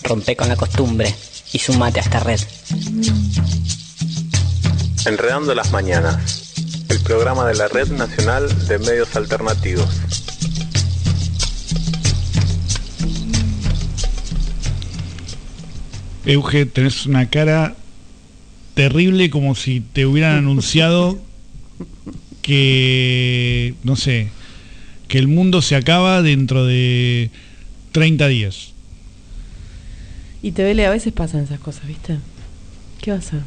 Rompe con la costumbre y sumate a esta red. Enredando las mañanas, el programa de la Red Nacional de Medios Alternativos. Euge, tenés una cara terrible, como si te hubieran anunciado que, no sé, que el mundo se acaba dentro de 30 días. Y te vele, a veces pasan esas cosas, ¿viste? ¿Qué va a hacer?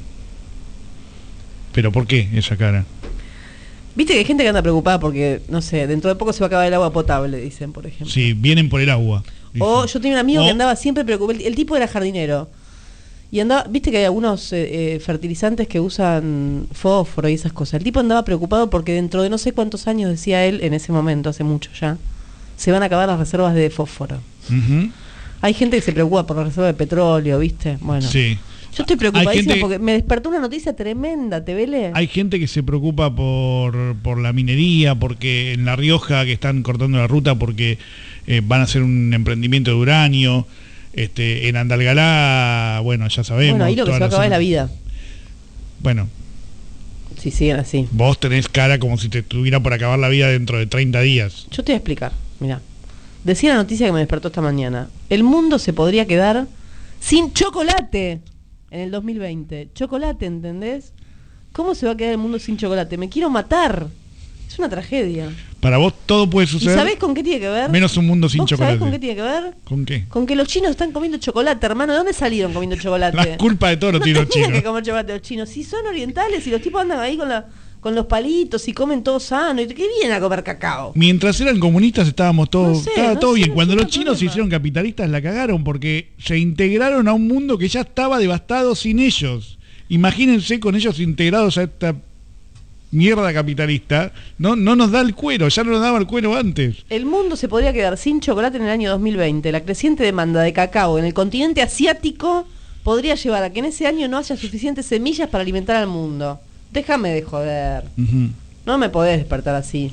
¿Pero por qué esa cara? Viste que hay gente que anda preocupada porque, no sé, dentro de poco se va a acabar el agua potable, dicen, por ejemplo. Sí, vienen por el agua. Dicen. O yo tenía un amigo que andaba siempre preocupado. El tipo era jardinero. Y andaba, viste que hay algunos fertilizantes que usan fósforo y esas cosas. El tipo andaba preocupado porque dentro de no sé cuántos años, decía él, en ese momento, hace mucho ya, se van a acabar las reservas de fósforo. Uh-huh. Hay gente que se preocupa por la reserva de petróleo, ¿viste? Bueno. Sí. Yo estoy preocupadísima porque me despertó una noticia tremenda, ¿te vele? Hay gente que se preocupa por la minería, porque en La Rioja que están cortando la ruta porque van a hacer un emprendimiento de uranio. En Andalgalá, bueno, ya sabemos. Bueno, ahí lo que se va a acabar es la vida. Bueno. Si siguen así. Vos tenés cara como si te estuviera por acabar la vida dentro de 30 días. Yo te voy a explicar, mirá. Decía la noticia que me despertó esta mañana. El mundo se podría quedar sin chocolate en el 2020. Chocolate, ¿entendés? ¿Cómo se va a quedar el mundo sin chocolate? Me quiero matar. Es una tragedia. Para vos todo puede suceder. ¿Y sabés con qué tiene que ver? Menos un mundo sin ¿Vos chocolate. ¿Sabés con qué tiene que ver? ¿Con qué? Con que los chinos están comiendo chocolate, hermano. ¿De dónde salieron comiendo chocolate? La culpa de todos los chinos. No tenían que comer chocolate los chinos. Si son orientales y los tipos andan ahí con los palitos y comen todo sano. ¿Y qué vienen a comer cacao? Mientras eran comunistas estábamos todos, estaba todo bien. Cuando los chinos se hicieron capitalistas la cagaron porque se integraron a un mundo que ya estaba devastado sin ellos. Imagínense con ellos integrados a esta mierda capitalista, no nos da el cuero, ya no nos daba el cuero antes. El mundo se podría quedar sin chocolate en el año 2020. La creciente demanda de cacao en el continente asiático podría llevar a que en ese año no haya suficientes semillas para alimentar al mundo. Déjame de joder. Uh-huh. No me podés despertar así.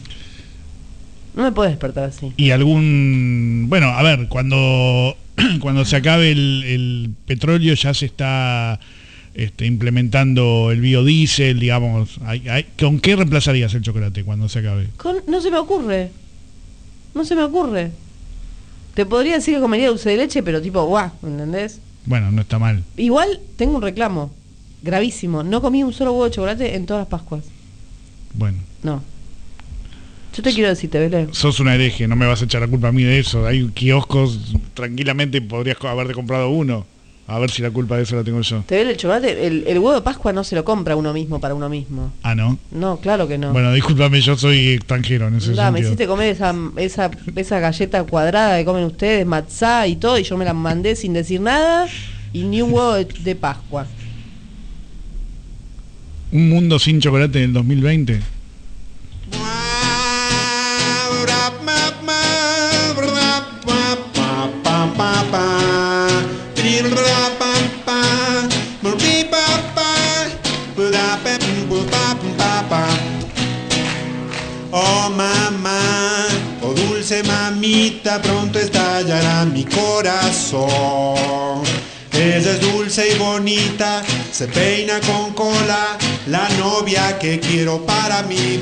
No me podés despertar así. Y bueno, a ver, cuando se acabe el petróleo ya se está implementando el biodiesel, digamos. ¿Con qué reemplazarías el chocolate cuando se acabe? No se me ocurre. No se me ocurre. Te podría decir que comería dulce de leche, pero tipo, guau, ¿entendés? Bueno, no está mal. Igual tengo un reclamo gravísimo. No comí un solo huevo de chocolate en todas las Pascuas. Bueno. No. Yo te quiero decir, te velé. Sos una hereje, no me vas a echar la culpa a mí de eso. Hay kioscos, tranquilamente podrías haberte comprado uno. A ver si la culpa de eso la tengo yo. Te vele el chocolate, el huevo de Pascua no se lo compra uno mismo para uno mismo. Ah, ¿no? No, claro que no. Bueno, discúlpame, yo soy extranjero en ese sentido. Me hiciste comer esa galleta cuadrada que comen ustedes, matzá y todo, y yo me la mandé sin decir nada, y ni un huevo de Pascua. ¿Un mundo sin chocolate en el 2020? Oh mamá, oh dulce mamita, pronto estallará mi corazón. Ella es dulce y bonita, se peina con cola, la novia que quiero para mí.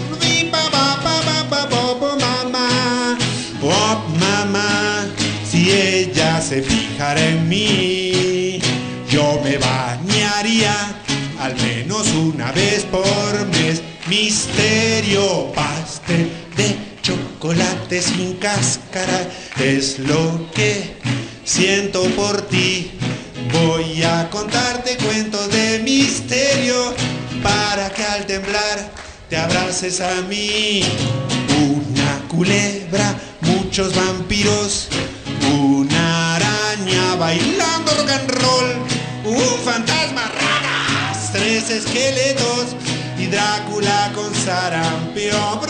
Mamá, oh mamá, si ella se fijara en mí, yo me bañaría al menos una vez por mes. Misterio, pastel de chocolate sin cáscara es lo que siento por ti. Voy a contarte cuentos de misterio para que al temblar te abraces a mí. Una culebra, muchos vampiros, una araña bailando rock and roll, un fantasma, ranas, 3 esqueletos y Drácula con sarampión.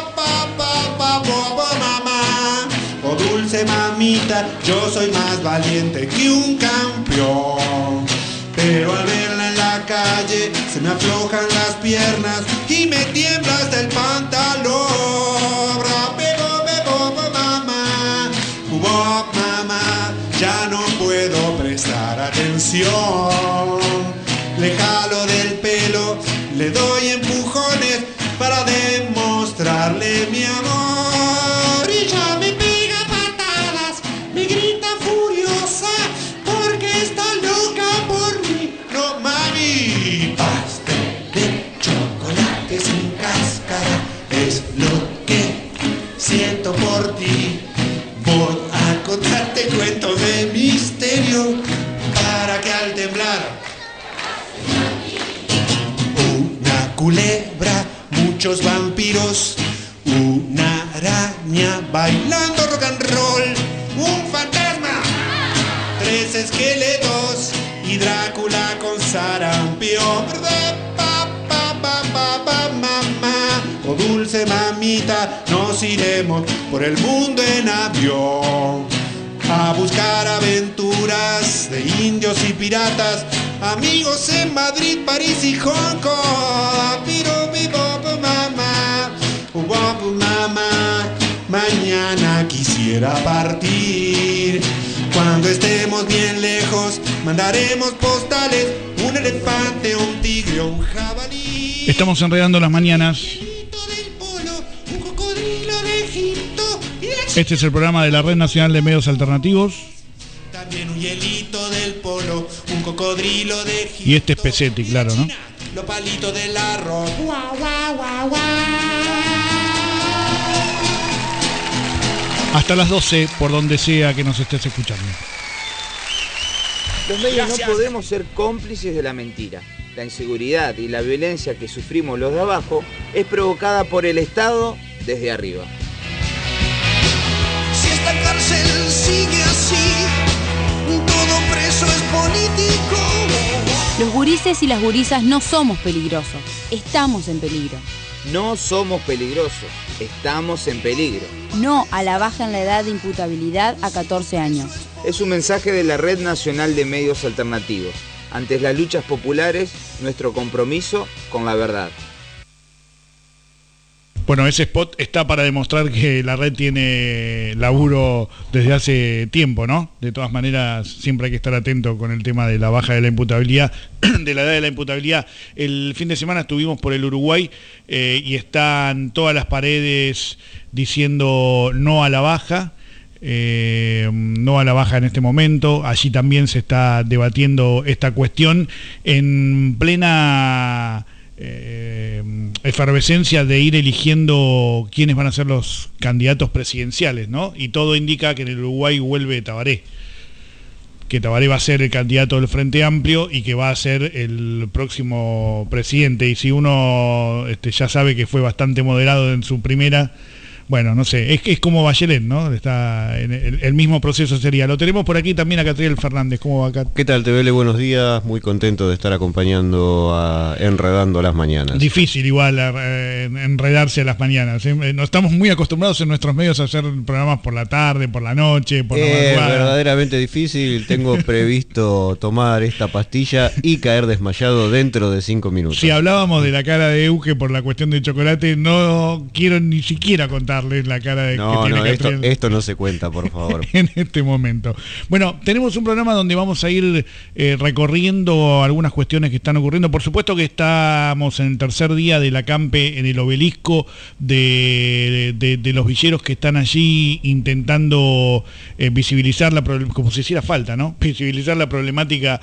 Mamá, oh dulce mamita, yo soy más valiente que un campeón. Pero al verla en la calle se me aflojan las piernas y me tiembla hasta el pantalón. Mamá, ya no puedo prestar prestar atención. Le jalo del pelo, le doy empujones para demostrarle mi amor. Y ya me pega patadas, me grita furiosa, porque está loca por mí. No, mami, pastel de chocolate sin cáscara es lo que siento por ti. Voy a contarte cuentos de misterio para que al temblar una culebra, muchos vampiros, una araña bailando rock and roll, un fantasma, 3 esqueletos y Drácula con sarampión. Mamá, oh dulce mamita, nos iremos por el mundo en avión a buscar aventuras de indios y piratas, amigos en Madrid, París y Hong Kong. Mamá, mañana quisiera partir. Cuando estemos bien lejos, mandaremos postales, un elefante, un tigre o un jabalí. Estamos enredando las mañanas. Este es el programa de la Red Nacional de Medios Alternativos. También un hielito del polo, un cocodrilo de Egipto. Y este es Pesetti, claro, ¿no? Los palitos del arroz. Hasta las 12, por donde sea que nos estés escuchando. Los medios no podemos ser cómplices de la mentira. La inseguridad y la violencia que sufrimos los de abajo es provocada por el Estado desde arriba. Si esta cárcel sigue así, todo preso es político. Los gurises y las gurisas no somos peligrosos, estamos en peligro. No somos peligrosos, estamos en peligro. No a la baja en la edad de imputabilidad a 14 años. Es un mensaje de la Red Nacional de Medios Alternativos. Ante las luchas populares, nuestro compromiso con la verdad. Bueno, ese spot está para demostrar que la red tiene laburo desde hace tiempo, ¿no? De todas maneras, siempre hay que estar atento con el tema de la baja de la imputabilidad, de la edad de la imputabilidad. El fin de semana estuvimos por el Uruguay y están todas las paredes diciendo no a la baja. No a la baja en este momento. Allí también se está debatiendo esta cuestión en plena efervescencia de ir eligiendo quiénes van a ser los candidatos presidenciales, ¿no? Y todo indica que en el Uruguay vuelve Tabaré, que Tabaré va a ser el candidato del Frente Amplio y que va a ser el próximo presidente. Y si uno ya sabe que fue bastante moderado en su primera, bueno, no sé, es como Bachelet, ¿no? Está en el mismo proceso sería. Lo tenemos por aquí también a Catriel Fernández. ¿Cómo va, Cat? ¿Qué tal, TVL? Buenos días. Muy contento de estar acompañando a Enredando las Mañanas. Difícil igual enredarse a las mañanas. No estamos muy acostumbrados en nuestros medios a hacer programas por la tarde, por la noche, por la madrugada. Verdaderamente difícil. Tengo previsto tomar esta pastilla y caer desmayado dentro de 5 minutos. Si hablábamos de la cara de Euge por la cuestión del chocolate, no quiero ni siquiera contarles la cara de que tiene esto no se cuenta, por favor. En este momento. Bueno, tenemos un programa donde vamos a ir recorriendo algunas cuestiones que están ocurriendo. Por supuesto que estamos en el tercer día del acampe en el obelisco de los villeros que están allí intentando visibilizar como si hiciera falta, ¿no? Visibilizar la problemática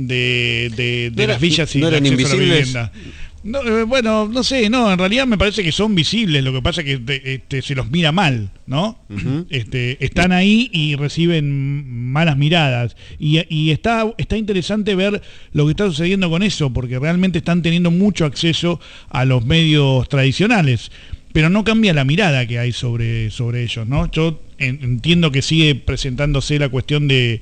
de las villas y no eran acceso a la invisibles. vivienda. No, bueno, no sé, no, en realidad me parece que son visibles, lo que pasa es que se los mira mal, ¿no? Uh-huh. Están ahí y reciben malas miradas y está interesante ver lo que está sucediendo con eso, porque realmente están teniendo mucho acceso a los medios tradicionales, pero no cambia la mirada que hay sobre ellos, ¿no? Yo entiendo que sigue presentándose la cuestión de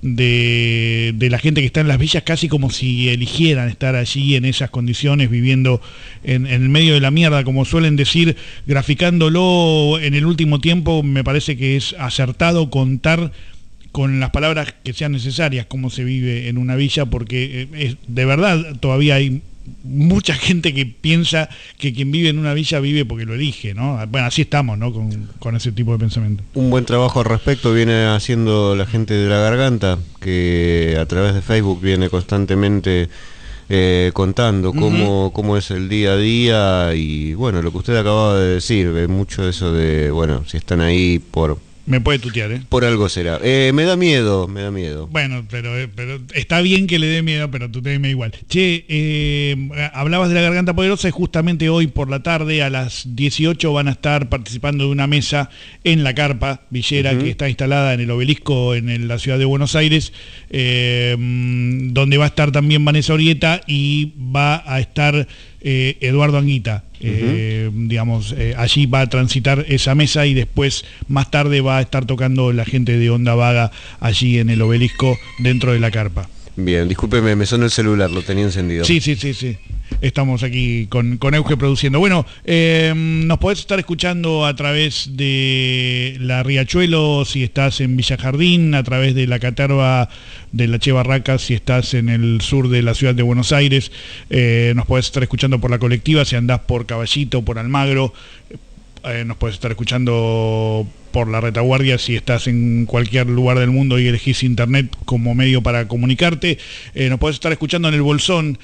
la gente que está en las villas casi como si eligieran estar allí en esas condiciones, viviendo en el medio de la mierda, como suelen decir, graficándolo en el último tiempo. Me parece que es acertado contar con las palabras que sean necesarias cómo se vive en una villa, porque de verdad todavía hay mucha gente que piensa que quien vive en una villa vive porque lo elige, ¿no? Bueno, así estamos, ¿no? Con ese tipo de pensamiento. Un buen trabajo al respecto viene haciendo la gente de La Garganta, que a través de Facebook viene constantemente contando cómo es el día a día, y bueno, lo que usted acababa de decir, mucho eso de, bueno, si están ahí me puede tutear, ¿eh? Por algo será. Me da miedo. Bueno, pero está bien que le dé miedo, pero tuteame igual. Che, hablabas de La Garganta Poderosa, y justamente hoy por la tarde a las 18 van a estar participando de una mesa en la carpa villera que está instalada en el Obelisco en la ciudad de Buenos Aires, donde va a estar también Vanessa Orieta y va a estar Eduardo Anguita. Allí va a transitar esa mesa, y después más tarde va a estar tocando la gente de Onda Vaga allí en el Obelisco dentro de la carpa. Bien, discúlpeme, me sonó el celular, lo tenía encendido. Sí. Estamos aquí con Euge produciendo. Bueno, nos podés estar escuchando a través de la Riachuelo si estás en Villa Jardín, a través de la Caterva de la Che Barracas si estás en el sur de la ciudad de Buenos Aires. Nos podés estar escuchando por la Colectiva si andás por Caballito, por Almagro. Nos podés estar escuchando por la Retaguardia si estás en cualquier lugar del mundo y elegís internet como medio para comunicarte. Nos podés estar escuchando en el Bolsón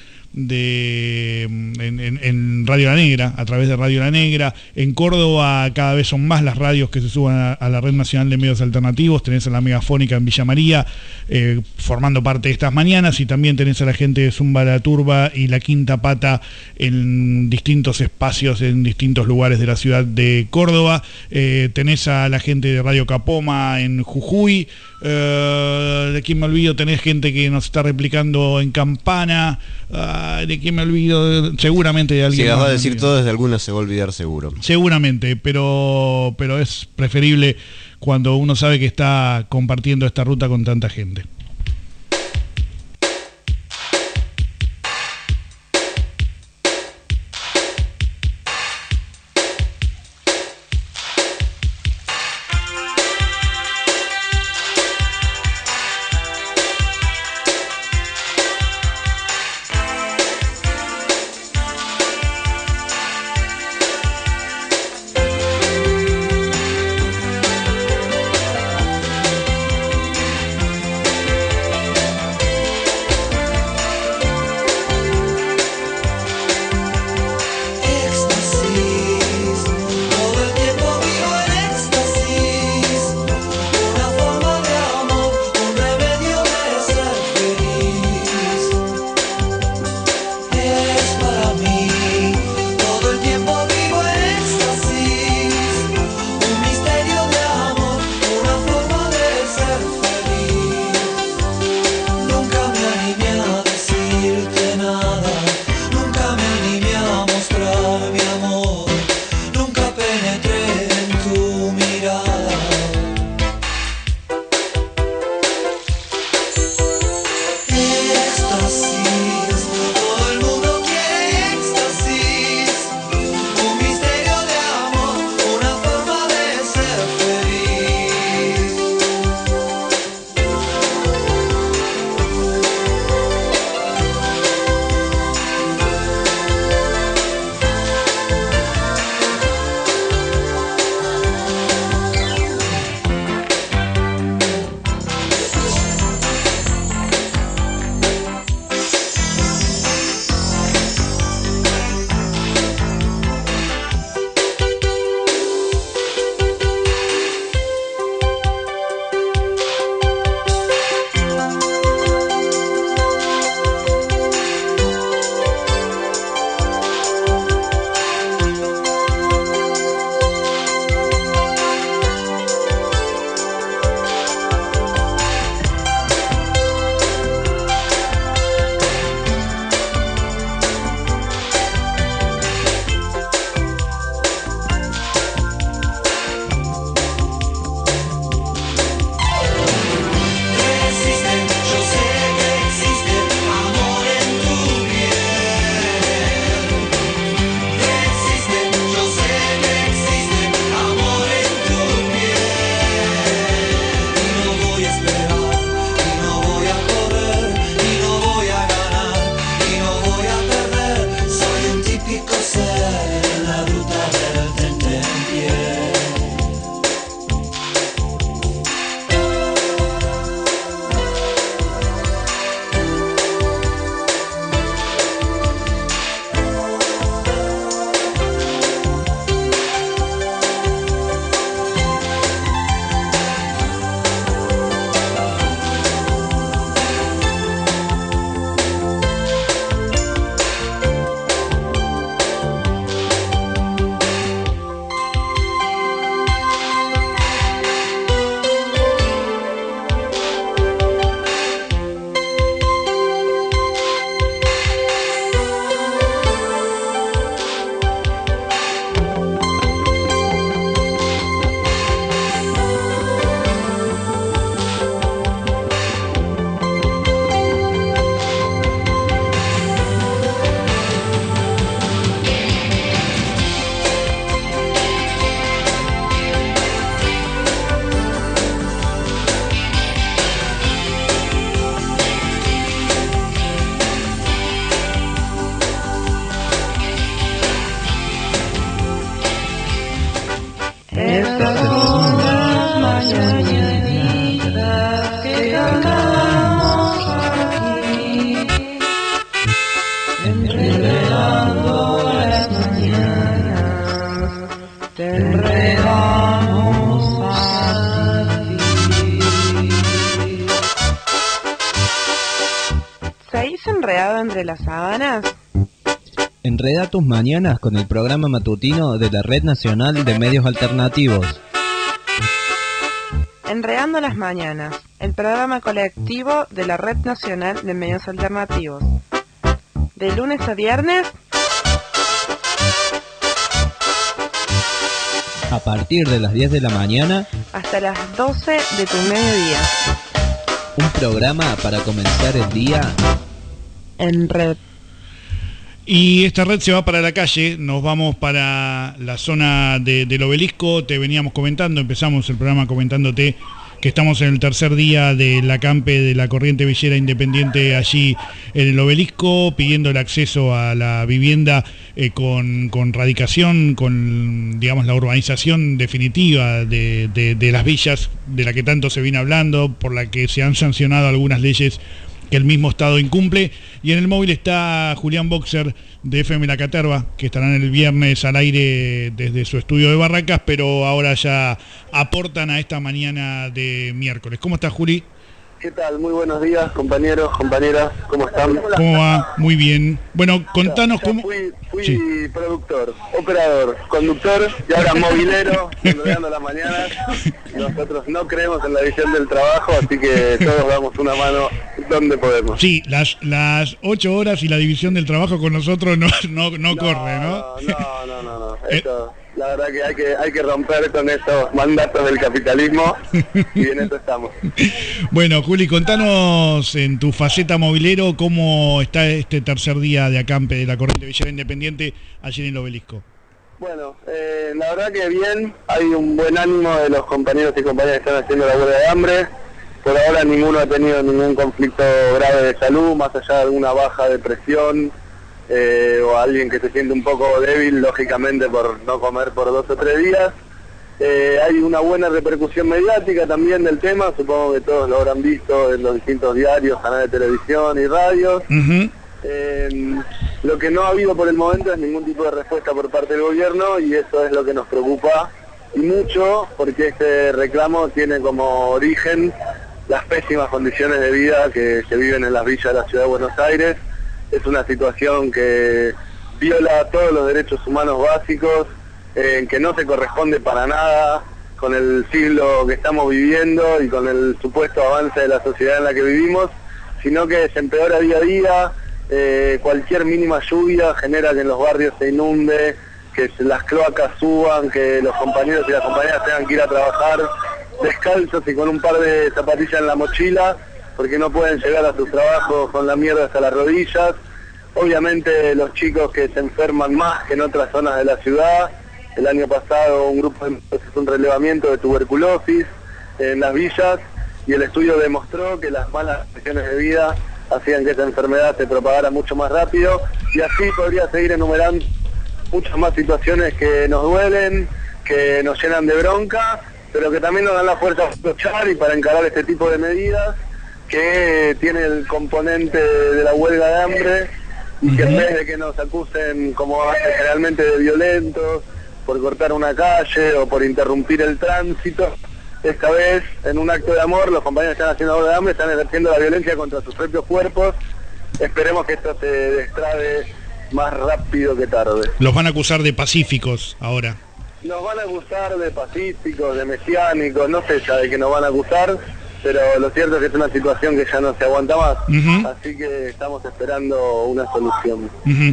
en Radio La Negra, a través de Radio La Negra. En Córdoba cada vez son más las radios que se suban a la Red Nacional de Medios Alternativos. Tenés a la Megafónica en Villa María formando parte de estas mañanas, y también tenés a la gente de Zumba la Turba y La Quinta Pata en distintos espacios, en distintos lugares de la ciudad de Córdoba. Tenés a la gente de Radio Capoma en Jujuy. ¿De quién me olvido? Tenés gente que nos está replicando en Campana. ¿De quién me olvido? Seguramente de alguien. Si las va a decir todas, de algunas se va a olvidar seguro. Seguramente, pero es preferible cuando uno sabe que está compartiendo esta ruta con tanta gente. enredado entre las sábanas? Enreda tus mañanas con el programa matutino de la Red Nacional de Medios Alternativos. Enredando las mañanas, el programa colectivo de la Red Nacional de Medios Alternativos. De lunes a viernes, a partir de las 10 de la mañana hasta las 12 de tu mediodía. Un programa para comenzar el día en red. Y esta red se va para la calle, nos vamos para la zona del Obelisco. Te veníamos comentando, empezamos el programa comentándote que estamos en el tercer día del acampe de la Corriente Villera Independiente allí en el Obelisco, pidiendo el acceso a la vivienda con radicación, con, digamos, la urbanización definitiva de las villas de la que tanto se viene hablando, por la que se han sancionado algunas leyes que el mismo Estado incumple. Y en el móvil está Julián Boxer de FM La Caterva, que estarán el viernes al aire desde su estudio de Barracas, pero ahora ya aportan a esta mañana de miércoles. ¿Cómo estás, Juli? ¿Qué tal? Muy buenos días, compañeros, compañeras, ¿cómo están? ¿Cómo va? Muy bien. Bueno, contanos cómo... Fui sí. Productor, operador, conductor y ahora movilero, enredando las mañanas. Nosotros no creemos en la división del trabajo, así que todos damos una mano donde podemos. Sí, las 8 horas y la división del trabajo con nosotros no corre, ¿no? No. Esto, la verdad que hay que romper con esos mandatos del capitalismo y en eso estamos. Bueno, Juli, contanos en tu faceta movilero cómo está este tercer día de acampe de la Corriente Villera Independiente allí en el Obelisco. Bueno, la verdad que bien, hay un buen ánimo de los compañeros y compañeras que están haciendo la huelga de hambre. Por ahora ninguno ha tenido ningún conflicto grave de salud, más allá de alguna baja de presión o alguien que se siente un poco débil, lógicamente por no comer por 2 o 3 días. Hay una buena repercusión mediática también del tema, supongo que todos lo habrán visto en los distintos diarios, canales de televisión y radios. Lo que no ha habido por el momento es ningún tipo de respuesta por parte del gobierno y eso es lo que nos preocupa y mucho, porque este reclamo tiene como origen las pésimas condiciones de vida que se viven en las villas de la Ciudad de Buenos Aires. Es una situación que viola todos los derechos humanos básicos, que no se corresponde para nada con el siglo que estamos viviendo y con el supuesto avance de la sociedad en la que vivimos, sino que se empeora día a día. Cualquier mínima lluvia genera que en los barrios se inunde, que las cloacas suban, que los compañeros y las compañeras tengan que ir a trabajar descalzos y con un par de zapatillas en la mochila, porque no pueden llegar a sus trabajos con la mierda hasta las rodillas. Obviamente los chicos que se enferman más que en otras zonas de la ciudad. El año pasado un grupo hizo un relevamiento de tuberculosis en las villas y el estudio demostró que las malas condiciones de vida hacían que esa enfermedad se propagara mucho más rápido, y así podría seguir enumerando muchas más situaciones que nos duelen, que nos llenan de bronca, pero que también nos dan la fuerza para luchar y para encarar este tipo de medidas que tiene el componente de la huelga de hambre, y que en vez de que nos acusen, como hacen generalmente, de violentos por cortar una calle o por interrumpir el tránsito, esta vez, en un acto de amor, los compañeros que están haciendo huelga de hambre están ejerciendo la violencia contra sus propios cuerpos. Esperemos que esto se destrabe más rápido que tarde. Los van a acusar de pacíficos ahora. Nos van a acusar de pacíficos, de mesiánicos, no sé ya de qué nos van a acusar, pero lo cierto es que es una situación que ya no se aguanta más, así que estamos esperando una solución.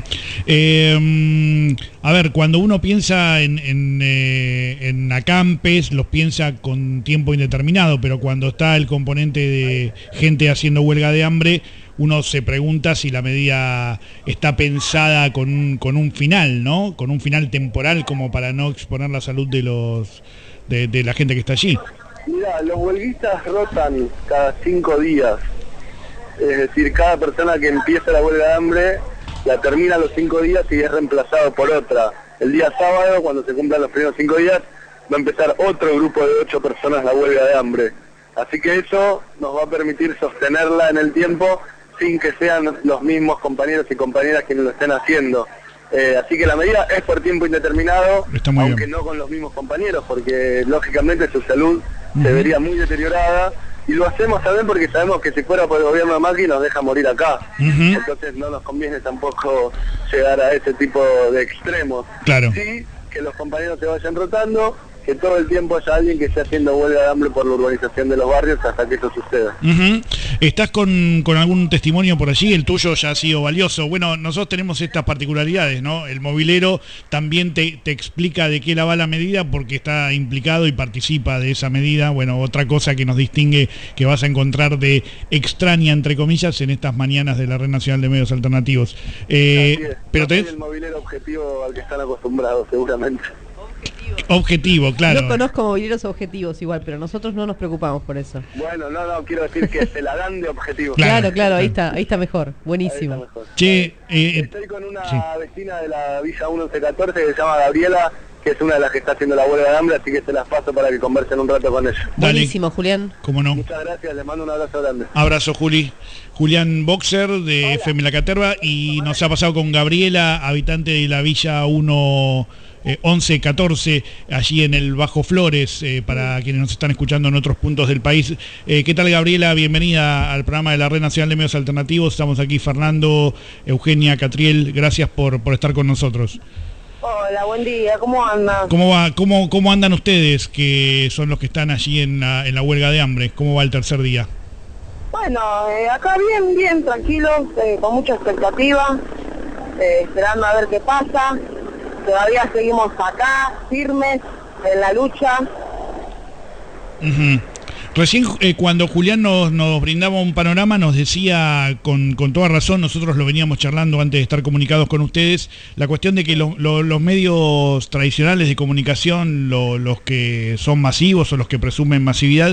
A ver, cuando uno piensa en acampes, los piensa con tiempo indeterminado, pero cuando está el componente de gente haciendo huelga de hambre, uno se pregunta si la medida está pensada con un final, ¿no? Con un final temporal, como para no exponer la salud de la gente que está allí. Mira, los huelguistas rotan cada 5 días, es decir, cada persona que empieza la huelga de hambre la termina a los 5 días y es reemplazado por otra. El día sábado, cuando se cumplan los primeros 5 días, va a empezar otro grupo de 8 personas la huelga de hambre. Así que eso nos va a permitir sostenerla en el tiempo sin que sean los mismos compañeros y compañeras quienes lo estén haciendo. Así que la medida es por tiempo indeterminado, aunque no con los mismos compañeros, porque lógicamente su salud se vería muy deteriorada y lo hacemos también porque sabemos que si fuera por el gobierno de Macri nos deja morir acá. Entonces no nos conviene tampoco llegar a ese tipo de extremos. Claro. Sí, que los compañeros se vayan rotando, que todo el tiempo haya alguien que esté haciendo huelga de hambre por la urbanización de los barrios hasta que eso suceda. ¿Estás con algún testimonio por allí? El tuyo ya ha sido valioso. Bueno, nosotros tenemos estas particularidades, ¿no? El movilero también te explica de qué la va la medida porque está implicado y participa de esa medida. Bueno, otra cosa que nos distingue, que vas a encontrar de extraña, entre comillas, en estas mañanas de la Red Nacional de Medios Alternativos. Pero no soy el movilero objetivo al que están acostumbrados, seguramente. Objetivo, claro. No conozco mobileros objetivos igual, pero nosotros no nos preocupamos por eso. Bueno, no, quiero decir que se la dan de objetivo. Claro, ahí está mejor, buenísimo. Está mejor. Che, estoy con una vecina de la Villa 1114 que se llama Gabriela, que es una de las que está haciendo la huelga de hambre, así que se las paso para que conversen un rato con ella. Buenísimo, Julián. ¿Cómo no? Muchas gracias, les mando un abrazo grande. Abrazo, Juli. Julián Boxer de FM La Caterva, y nos ha pasado con Gabriela, habitante de la Villa 1114, allí en el Bajo Flores, para quienes nos están escuchando en otros puntos del país. ¿Qué tal, Gabriela? Bienvenida al programa de la Red Nacional de Medios Alternativos. Estamos aquí, Fernando, Eugenia, Catriel, gracias por estar con nosotros. Hola, buen día, ¿cómo andan? ¿Cómo va? ¿Cómo andan ustedes, que son los que están allí en la huelga de hambre? ¿Cómo va el tercer día? Bueno, acá bien, tranquilos, con mucha expectativa, esperando a ver qué pasa. Todavía seguimos acá, firmes, en la lucha. Recién cuando Julián nos brindaba un panorama, nos decía con toda razón, nosotros lo veníamos charlando antes de estar comunicados con ustedes, la cuestión de que los medios tradicionales de comunicación, los que son masivos o los que presumen masividad,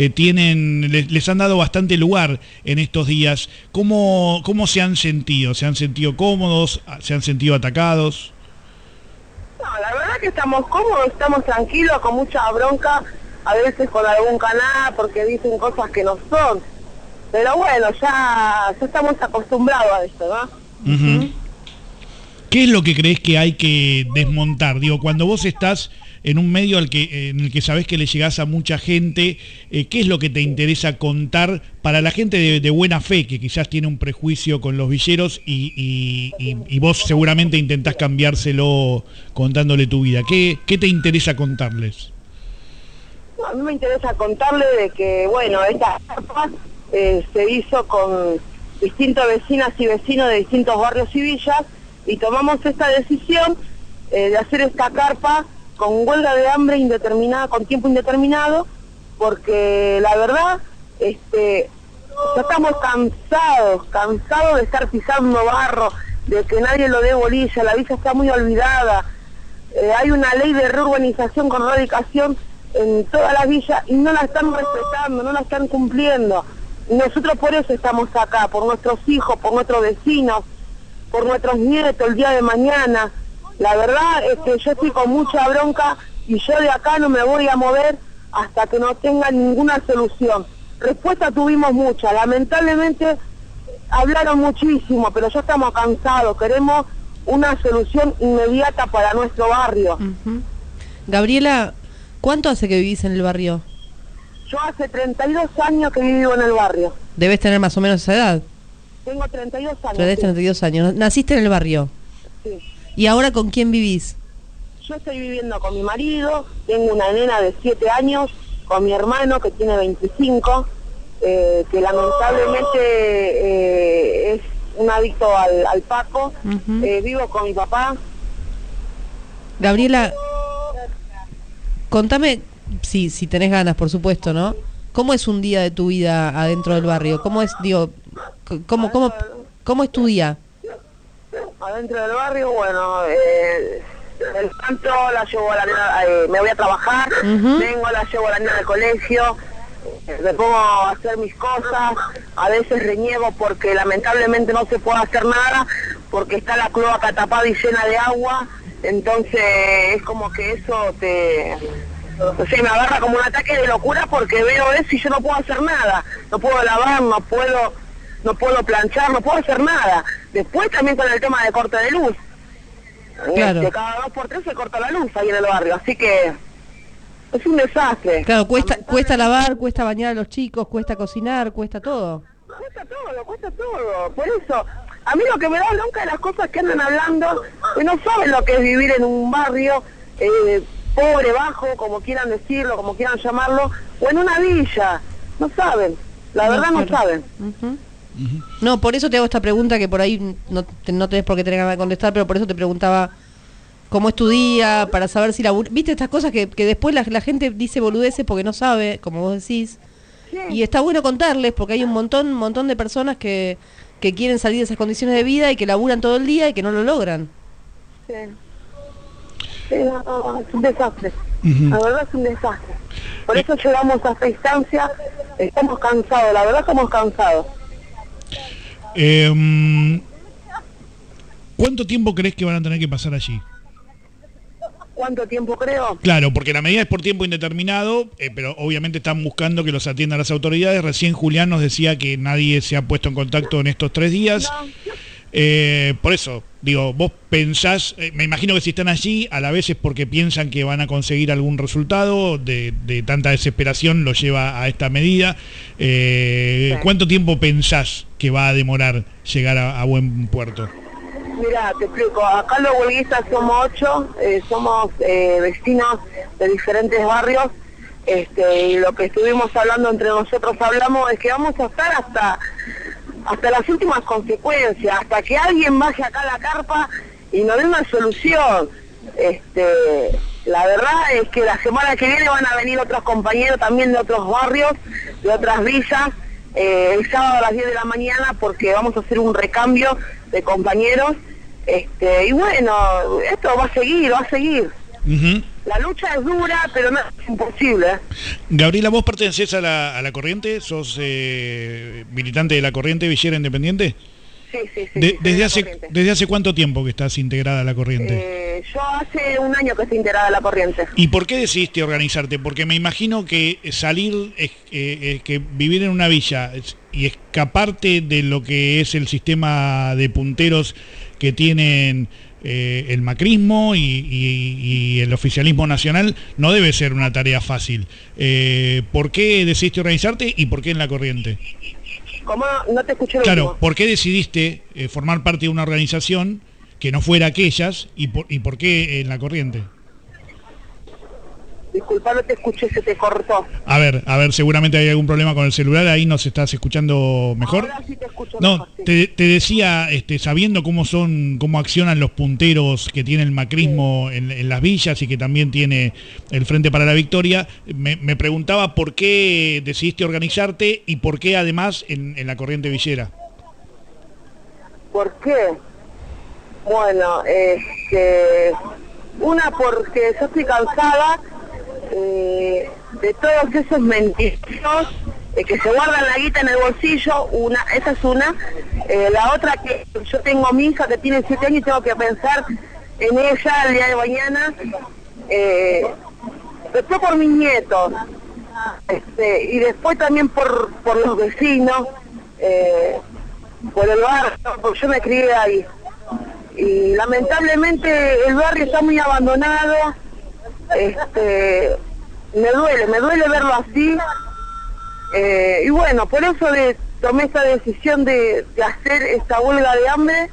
les han dado bastante lugar en estos días. ¿Cómo se han sentido? ¿Se han sentido cómodos? ¿Se han sentido atacados? No, la verdad que estamos cómodos, estamos tranquilos, con mucha bronca, a veces con algún canal, porque dicen cosas que no son. Pero bueno, ya estamos acostumbrados a esto, ¿no? ¿Qué es lo que crees que hay que desmontar? Digo, cuando vos estás en un medio en el que sabés que le llegás a mucha gente, ¿qué es lo que te interesa contar para la gente de buena fe, que quizás tiene un prejuicio con los villeros y vos seguramente intentás cambiárselo contándole tu vida? ¿Qué te interesa contarles? No, a mí me interesa contarle de que, bueno, esta carpa se hizo con distintas vecinas y vecinos de distintos barrios y villas, y tomamos esta decisión de hacer esta carpa con huelga de hambre indeterminada, con tiempo indeterminado, porque la verdad, ya estamos cansados de estar pisando barro, de que nadie lo dé bolilla, la villa está muy olvidada. Hay una ley de reurbanización con radicación en todas las villas y no la están respetando, no la están cumpliendo. Y nosotros por eso estamos acá, por nuestros hijos, por nuestros vecinos, por nuestros nietos el día de mañana. La verdad es que yo estoy con mucha bronca y yo de acá no me voy a mover hasta que no tenga ninguna solución. Respuesta tuvimos mucha, lamentablemente hablaron muchísimo, pero ya estamos cansados, queremos una solución inmediata para nuestro barrio. Gabriela, ¿cuánto hace que vivís en el barrio? Yo hace 32 años que vivo en el barrio. Debes tener más o menos esa edad. Tengo 32 años. Tenés 32 años. ¿Naciste en el barrio? Sí. ¿Y ahora con quién vivís? Yo estoy viviendo con mi marido, tengo una nena de 7 años, con mi hermano que tiene 25, que lamentablemente es un adicto al Paco. Vivo con mi papá. Gabriela, contame, si tenés ganas, por supuesto, ¿no? ¿Cómo es un día de tu vida adentro del barrio? ¿Cómo es, cómo es tu día? Adentro del barrio, bueno, el tanto la llevo a la nena, me voy a trabajar, vengo, la llevo a la nena al colegio, me pongo a hacer mis cosas, a veces reniego porque lamentablemente no se puede hacer nada, porque está la cloaca tapada y llena de agua, entonces es como que eso no sé, me agarra como un ataque de locura porque veo eso y yo no puedo hacer nada, no puedo lavar, no puedo planchar, no puedo hacer nada. Después también con el tema de corte de luz. Claro. Cada 2 por 3 se corta la luz ahí en el barrio, así que Es un desastre. Claro, cuesta lavar, cuesta bañar a los chicos, cuesta cocinar, cuesta todo. Cuesta todo. Por eso, a mí lo que me da bronca de las cosas que andan hablando, que no saben lo que es vivir en un barrio pobre, bajo, como quieran decirlo, como quieran llamarlo, o en una villa. No saben, la verdad no saben. No, por eso te hago esta pregunta que por ahí no tenés por qué tener ganas de contestar, pero por eso te preguntaba cómo es tu día, para saber si viste estas cosas que después la gente dice boludeces porque no sabe, como vos decís. Sí. Y está bueno contarles porque hay un montón de personas que quieren salir de esas condiciones de vida y que laburan todo el día y que no lo logran. Sí. No, es un desastre. La verdad es un desastre. Por eso llegamos a esta instancia, estamos cansados, la verdad estamos cansados. ¿Cuánto tiempo crees que van a tener que pasar allí? ¿Cuánto tiempo creo? Claro, porque la medida es por tiempo indeterminado, pero obviamente están buscando que los atiendan las autoridades. Recién Julián nos decía que nadie se ha puesto en contacto en estos 3 días. Por eso, digo, vos pensás, me imagino que si están allí, a la vez es porque piensan que van a conseguir algún resultado, de tanta desesperación lo lleva a esta medida. Sí. ¿Cuánto tiempo pensás que va a demorar llegar a buen puerto? Mira, te explico, acá los huelguistas somos 8, somos vecinos de diferentes barrios, y lo que estuvimos hablando entre nosotros hablamos es que vamos a estar hasta las últimas consecuencias, hasta que alguien vaya acá a la carpa y nos dé una solución. La verdad es que la semana que viene van a venir otros compañeros también de otros barrios, de otras villas, el sábado a las 10 de la mañana, porque vamos a hacer un recambio de compañeros, y bueno, esto va a seguir. La lucha es dura, pero no es imposible. Gabriela, ¿vos pertenecés a la Corriente? ¿Sos militante de la Corriente Villera Independiente? Sí. ¿Desde hace cuánto tiempo que estás integrada a la Corriente? Yo hace un año que estoy integrada a la Corriente. ¿Y por qué decidiste organizarte? Porque me imagino que salir, que vivir en una villa y escaparte de lo que es el sistema de punteros que tienen el macrismo y el oficialismo nacional no debe ser una tarea fácil. ¿Por qué decidiste organizarte y por qué en la Corriente? ¿Cómo? No te escuché lo Claro, último. ¿por qué decidiste formar parte de una organización que no fuera aquellas y por qué en la Corriente? Disculpa, no te escuché, se te cortó. A ver, seguramente hay algún problema con el celular, ahí nos estás escuchando mejor. Ahora sí te escucho no, mejor, sí. te decía, sabiendo cómo accionan los punteros que tiene el macrismo en las villas y que también tiene el Frente para la Victoria, me preguntaba por qué decidiste organizarte y por qué además en la Corriente Villera. ¿Por qué? Bueno, una porque yo estoy cansada de todos esos mentirosos que se guardan la guita en el bolsillo, esa es una. La otra, que yo tengo a mi hija que tiene 7 años y tengo que pensar en ella el día de mañana, después por mis nietos, y después también por los vecinos, por el barrio, porque yo me crié ahí. Y lamentablemente el barrio está muy abandonado. Me duele verlo así, y bueno, por eso tomé esta decisión de hacer esta huelga de hambre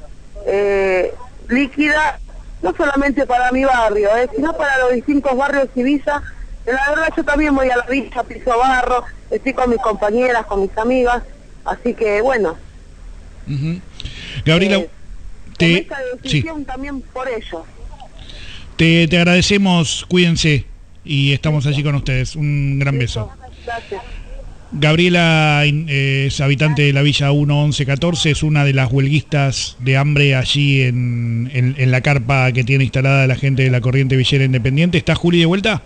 líquida, no solamente para mi barrio, sino para los distintos barrios y villas. La verdad, yo también voy a la villa, piso barro, estoy con mis compañeras, con mis amigas, así que bueno. Gabriela, tomé esta decisión también por ello. Te agradecemos, cuídense y estamos allí con ustedes. Un gran beso. Gracias. Gabriela es habitante de la Villa 1114, es una de las huelguistas de hambre allí en la carpa que tiene instalada la gente de la Corriente Villera Independiente. ¿Está Juli de vuelta?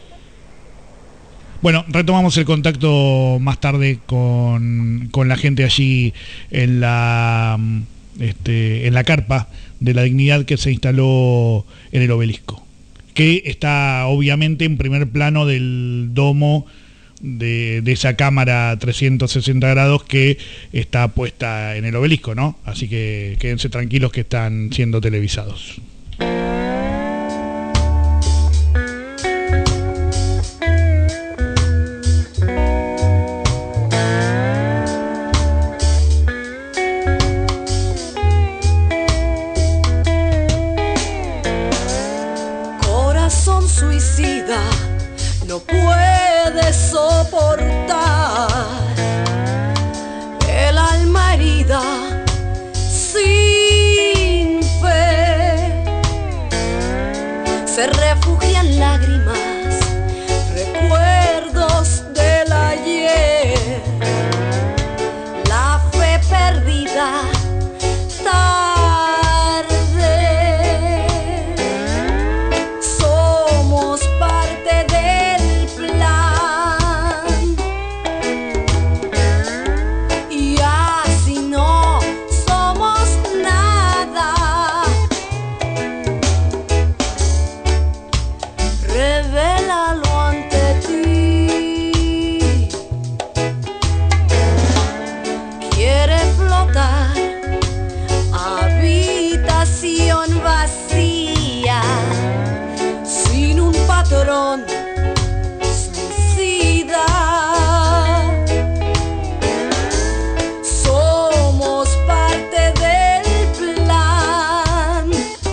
Bueno, retomamos el contacto más tarde con la gente allí en la carpa de la Dignidad que se instaló en el Obelisco, que está obviamente en primer plano del domo de esa cámara 360 grados que está puesta en el Obelisco, ¿no? Así que quédense tranquilos que están siendo televisados. lágrimas, recuerdos del ayer, la fe perdida, tarde. Somos parte del plan y así no somos nada. Revélalo ante ti. Quiere flotar, habitación vacía, sin un patrón suicida. Somos parte del plan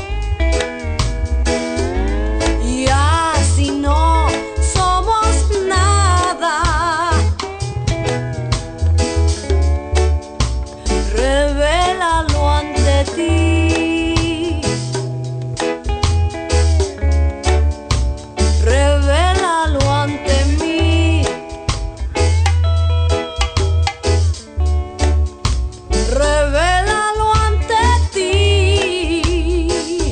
y así no somos nada. Revélalo ante ti. Revélalo ante mí. Revélalo ante ti.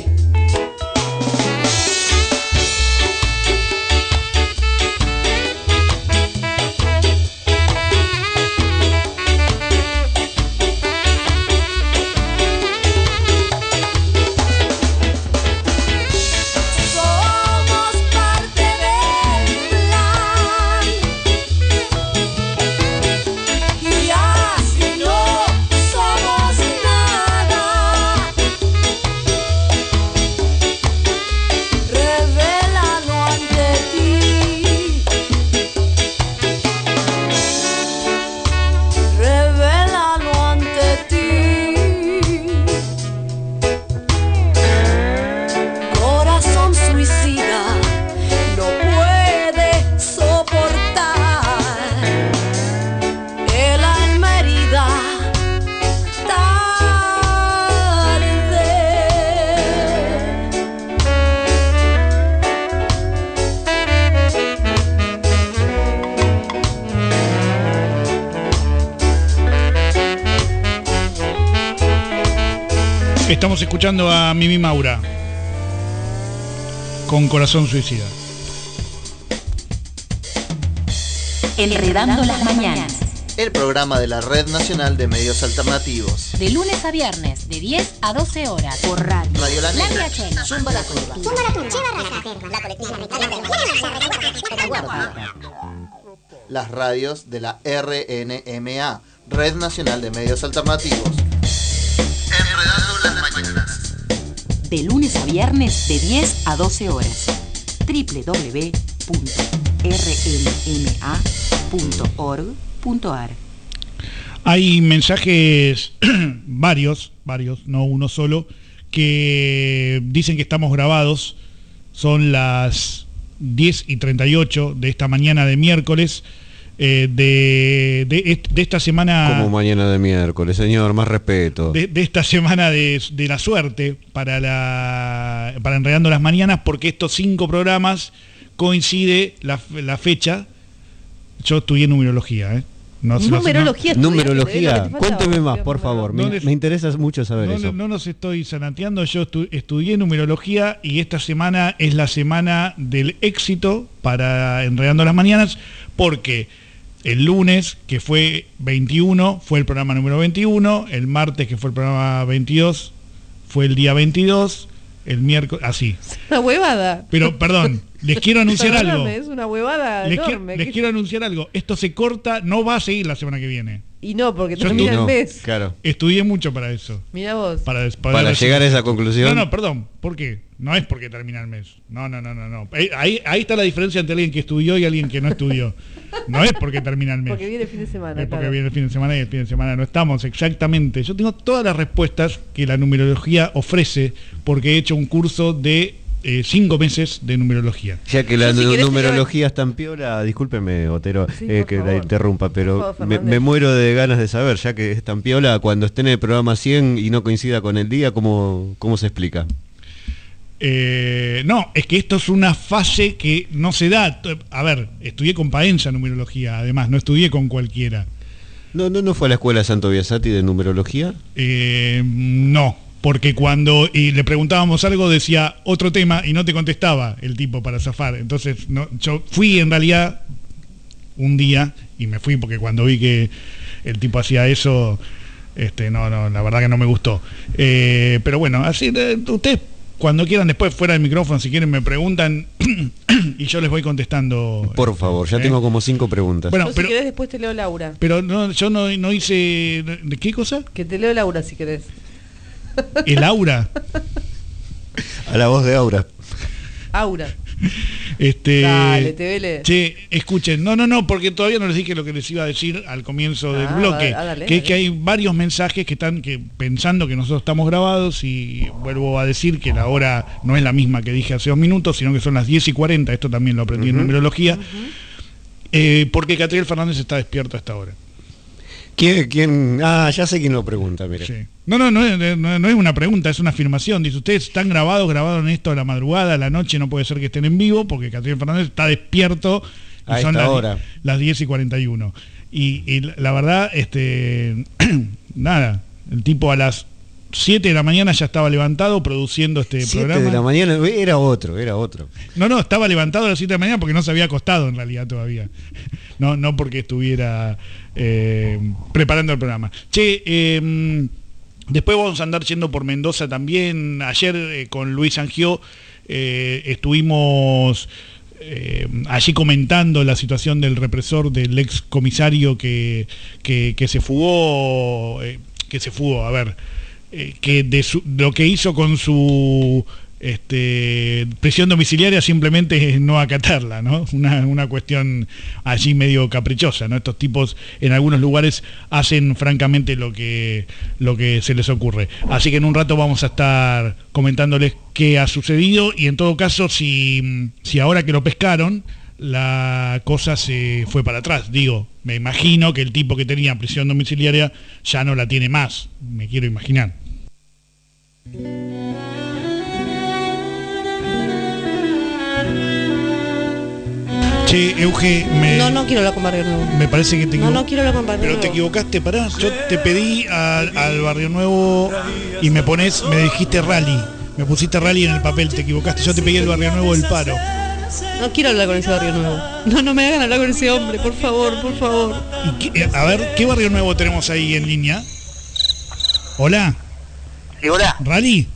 Somos parte del plan y así no somos nada. Revélalo ante ti. Revélalo ante ti. Corazón suicida no puede soportar el alma herida, Estamos escuchando a Mimi Maura con Corazón Suicida. Enredando las mañanas. El programa de la Red Nacional de Medios Alternativos. De lunes a viernes, de 10 a 12 horas. Por radio. Radio La Negra. La Chela. Zumba la Turba. Las radios de la RNMA, Red Nacional de Medios Alternativos. Enredando las mañanas. De lunes a viernes, de 10 a 12 horas. www.rnma.org.ar. Hay mensajes, varios, no uno solo, que dicen que estamos grabados. Son las 10:38 de esta mañana de miércoles, de esta semana. Como mañana de miércoles, señor, más respeto. De esta semana de la suerte para Enredando las Mañanas, porque estos 5 programas coincide la fecha. Yo estudié numerología, Numerología. Cuénteme más, por favor. Me interesa mucho saber eso. No nos estoy zanateando. Yo estudié numerología y esta semana es la semana del éxito para Enredando las Mañanas, porque el lunes, que fue 21, fue el programa número 21. El martes, que fue el programa 22, fue el día 22. El miércoles, así. Es una huevada. Pero, perdón, les quiero anunciar algo. Es una huevada enorme. Les quiero anunciar algo. Esto se corta, no va a seguir la semana que viene. Y no, porque termina el mes. Claro. Estudié mucho para eso. Mirá vos. Para llegar a esa conclusión. No, perdón. ¿Por qué? No es porque termina el mes. No. Ahí está la diferencia entre alguien que estudió y alguien que no estudió. No es porque termina el mes. Porque viene el fin de semana. Es porque viene el fin de semana y el fin de semana no estamos. Exactamente. Yo tengo todas las respuestas que la numerología ofrece porque he hecho un curso de 5 meses de numerología. Ya que la numerología es tan piola, discúlpeme, Otero, que la interrumpa, pero me muero de ganas de saber, ya que es tan piola, cuando esté en el programa 100 y no coincida con el día, ¿cómo se explica? No, es que esto es una fase que no se da. A ver, estudié con Paenza numerología, además, no estudié con cualquiera. ¿No fue a la escuela Santo Biasati de numerología? No, porque cuando le preguntábamos algo decía otro tema y no te contestaba el tipo para zafar. Entonces, no, yo fui en realidad un día y me fui porque cuando vi que el tipo hacía eso, no, la verdad que no me gustó. Pero bueno, así ustedes cuando quieran después fuera del micrófono, si quieren me preguntan y yo les voy contestando. Por favor, ya tengo como 5 preguntas. Bueno, pero si querés después te leo Laura. Pero no, yo no hice... ¿De qué cosa? Que te leo Laura si querés. ¿El Aura? A la voz de Aura. Aura. Dale, te vele. Che, escuchen, no, porque todavía no les dije lo que les iba a decir al comienzo del bloque, dale. Que hay varios mensajes que están pensando que nosotros estamos grabados, y vuelvo a decir que la hora no es la misma que dije hace 2 minutos, sino que son las 10:40, esto también lo aprendí en numerología, porque Catriel Fernández está despierto a esta hora. ¿Quién? Ah, ya sé quién lo pregunta, mire. Sí. No es una pregunta, es una afirmación. Dice, ustedes están grabaron esto a la madrugada, a la noche, no puede ser que estén en vivo, porque Catriel Fernández está despierto y a son esta las 10:41. Y la verdad, nada, el tipo a las 7 de la mañana ya estaba levantado produciendo este 7 programa. 7 de la mañana, era otro. No, estaba levantado a las 7 de la mañana porque no se había acostado en realidad todavía. No porque estuviera preparando el programa. Che, después vamos a andar yendo por Mendoza también. Ayer con Luis Angió estuvimos allí comentando la situación del represor, del ex comisario que se fugó, a ver, que lo que hizo con su prisión domiciliaria simplemente es no acatarla, ¿no? Una cuestión allí medio caprichosa, ¿no? Estos tipos en algunos lugares hacen francamente lo que se les ocurre. Así que en un rato vamos a estar comentándoles qué ha sucedido, y en todo caso si ahora que lo pescaron la cosa se fue para atrás. Digo, me imagino que el tipo que tenía prisión domiciliaria ya no la tiene más, me quiero imaginar. Che, Euge, No quiero hablar con Barrio Nuevo. Me parece que te No quiero hablar con Barrio Nuevo. Pero te equivocaste, pará. Yo te pedí al Barrio Nuevo y me dijiste Rally. Me pusiste Rally en el papel, te equivocaste. Yo te pedí el Barrio Nuevo del Paro. No quiero hablar con ese Barrio Nuevo. No me hagan hablar con ese hombre, por favor. A ver, ¿qué Barrio Nuevo tenemos ahí en línea? Hola. Sí, hola. ¿Rally?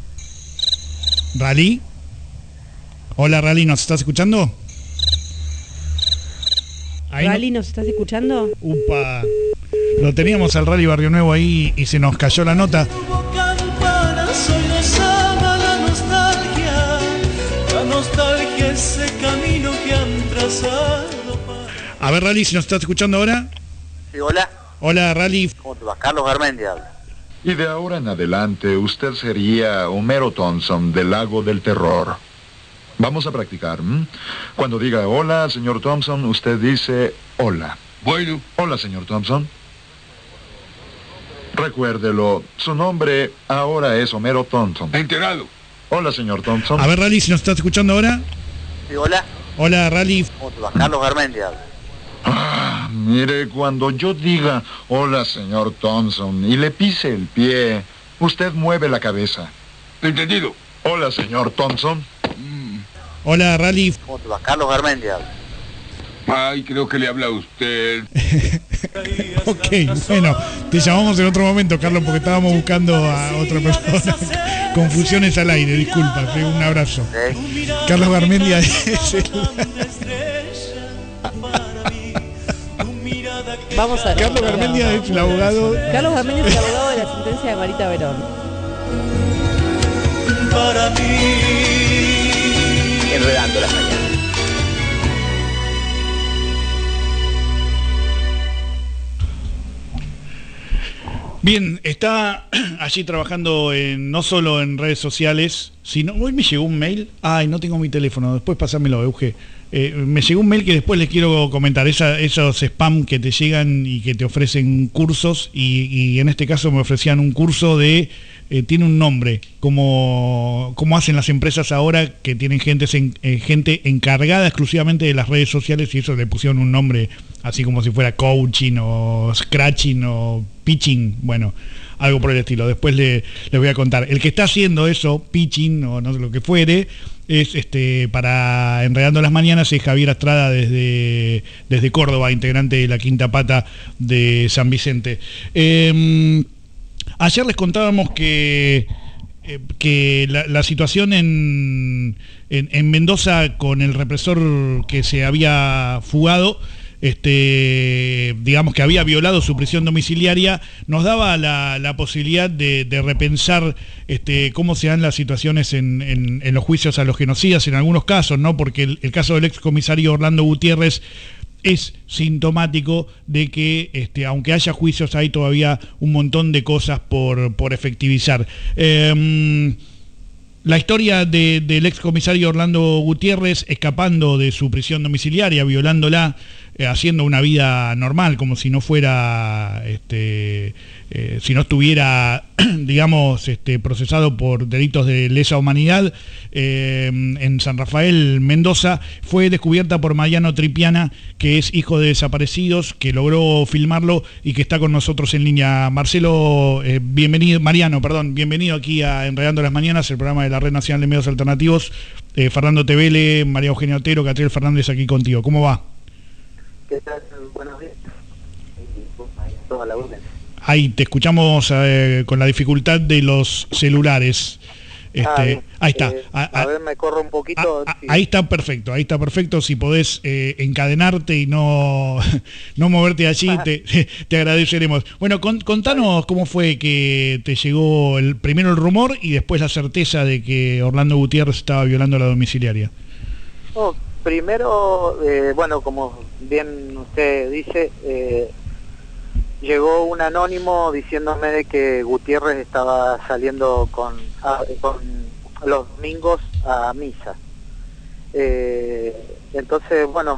Hola, Rally, ¿nos estás escuchando? ¿Rally, nos estás escuchando? Upa. Lo teníamos al Rally Barrio Nuevo ahí y se nos cayó la nota. La nostalgia, ese camino que han trazado. A ver, Rally, si nos estás escuchando ahora. Sí, hola. Hola, Rally. ¿Cómo te va? Carlos Garmendia habla. Y de ahora en adelante usted sería Homero Thompson del Lago del Terror. Vamos a practicar. Cuando diga hola, señor Thompson, usted dice hola. Bueno. Hola, señor Thompson. Recuérdelo, su nombre ahora es Homero Thompson. Enterado. Hola, señor Thompson. A ver, Rally, si nos estás escuchando ahora. Sí, hola. Hola, Rally. ¿Cómo te va? Carlos Garmendia habla. Mire, cuando yo diga hola, señor Thompson, y le pise el pie, usted mueve la cabeza. Entendido. Hola, señor Thompson. Hola, Rally. ¿Cómo te va? Carlos Garmendia habla. Ay, creo que le habla a usted. Ok, bueno, te llamamos en otro momento, Carlos, porque estábamos buscando a otra persona. Confusiones al aire, disculpa, un abrazo. Carlos Garmendia es el... Vamos a ver. Carlos Garmendia es el abogado. Carlos Garmendia es el abogado de la sentencia de Marita Verón. Para mí. Enredando las mañanas. Bien, está allí trabajando no solo en redes sociales, sino... Hoy me llegó un mail. Ay, no tengo mi teléfono, después pásamelo, Euge. Me llegó un mail que después les quiero comentar. Esos spam que te llegan y que te ofrecen cursos. Y en este caso me ofrecían un curso de tiene un nombre, como hacen las empresas ahora que tienen gente encargada exclusivamente de las redes sociales, y eso le pusieron un nombre así como si fuera coaching o scratching o pitching, bueno, algo por el estilo. Después les voy a contar. El que está haciendo eso, pitching o no sé lo que fuere, es para Enredando las Mañanas, es Javier Astrada desde Córdoba, integrante de la Quinta Pata de San Vicente. Ayer les contábamos que la situación en Mendoza con el represor que se había fugado, digamos que había violado su prisión domiciliaria, nos daba la posibilidad de repensar cómo se dan las situaciones en los juicios a los genocidas en algunos casos, ¿no? Porque el caso del excomisario Orlando Gutiérrez es sintomático de que, aunque haya juicios, hay todavía un montón de cosas por efectivizar. La historia del excomisario Orlando Gutiérrez escapando de su prisión domiciliaria, violándola, haciendo una vida normal, como si no fuera, si no estuviera, digamos, procesado por delitos de lesa humanidad, en San Rafael, Mendoza, fue descubierta por Mariano Tripiana, que es hijo de desaparecidos, que logró filmarlo y que está con nosotros en línea. Marcelo, bienvenido aquí a Enredando las Mañanas, el programa de la Red Nacional de Medios Alternativos. Fernando Tevele, María Eugenia Otero, Catriel Fernández aquí contigo. ¿Cómo va? ¿Qué tal? Buenos días. Toda la orden. Ahí te escuchamos con la dificultad de los celulares. Ahí está. A ver, me corro un poquito. Sí. Ahí está perfecto. Si podés encadenarte y no moverte allí, te agradeceremos. Bueno, contanos cómo fue que te llegó primero el rumor y después la certeza de que Orlando Gutiérrez estaba violando la domiciliaria. Primero, bueno, como bien usted dice, llegó un anónimo diciéndome de que Gutiérrez estaba saliendo con los domingos a misa. Entonces, bueno,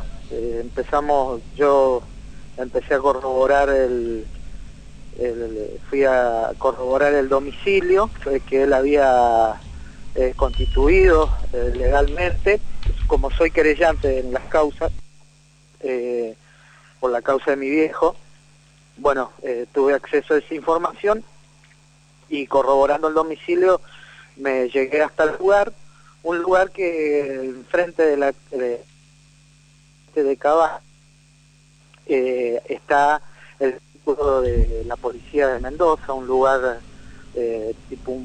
yo empecé a corroborar fui a corroborar el domicilio que él había constituido legalmente. Como soy querellante en las causas, por la causa de mi viejo, bueno, tuve acceso a esa información y corroborando el domicilio me llegué hasta el lugar, un lugar que enfrente de Cava está el círculo de la policía de Mendoza, un lugar tipo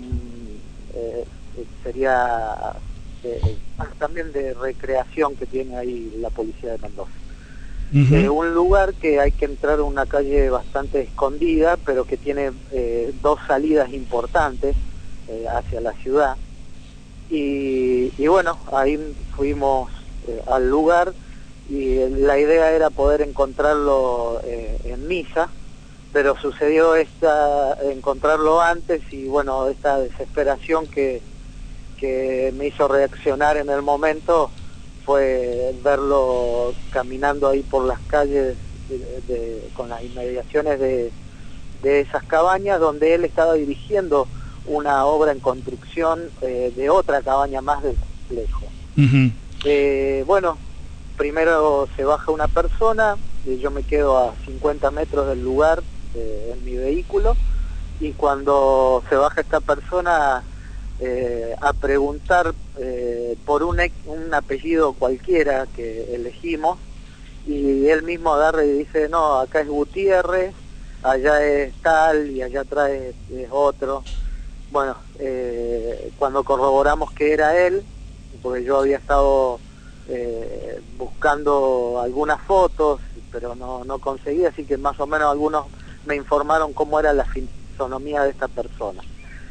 sería también de recreación que tiene ahí la policía de Mendoza. Un lugar que hay que entrar a una calle bastante escondida, pero que tiene dos salidas importantes hacia la ciudad. Y bueno, ahí fuimos al lugar y la idea era poder encontrarlo en misa, pero sucedió encontrarlo antes y bueno, esta desesperación que me hizo reaccionar en el momento fue verlo caminando ahí por las calles con las inmediaciones de esas cabañas donde él estaba dirigiendo una obra en construcción de otra cabaña más del complejo. Bueno, primero se baja una persona, yo me quedo a 50 metros del lugar en mi vehículo y cuando se baja esta persona a preguntar por un apellido cualquiera que elegimos y él mismo agarra y dice, no, acá es Gutiérrez, allá es tal y allá atrás es otro. Bueno, cuando corroboramos que era él, porque yo había estado buscando algunas fotos, pero no conseguí, así que más o menos algunos me informaron cómo era la fisonomía de esta persona.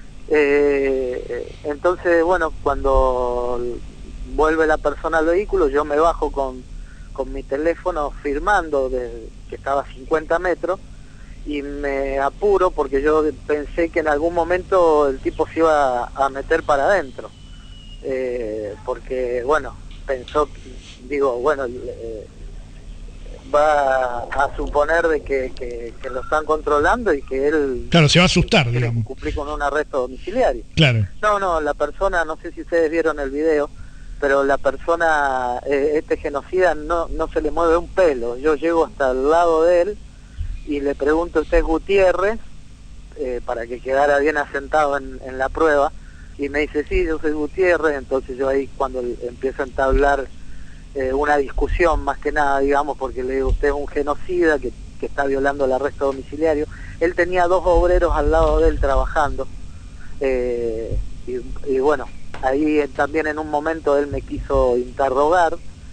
Entonces, bueno, cuando vuelve la persona al vehículo, yo me bajo con mi teléfono firmando que estaba a 50 metros y me apuro porque yo pensé que en algún momento el tipo se iba a meter para adentro, porque, bueno, digo, bueno, va a suponer de que lo están controlando y que él Claro, se va a asustar, tiene digamos. que cumplir con un arresto domiciliario. Claro. No, la persona, no sé si ustedes vieron el video, pero la persona, este genocida, no se le mueve un pelo. Yo llego hasta el lado de él y le pregunto, ¿usted es Gutiérrez? Para que quedara bien asentado en la prueba, y me dice, sí, yo soy Gutiérrez. Entonces yo ahí, cuando empiezo a entablar una discusión, más que nada, digamos, porque le digo, usted es un genocida que está violando el arresto domiciliario. Él tenía 2 obreros al lado de él trabajando, y bueno, ahí también en un momento él me quiso interrogar,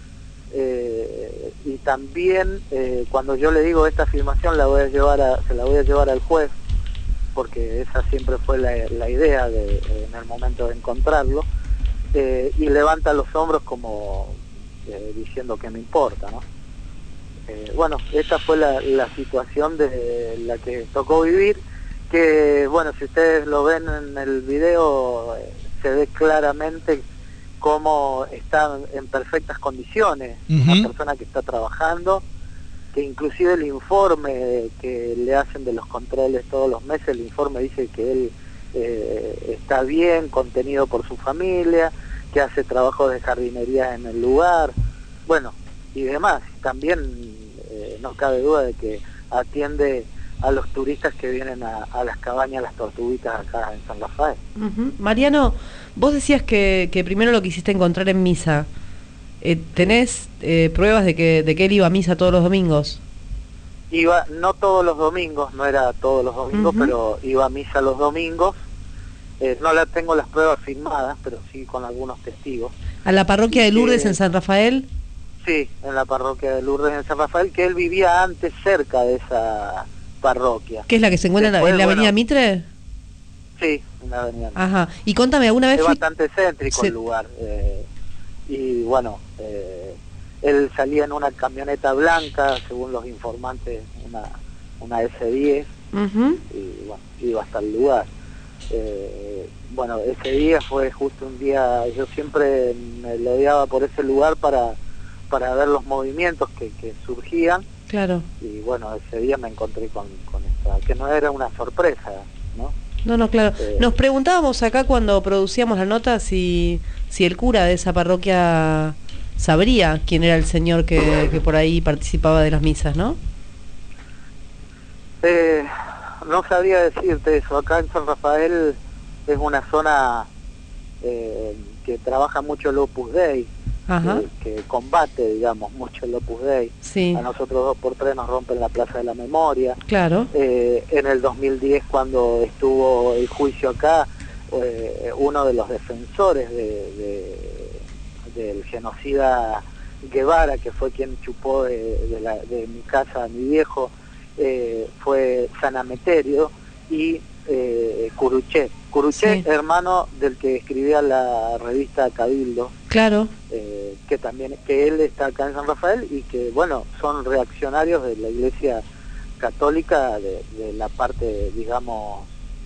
y también cuando yo le digo, esta afirmación se la voy a llevar al juez, porque esa siempre fue la idea en el momento de encontrarlo, y levanta los hombros como diciendo que me importa, ¿no? Bueno, esta fue la situación de la que tocó vivir, que bueno, si ustedes lo ven en el video, se ve claramente cómo está en perfectas condiciones, una persona que está trabajando, que inclusive el informe que le hacen de los controles todos los meses, el informe dice que él está bien, contenido por su familia, que hace trabajos de jardinería en el lugar, bueno, y demás. También no cabe duda de que atiende a los turistas que vienen a las cabañas, Las Tortuguitas, acá en San Rafael. Mariano, vos decías que primero lo quisiste encontrar en misa. ¿Tenés pruebas de que él iba a misa todos los domingos? Iba, no todos los domingos, no era todos los domingos, pero iba a misa los domingos. No tengo las pruebas firmadas, pero sí con algunos testigos. ¿A la parroquia de Lourdes en San Rafael? Sí, en la parroquia de Lourdes en San Rafael, que él vivía antes cerca de esa parroquia. ¿Qué es la que se encuentra en la avenida Mitre? Sí, en la avenida Mitre. Ajá. Y contame, ¿alguna vez es bastante céntrico el lugar. Y bueno, él salía en una camioneta blanca, según los informantes, una S10, y bueno, iba hasta el lugar. Bueno, ese día fue justo un día, yo siempre me rodeaba por ese lugar para ver los movimientos que surgían. Claro. Y bueno, ese día me encontré con esta, que no era una sorpresa, ¿no? No, claro. Nos preguntábamos acá cuando producíamos la nota si el cura de esa parroquia sabría quién era el señor que por ahí participaba de las misas, ¿no? No sabría decirte eso. Acá en San Rafael es una zona que trabaja mucho el Opus Dei, que combate, digamos, mucho el Opus Dei. Sí. A nosotros 2x3 nos rompen la Plaza de la Memoria. Claro. En el 2010, cuando estuvo el juicio acá, uno de los defensores del genocida Guevara, que fue quien chupó de mi casa a mi viejo, fue San Emeterio y Curuchet, sí, hermano del que escribía la revista Cabildo. Claro. Que él está acá en San Rafael y que, bueno, son reaccionarios de la Iglesia Católica, de la parte, digamos,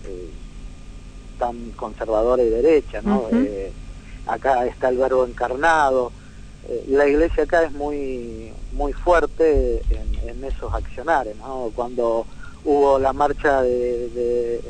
tan conservadora y derecha, ¿no? Acá está el Verbo encarnado. La Iglesia acá es muy fuerte en esos accionarios, ¿no? Cuando hubo la marcha de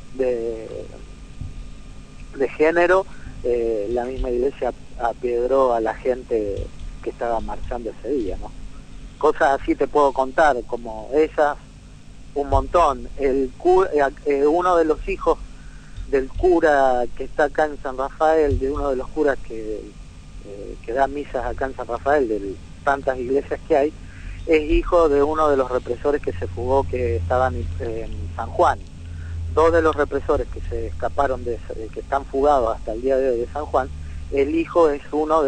género, la misma Iglesia apiedró a la gente que estaba marchando ese día, ¿no? Cosas así te puedo contar, como esas, un montón. Uno de los hijos del cura que está acá en San Rafael, de uno de los curas que da misas acá en San Rafael, de tantas iglesias que hay, es hijo de uno de los represores que se fugó, que estaban en San Juan. Dos de los represores que se escaparon, que están fugados hasta el día de hoy de San Juan, el hijo es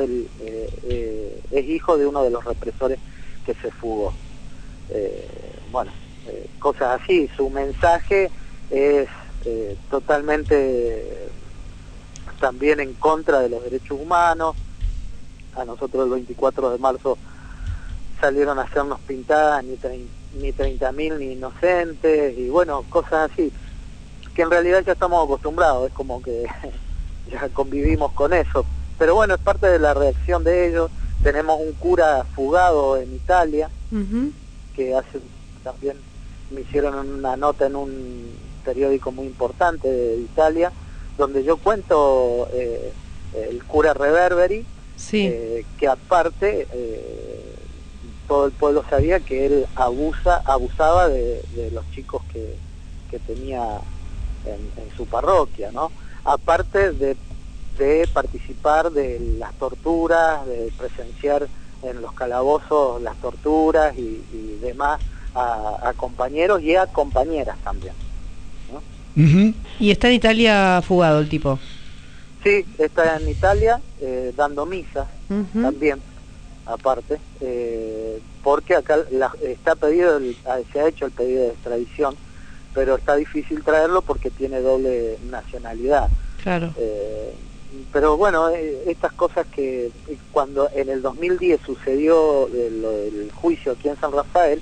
hijo de uno de los represores que se fugó. Bueno, cosas así. Su mensaje es totalmente también en contra de los derechos humanos. A nosotros el 24 de marzo salieron a hacernos pintadas, ni 30.000 ni inocentes, y bueno, cosas así, que en realidad ya estamos acostumbrados, es como que ya convivimos con eso, pero bueno, es parte de la reacción de ellos, tenemos un cura fugado en Italia, que también me hicieron una nota en un periódico muy importante de Italia, donde yo cuento el cura Reverberi, que aparte todo el pueblo sabía que él abusaba de los chicos que tenía en su parroquia, ¿no? Aparte de participar de las torturas, de presenciar en los calabozos las torturas y demás a compañeros y a compañeras también, ¿no? ¿Y está en Italia fugado el tipo? Sí, está en Italia dando misas también, aparte, porque acá está pedido, se ha hecho el pedido de extradición, pero está difícil traerlo porque tiene doble nacionalidad. Claro. Pero bueno, estas cosas que cuando en el 2010 sucedió el juicio aquí en San Rafael,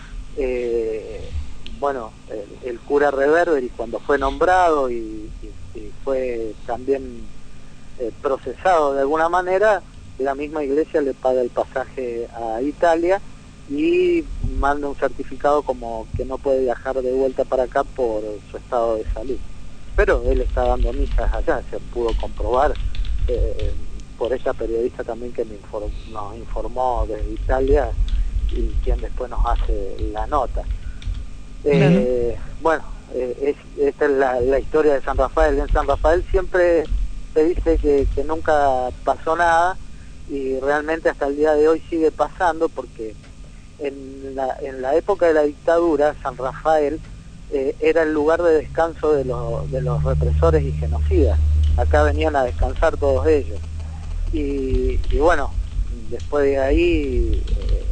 bueno, el cura Reverberi cuando fue nombrado y fue también procesado de alguna manera, la misma iglesia le paga el pasaje a Italia y manda un certificado como que no puede viajar de vuelta para acá por su estado de salud. Pero él está dando misas allá, se pudo comprobar por esa periodista también que nos informó desde Italia y quien después nos hace la nota. Bueno, esta es la historia de San Rafael. En San Rafael siempre se dice que nunca pasó nada y realmente hasta el día de hoy sigue pasando, porque en la época de la dictadura San Rafael era el lugar de descanso de los represores y genocidas. Acá venían a descansar todos ellos. Y bueno, después de ahí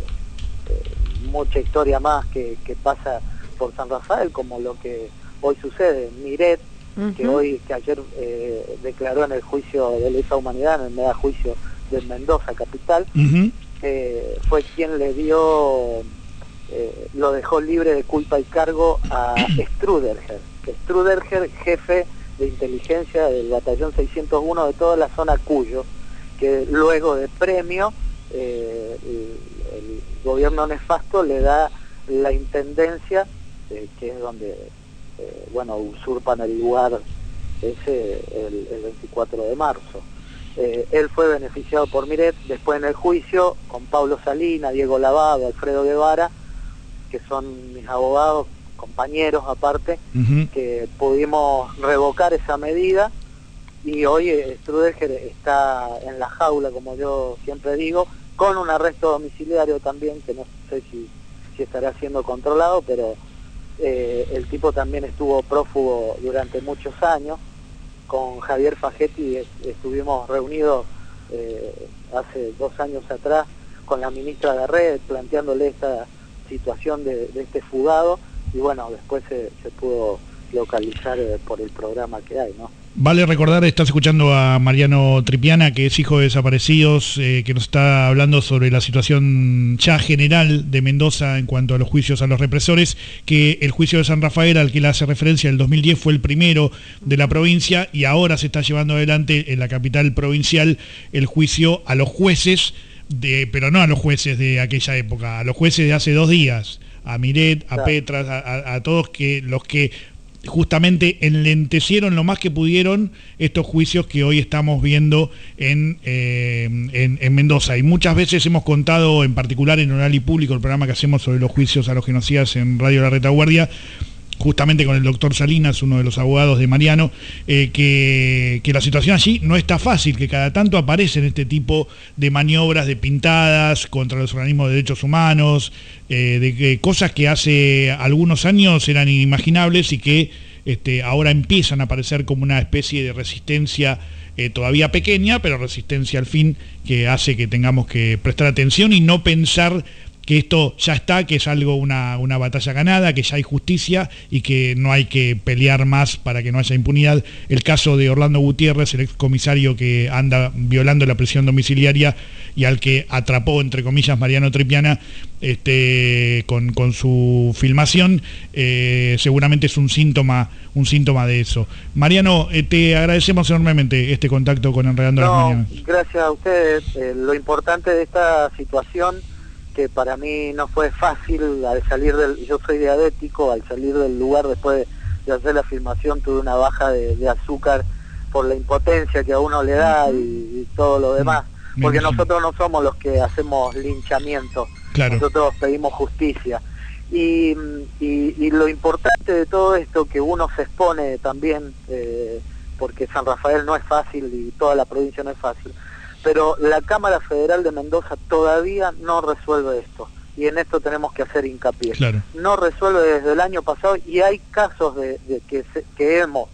mucha historia más que pasa por San Rafael, como lo que hoy sucede. Miret, que ayer declaró en el juicio de lesa humanidad, en el mega juicio de Mendoza capital, fue quien le dio... lo dejó libre de culpa y cargo a Struderger. Struderger, jefe de inteligencia del batallón 601 de toda la zona Cuyo, que luego de premio el gobierno nefasto le da la intendencia, que es donde bueno, usurpan el lugar ese el 24 de marzo. Él fue beneficiado por Miret. Después en el juicio, con Pablo Salina, Diego Lavado, Alfredo Guevara, que son mis abogados, compañeros aparte, que pudimos revocar esa medida, y hoy Struderger está en la jaula, como yo siempre digo, con un arresto domiciliario también, que no sé si estará siendo controlado, pero el tipo también estuvo prófugo durante muchos años. Con Javier Fagetti estuvimos reunidos hace 2 años atrás con la ministra de Red, planteándole esta situación de este fugado, y bueno, después se pudo localizar por el programa que hay, ¿no? Vale recordar, estás escuchando a Mariano Tripiana, que es hijo de desaparecidos, que nos está hablando sobre la situación ya general de Mendoza en cuanto a los juicios a los represores, que el juicio de San Rafael, al que le hace referencia, el 2010 fue el primero de la provincia, y ahora se está llevando adelante en la capital provincial el juicio a los jueces, pero no a los jueces de aquella época, a los jueces de hace 2 días, a Miret, a Petras, a todos los que justamente enlentecieron lo más que pudieron estos juicios que hoy estamos viendo en Mendoza. Y muchas veces hemos contado, en particular en Oral y Público, el programa que hacemos sobre los juicios a los genocidas en Radio La Retaguardia, justamente con el doctor Salinas, uno de los abogados de Mariano, que la situación allí no está fácil, que cada tanto aparecen este tipo de maniobras, de pintadas contra los organismos de derechos humanos, de cosas que hace algunos años eran inimaginables y que ahora empiezan a aparecer como una especie de resistencia todavía pequeña, pero resistencia al fin, que hace que tengamos que prestar atención y no pensar que esto ya está, que es algo, una batalla ganada, que ya hay justicia y que no hay que pelear más para que no haya impunidad. El caso de Orlando Gutiérrez, el excomisario que anda violando la prisión domiciliaria y al que atrapó, entre comillas, Mariano Tripiana, con su filmación, seguramente es un síntoma de eso. Mariano, te agradecemos enormemente este contacto con Enredando las Mañanas. Gracias a ustedes. Lo importante de esta situación, que para mí no fue fácil, yo soy diabético, al salir del lugar después de hacer la filmación tuve una baja de azúcar por la impotencia que a uno le da y todo lo demás, porque nosotros no somos los que hacemos linchamiento, claro. Nosotros pedimos justicia. Y lo importante de todo esto, que uno se expone también, porque San Rafael no es fácil y toda la provincia no es fácil, pero la Cámara Federal de Mendoza todavía no resuelve esto, y en esto tenemos que hacer hincapié. Claro. No resuelve desde el año pasado, y hay casos que hemos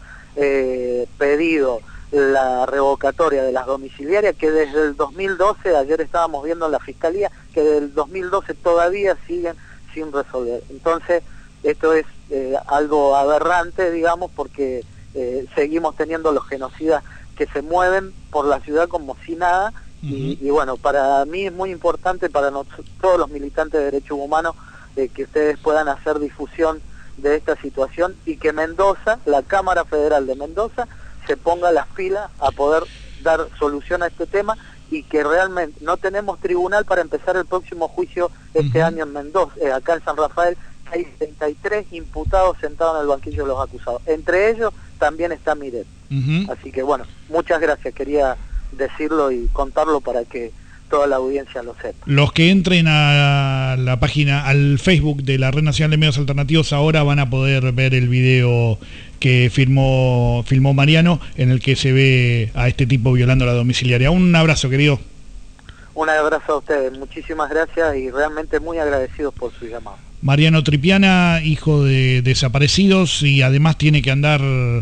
pedido la revocatoria de las domiciliarias, que desde el 2012, ayer estábamos viendo en la Fiscalía, que desde el 2012 todavía siguen sin resolver. Entonces, esto es algo aberrante, digamos, porque seguimos teniendo los genocidas que se mueven por la ciudad como si nada, y bueno, para mí es muy importante, para todos los militantes de derechos humanos, que ustedes puedan hacer difusión de esta situación y que Mendoza, la Cámara Federal de Mendoza, se ponga las pilas a poder dar solución a este tema, y que realmente no tenemos tribunal para empezar el próximo juicio este año en Mendoza, acá en San Rafael. Hay 33 imputados sentados en el banquillo de los acusados, entre ellos también está Miret. Así que bueno, muchas gracias, quería decirlo y contarlo para que toda la audiencia lo sepa. Los que entren a la página, al Facebook de la Red Nacional de Medios Alternativos, ahora van a poder ver el video que filmó Mariano, en el que se ve a este tipo violando la domiciliaria. Un abrazo, querido. Un abrazo a ustedes, muchísimas gracias y realmente muy agradecidos por su llamado. Mariano Tripiana, hijo de desaparecidos, y además tiene que andar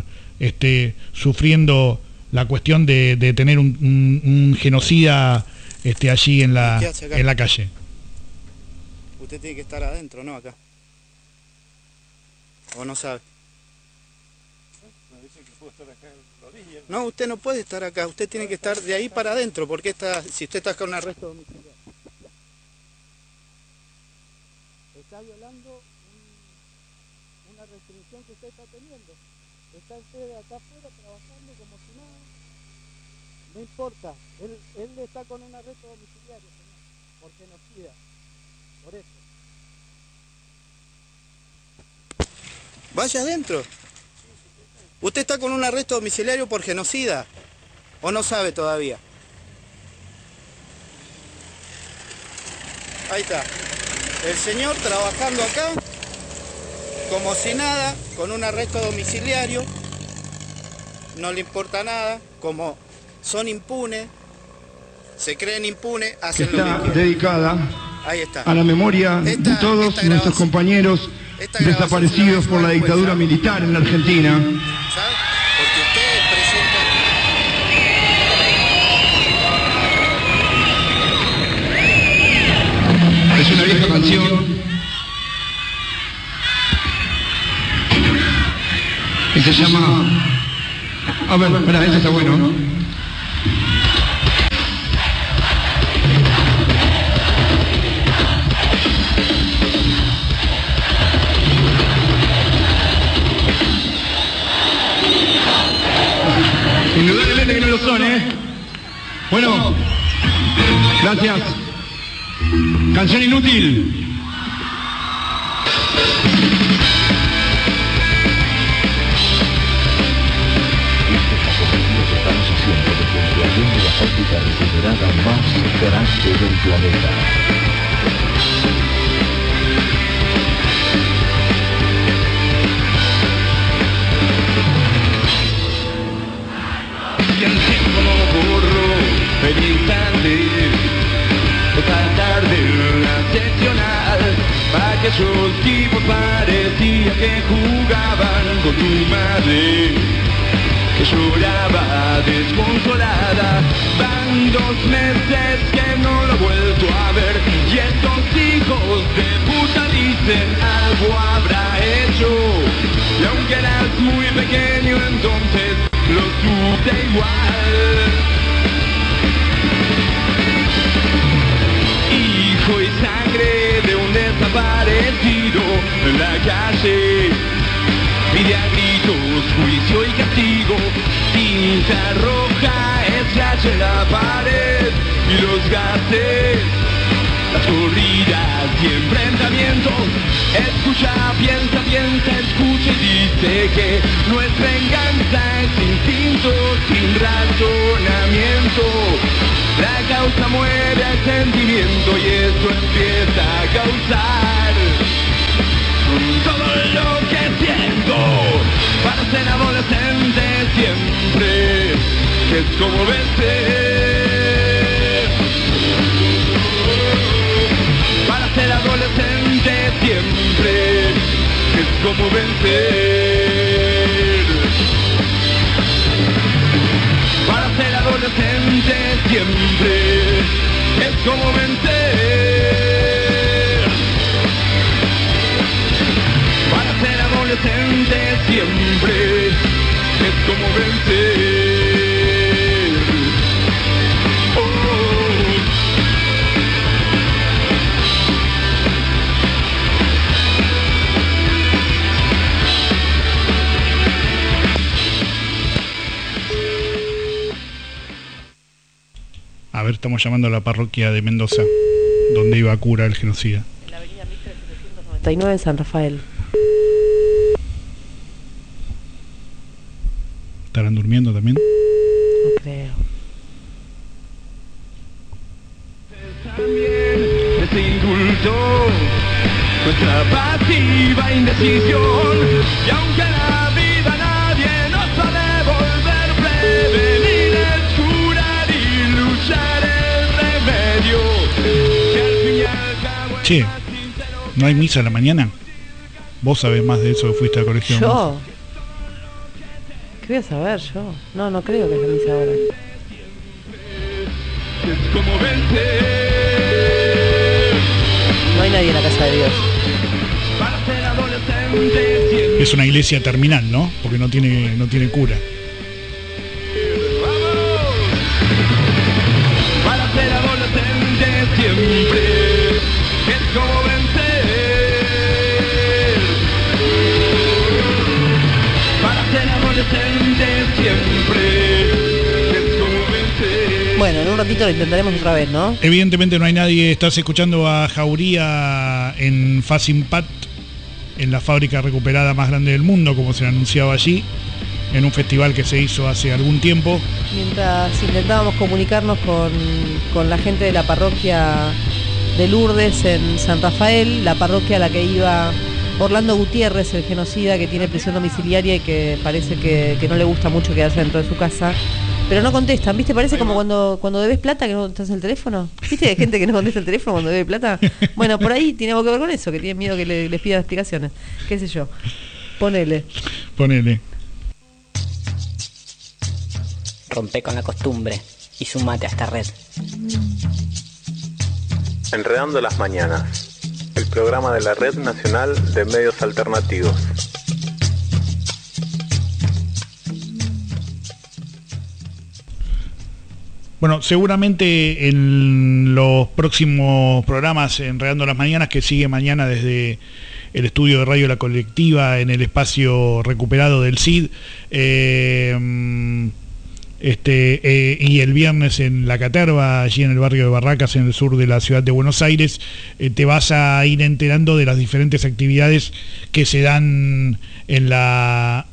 sufriendo la cuestión de tener un genocida allí en la calle. Usted tiene que estar adentro, ¿no? Acá. ¿O no sabe? No, usted no puede estar acá, usted tiene que estar de ahí para adentro, porque si usted está con un arresto domiciliario, está violando una restricción que usted está teniendo. Está usted acá afuera trabajando como si nada. No importa, él está con un arresto domiciliario, señor, por genocida. Por eso. Vaya adentro. ¿Usted está con un arresto domiciliario por genocida? ¿O no sabe todavía? Ahí está. El señor trabajando acá, como si nada, con un arresto domiciliario. No le importa nada, como son impunes, se creen impunes, hacen lo que quieren. Está dedicada Ahí está. A la memoria de todos nuestros compañeros desaparecidos por la dictadura militar en la Argentina. ¿Sabe? Porque ustedes presentan... Es una vieja canción que se llama... A ver, espera, eso está bueno, ¿no? Indudablemente que no lo son, ¿eh? Bueno, gracias. Canción inútil. Estamos haciendo de puntuación de la óptica recuperada más grande del planeta. Y el tiempo no borró el instante, esta tarde la seccional, aquellos tipos parecía que jugaban con tu madre, que lloraba desconsolada. Van 2 meses que no lo he vuelto a ver, y estos hijos de puta dicen algo habrá hecho. Y aunque eras muy pequeño entonces lo supe igual. Hijo y sangre de un desaparecido en la calle, pide a gritos juicio y castigo. Tinta roja, slash en la pared y los gases, las corridas y enfrentamientos. Escucha, piensa, escucha y dice que no es venganza, es instinto sin razonamiento. La causa muere al sentimiento y eso empieza a causar todo lo que siento. Para ser adolescente siempre es como vencer. Para ser adolescente siempre es como vencer. Para ser adolescente siempre es como vencer. Para ser adolescente siempre es como vencer. Oh. A ver, estamos llamando a la parroquia de Mendoza, donde iba a cura el genocida. La avenida 1799 en San Rafael. ¿Estarán durmiendo también? No creo. También este indulto, nuestra pasiva indecisión, y aunque la vida nadie nos ha de volver, prevenir es curar y luchar el remedio, que al fin y al cabo es Che, más sincero. ¿no hay misa a la mañana? Vos sabés más de eso que fuiste al colegio. ¿Yo? ¿Qué voy a saber yo? No creo que es la misa ahora. Es como vencer. No hay nadie en la casa de Dios. Para ser adolescente siempre. Es una iglesia terminal, ¿no? Porque no tiene cura. Para ser adolescente siempre es como vencer. Para ser adolescente siempre es como vencer. Bueno, en un ratito lo intentaremos otra vez, ¿no? Evidentemente no hay nadie. Estás escuchando a Jauría en Facimpat, en la fábrica recuperada más grande del mundo, como se anunciaba allí, en un festival que se hizo hace algún tiempo. Mientras intentábamos comunicarnos con la gente de la parroquia de Lourdes en San Rafael, la parroquia a la que iba Orlando Gutiérrez, el genocida que tiene prisión domiciliaria y que parece que no le gusta mucho quedarse dentro de su casa. Pero no contestan, ¿viste? Parece como cuando debes plata que no contestas el teléfono. ¿Viste? Hay gente que no contesta el teléfono cuando debe plata. Bueno, por ahí tiene algo que ver con eso, que tienen miedo que les pida explicaciones. ¿Qué sé yo? Ponele. Rompe con la costumbre y sumate a esta red. Enredando las mañanas, el programa de la Red Nacional de Medios Alternativos. Bueno, seguramente en los próximos programas Enredando las Mañanas, que sigue mañana desde el estudio de Radio La Colectiva en el espacio recuperado del CID, y el viernes en La Caterva, allí en el barrio de Barracas, en el sur de la ciudad de Buenos Aires, te vas a ir enterando de las diferentes actividades que se dan en la...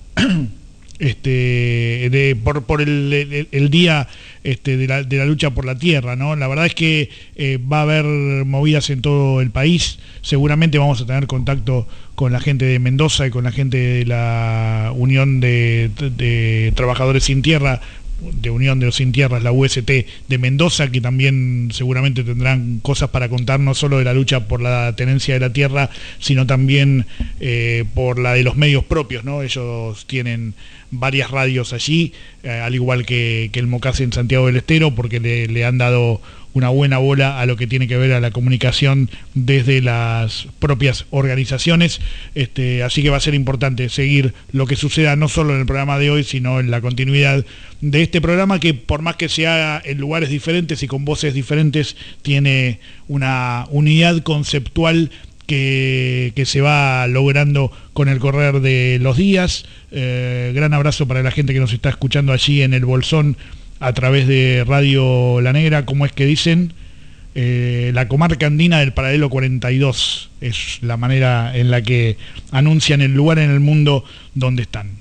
por el día de la lucha por la tierra, ¿no? La verdad es que va a haber movidas en todo el país. Seguramente vamos a tener contacto con la gente de Mendoza y con la gente de la Unión de Trabajadores Sin Tierra de Unión de los Sin Tierras, la UST de Mendoza, que también seguramente tendrán cosas para contar, no solo de la lucha por la tenencia de la tierra, sino también por la de los medios propios, ¿no? Ellos tienen varias radios allí, al igual que el Mocase en Santiago del Estero, porque le han dado una buena bola a lo que tiene que ver a la comunicación desde las propias organizaciones, así que va a ser importante seguir lo que suceda no solo en el programa de hoy, sino en la continuidad de este programa, que por más que se haga en lugares diferentes y con voces diferentes, tiene una unidad conceptual que se va logrando con el correr de los días. Gran abrazo para la gente que nos está escuchando allí en el Bolsón a través de Radio La Negra, como es que dicen, la comarca andina del paralelo 42, es la manera en la que anuncian el lugar en el mundo donde están.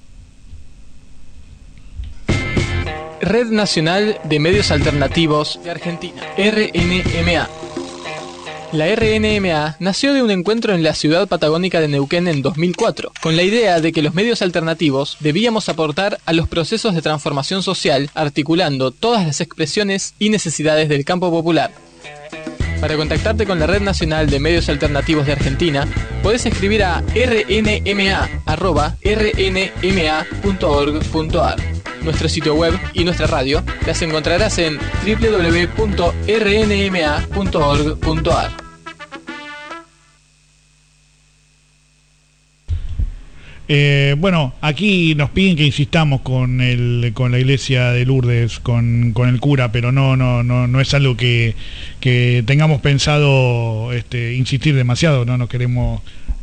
Red Nacional de Medios Alternativos de Argentina, RNMA. La RNMA nació de un encuentro en la ciudad patagónica de Neuquén en 2004, con la idea de que los medios alternativos debíamos aportar a los procesos de transformación social, articulando todas las expresiones y necesidades del campo popular. Para contactarte con la Red Nacional de Medios Alternativos de Argentina, podés escribir a rnma@rnma.org.ar. Nuestro sitio web y nuestra radio las encontrarás en www.rnma.org.ar. Bueno, aquí nos piden que insistamos con la iglesia de Lourdes, con el cura, pero no es algo que tengamos pensado insistir demasiado. No nos queremos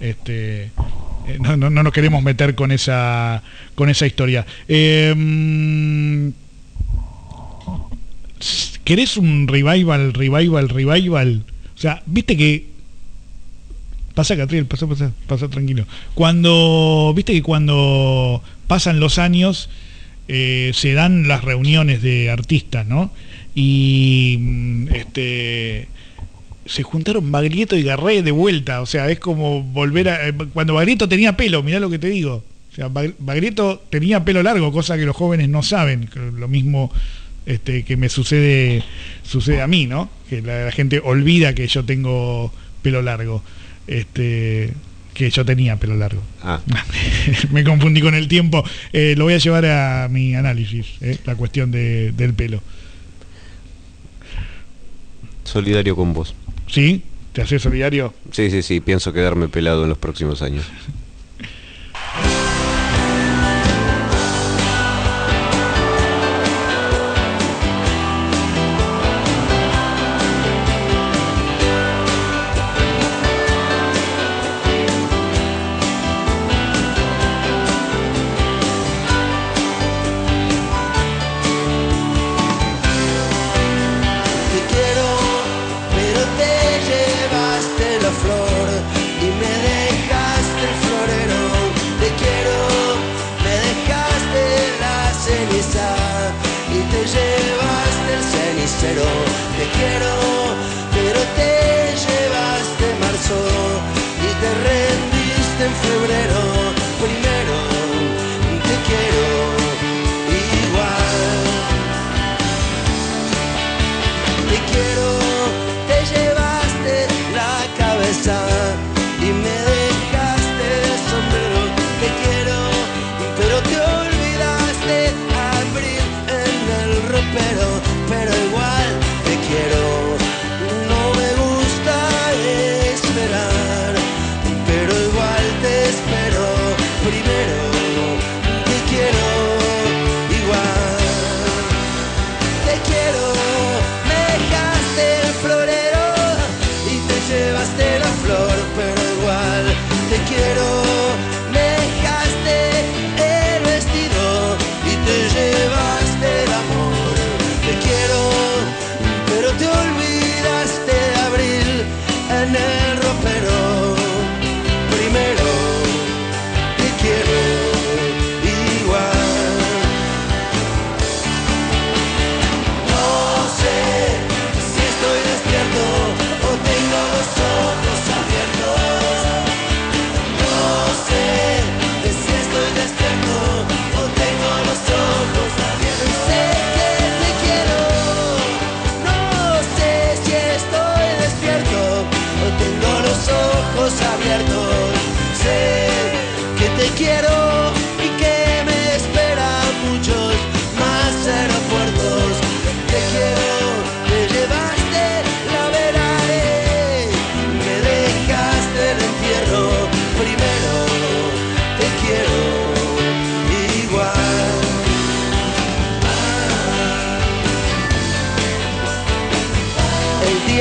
no nos queremos meter con esa historia. ¿Querés un revival? O sea, viste que pasa, Catriel, pasa tranquilo. Viste que cuando pasan los años se dan las reuniones de artistas, ¿no? Y se juntaron Baglietto y Garré de vuelta, o sea, es como volver a cuando Baglietto tenía pelo, mirá lo que te digo. O sea, Baglietto tenía pelo largo, cosa que los jóvenes no saben, lo mismo que me sucede a mí, ¿no? Que la gente olvida que yo tengo pelo largo. Que yo tenía pelo largo. Me confundí con el tiempo. Lo voy a llevar a mi análisis, la cuestión del pelo. Solidario con vos. ¿Sí? ¿Te haces solidario? Sí, pienso quedarme pelado en los próximos años. Pero te llevaste la flor y me dejaste el flor.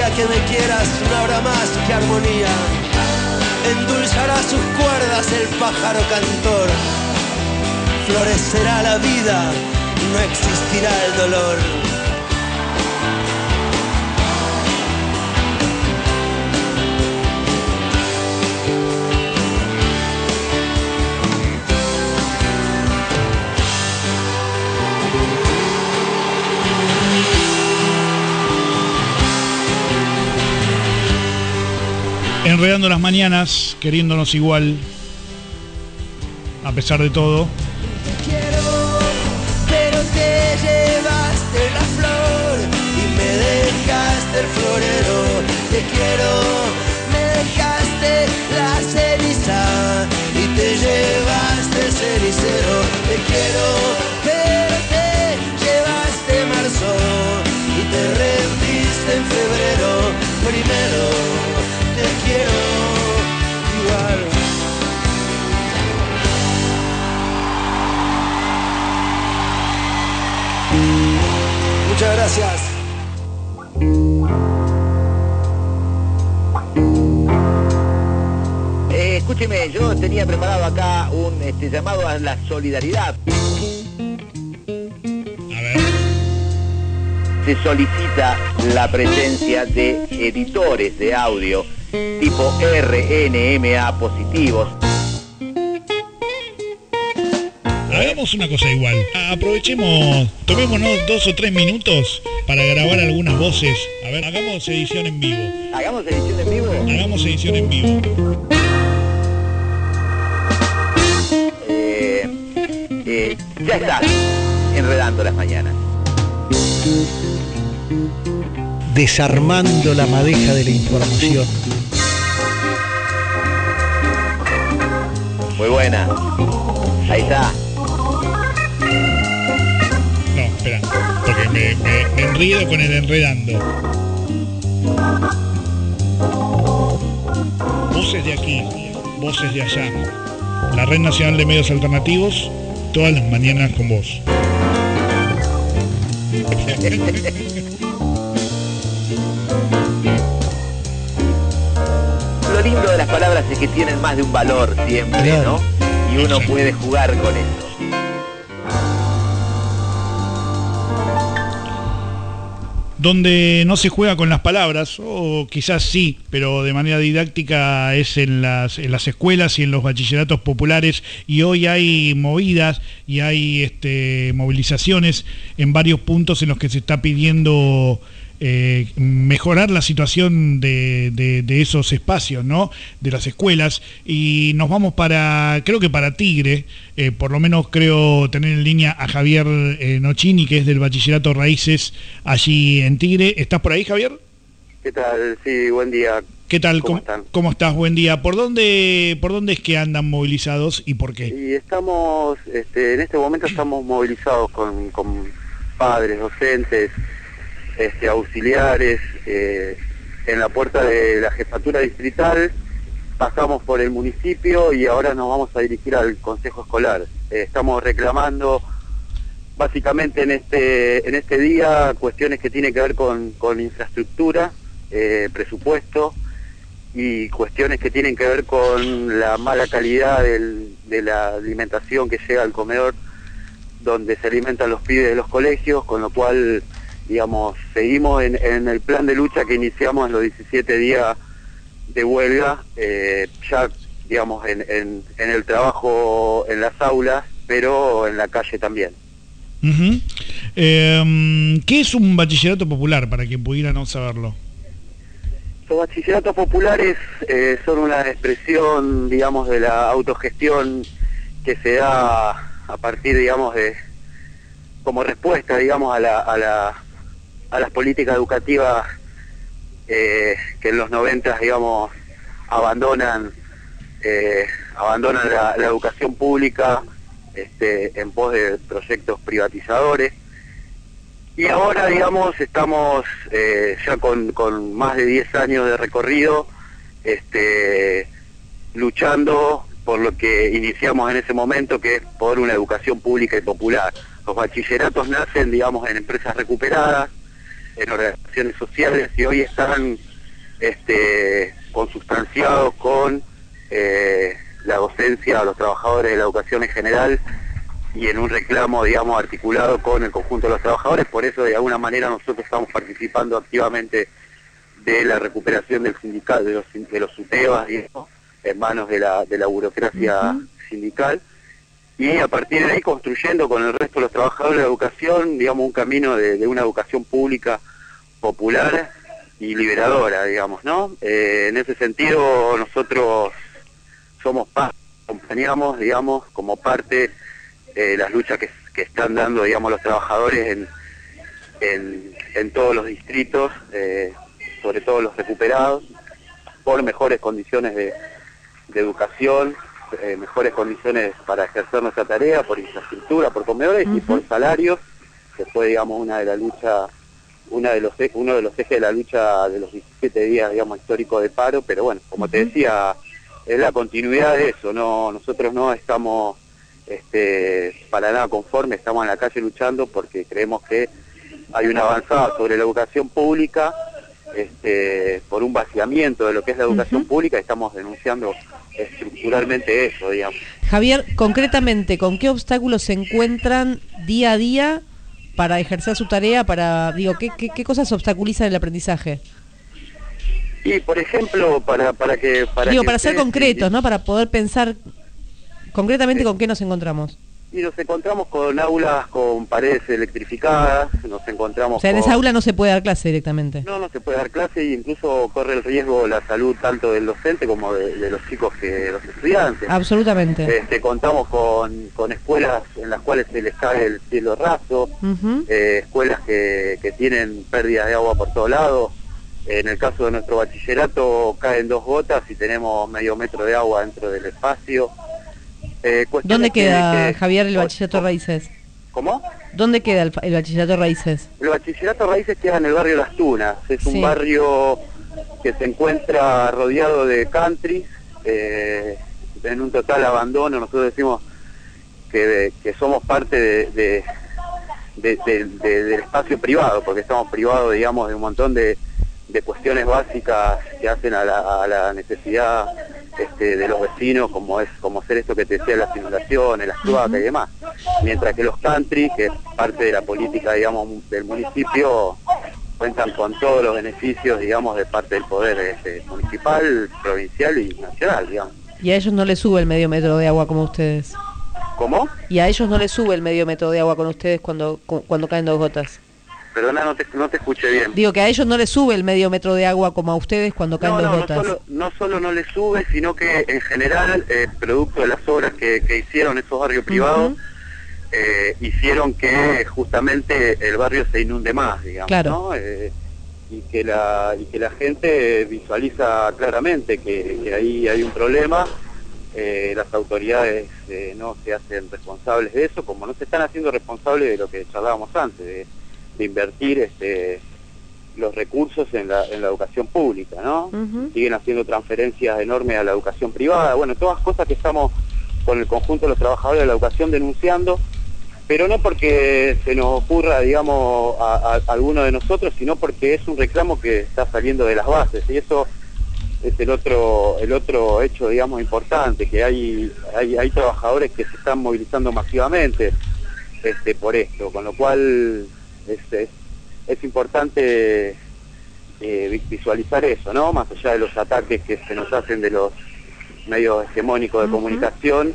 que me quieras no habrá más que armonía. Endulzará sus cuerdas el pájaro cantor. Florecerá la vida, no existirá el dolor. Enredando las mañanas, queriéndonos igual, a pesar de todo. Te quiero, pero te llevaste la flor y me dejaste el florero. Te quiero, me dejaste la ceniza y te llevaste el cenicero. Te quiero, pero te llevaste marzo y te rendiste en febrero. Primero te quiero igual. Muchas gracias. Escúcheme, yo tenía preparado acá un llamado a la solidaridad. A ver. Se solicita la presencia de editores de audio tipo RNMA positivos. Hagamos una cosa igual. Aprovechemos, tomémonos 2 o 3 minutos para grabar algunas voces. A ver, hagamos edición en vivo. ¿Hagamos edición en vivo? Hagamos edición en vivo. Ya está, enredando las mañanas. Desarmando la madeja de la información. Muy buena. Ahí está. No, espera, porque me enredo con el enredando. Voces de aquí, voces de allá. La Red Nacional de Medios Alternativos, todas las mañanas con vos. Lo lindo de las palabras es que tienen más de un valor siempre, ¿no? Y uno puede jugar con eso. Donde no se juega con las palabras, o quizás sí, pero de manera didáctica, es en las escuelas y en los bachilleratos populares, y hoy hay movidas y hay movilizaciones en varios puntos en los que se está pidiendo mejorar la situación de esos espacios, ¿no? De las escuelas, y nos vamos creo que para Tigre, por lo menos creo tener en línea a Javier Nocini, que es del Bachillerato Raíces allí en Tigre. ¿Estás por ahí, Javier? ¿Qué tal? Sí, buen día. ¿Qué tal? ¿Cómo estás? Buen día. ¿Por dónde es que andan movilizados y por qué? Y estamos, en este momento estamos movilizados con padres, docentes, auxiliares, en la puerta de la jefatura distrital. Pasamos por el municipio y ahora nos vamos a dirigir al consejo escolar. Estamos reclamando básicamente en este día cuestiones que tienen que ver con infraestructura, presupuesto, y cuestiones que tienen que ver con la mala calidad de la alimentación que llega al comedor donde se alimentan los pibes de los colegios, con lo cual, digamos, seguimos en el plan de lucha que iniciamos en los 17 días de huelga, ya, digamos, en el trabajo en las aulas, pero en la calle también. Uh-huh. ¿Qué es un bachillerato popular, para quien pudiera no saberlo? Los bachilleratos populares son una expresión, digamos, de la autogestión que se da a partir, digamos, como respuesta, digamos, a las políticas educativas que en los 90, digamos, abandonan la educación pública en pos de proyectos privatizadores. Y ahora, digamos, estamos ya con más de 10 años de recorrido, luchando por lo que iniciamos en ese momento, que es por una educación pública y popular. Los bachilleratos nacen, digamos, en empresas recuperadas, en organizaciones sociales y hoy están consustanciados con la docencia a los trabajadores de la educación en general y en un reclamo, digamos, articulado con el conjunto de los trabajadores. Por eso, de alguna manera, nosotros estamos participando activamente de la recuperación del sindical, de los UTEBAS, digamos, en manos de la burocracia sindical, y a partir de ahí construyendo con el resto de los trabajadores de la educación, digamos, un camino de una educación pública popular y liberadora, digamos, ¿no? En ese sentido, nosotros somos parte, acompañamos, digamos, como parte las luchas que están dando, digamos, los trabajadores en todos los distritos, sobre todo los recuperados, por mejores condiciones de educación, mejores condiciones para ejercer nuestra tarea, por infraestructura, por comedores y por salarios, que fue, digamos, uno de los ejes de la lucha de los 17 días, digamos, históricos de paro. Pero bueno, como te decía, es la continuidad de eso. Nosotros no estamos para nada conformes, estamos en la calle luchando porque creemos que hay una avanzada sobre la educación pública, por un vaciamiento de lo que es la educación pública. Estamos denunciando estructuralmente eso, digamos. Javier, concretamente, ¿con qué obstáculos se encuentran día a día para ejercer su tarea? ¿Qué cosas obstaculizan el aprendizaje? Y, por ejemplo, para ser concretos, ¿no? Para poder pensar concretamente con qué nos encontramos. Y nos encontramos con aulas con paredes electrificadas, nos encontramos O sea, en esa aula no se puede dar clase directamente. No se puede dar clase, e incluso corre el riesgo la salud tanto del docente como de los chicos que de los estudiantes. Absolutamente. Contamos con escuelas en las cuales se les cae el cielo raso, escuelas que tienen pérdidas de agua por todos lados. En el caso de nuestro bachillerato caen 2 gotas y tenemos medio metro de agua dentro del espacio. ¿Dónde queda, Javier, el bachillerato Raíces? ¿Cómo? ¿Dónde queda el bachillerato Raíces? El bachillerato Raíces queda en el barrio Las Tunas. Es un barrio que se encuentra rodeado de country, en un total abandono. Nosotros decimos que somos parte del espacio privado, porque estamos privados, digamos, de un montón de cuestiones básicas que hacen a la necesidad de los vecinos, como hacer esto que te decía, las inundaciones, las cloacas y demás. Mientras que los country, que es parte de la política, digamos, del municipio, cuentan con todos los beneficios, digamos, de parte del poder municipal, provincial y nacional, digamos. ¿Y a ellos no les sube el medio metro de agua como a ustedes? ¿Cómo? ¿Y a ellos no les sube el medio metro de agua con ustedes cuando caen 2 gotas? Perdona, no te escuché bien. Digo que a ellos no les sube el medio metro de agua como a ustedes cuando caen 2 gotas. No solo no les sube, sino que en general, producto de las obras que hicieron esos barrios privados, hicieron que justamente el barrio se inunde más, digamos, claro. ¿no? Y que la gente visualiza claramente que ahí hay un problema. Las autoridades no se hacen responsables de eso, como no se están haciendo responsables de lo que charlábamos antes, de invertir los recursos en la educación pública, ¿no? Siguen haciendo transferencias enormes a la educación privada. Bueno, todas cosas que estamos con el conjunto de los trabajadores de la educación denunciando, pero no porque se nos ocurra, digamos, a alguno de nosotros, sino porque es un reclamo que está saliendo de las bases, y eso es el otro hecho, digamos, importante, que hay trabajadores que se están movilizando masivamente por esto, con lo cual es importante visualizar eso, ¿no? Más allá de los ataques que se nos hacen de los medios hegemónicos de comunicación,